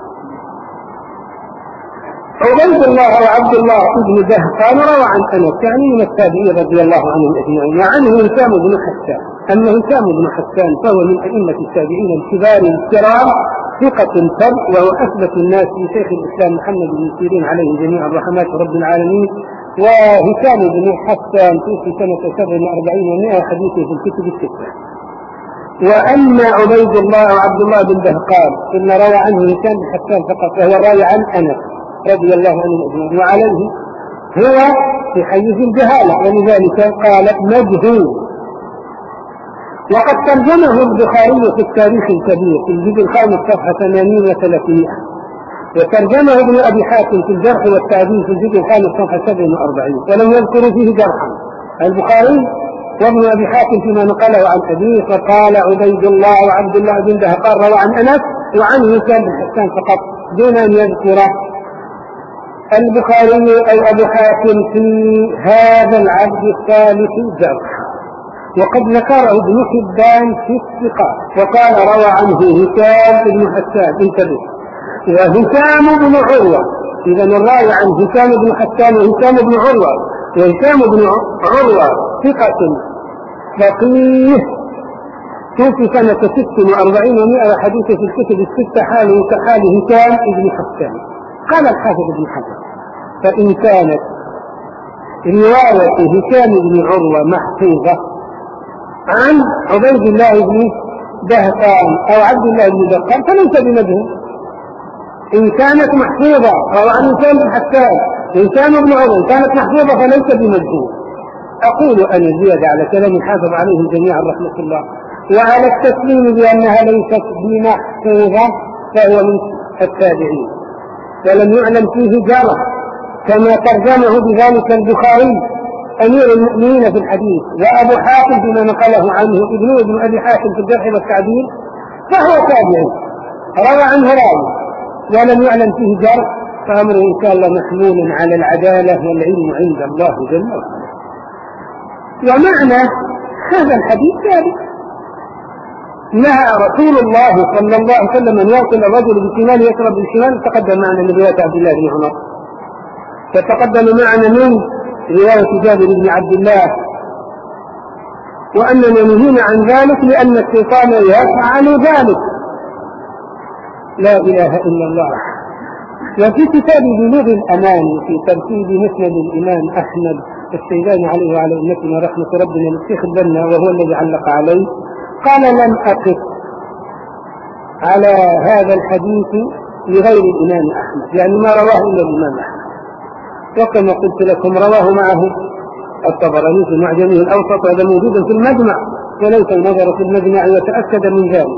عبيد الله وعبد الله ابن دهقان روى عن أنس يعني من التابعين رضي الله عنهم أجمعين، وعنه هشام بن حسان. أما هشام بن حسان فهو من أئمة التابعين الكبار الكرام، ثقة فرد، وهو أثبت الناس في شيخ الإسلام محمد بن سيرين عليه جميع الرحمات رب العالمين. وهشام بن حسان توفي سنة سبع وأربعين ومائة حديثه في الكتب الستة. وأما عبيد الله وعبد الله بن دهقان إن روى عنه هشام بن حسان فقط، وهو راوي عن أنس رضي الله عنه أجمعين، وعليه هو في حيز الجهالة، ولذلك قال مجهول. وقد ترجمه البخاري في التاريخ الكبير في الجزء الخامس صفحة ثمانين وثلاثمائة، وترجمه ابن أبي حاتم في الجرح والتعديل في الجزء الخامس صفحة سبع وأربعين، ولم يذكر فيه جرحا، البخاري وابن أبي حاتم فيما نقله عن أبيه، فقال عبيد الله وعبد الله بن دهقان روى عن أنس وعن هشام بن حسان فقط دون أن يذكر البخاري أو أبو حاتم في هذا العبد الثالث جرح. وقد ذكره ابن حبان في الثقات وقال روى عنه هشام بن حسان، انتبه، وهشام بن عروة، إذا الراوي عن هشام بن حسان وهشام بن عروة، وهشام بن عروة ثقة فقيه توفي سنة ست وأربعين ومائة حديث في الكتب الستة حاله كحال هشام بن حسان. قال الحافظ بن حجر: فإن كانت رواية هشام بن عروة محفوظة عن عبيد الله بن دهقان أو عبد الله بن دهقان فليس بمجهول. إن كانت محفوظة أو عن هشام بن حسان هشام بن عروة كانت محفوظة فليس بمجهول. أقول أنا زيادة على كلام الحافظ عليه جميعا رحمة الله، وعلى التسليم بأنها ليست بمحفوظة فهو من التابعين ولم يعلم فيه جرح، كما ترجمه بذلك البخاري أمير المؤمنين في الحديث، وأبو حاتم بما نقله عنه ابن ابن أبي حاتم في الجرح والتعديل فهو تابعي روى عنه راوي ولم يعلم فيه جرح، فأمره إن شاء الله محمول على العدالة والعلم عند الله جل وعلا. ومعنى هذا الحديث ثابت، نهى رسول الله صلى الله عليه وسلم أن يأكل الرجل بالشمال يشرب بالشمال. تقدم معنا من رواية عبد الله بن عمر، فتقدم معنا من رواية جابر بن عبد الله، وأننا نهينا عن ذلك لأن الشيطان يفعل ذلك. لا إله إلا الله. وفي كتاب بلوغ الأمان في ترتيب مسند الإمام أحمد الشيباني عليه وعلى أمتنا رحمة ربنا للشيخ البنا وهو الذي علق عليه، قال: لم أقف على هذا الحديث لغير الإمام أحمد، يعني ما رواه إلا الإمام أحمد. وكما قلت لكم رواه معه الطبراني في معجمه الأوسط، وهذا موجود في المجمع وليس النظر في المجمع وتأكد من ذلك.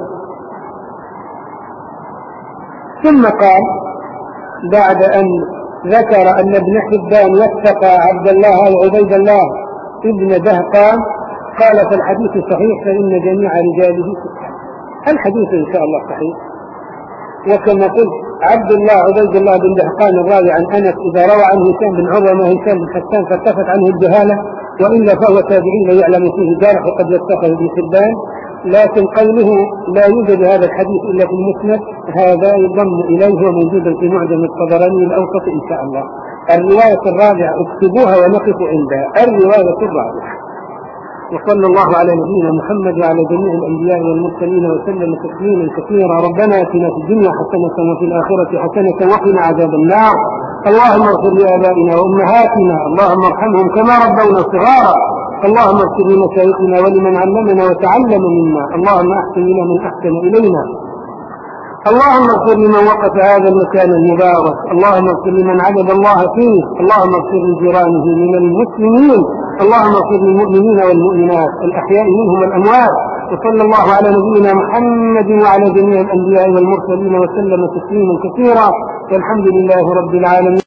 ثم قال بعد أن ذكر أن ابن حبان وثق عبد الله وعبيد الله ابن دهقان قال: في الحديث صحيح فإن جميع رجاله ستة. الحديث إن شاء الله صحيح، وكما قلت عبد الله عبيد الله بن دهقان الراوي عن أنس إذا روى عنه هشام بن عروة ما هشام بن حسان فاتفت عنه الجهالة، وإلا فهو تابعي لا يعلم فيه جارح وقد وثقه ابن حبان. لكن قوله لا يوجد هذا الحديث إلا في المسند هذا يضم إليه وموجود في معجم الطبراني الأوسط إن شاء الله. الرواية الرابعة اكتبوها ونقف عندها، الرواية الرابعة. وصلى الله على نبينا محمد وعلى جميع الأنبياء والمرسلين وسلم تسليما كثيرا. ربنا آتنا في الدنيا حسنة وفي الآخرة حسنة وقنا عذاب النار. اللهم اغفر لآبائنا وأمهاتنا، اللهم ارحمهم كما ربونا صغارا. اللهم اغفر لمشايخنا ولمن علمنا وتعلم منا. اللهم احسن إلى من أحسن إلينا. اللهم اغفر لمن وقف هذا المكان المبارك. اللهم اغفر لمن عبد الله فيه. اللهم اغفر لجيرانه من المسلمين. اللهم اغفر للمؤمنين والمؤمنات الأحياء منهم والأموات. وصلى الله على نبينا محمد وعلى جميع الأنبياء والمرسلين وسلم تسليما كثيرا، والحمد لله رب العالمين.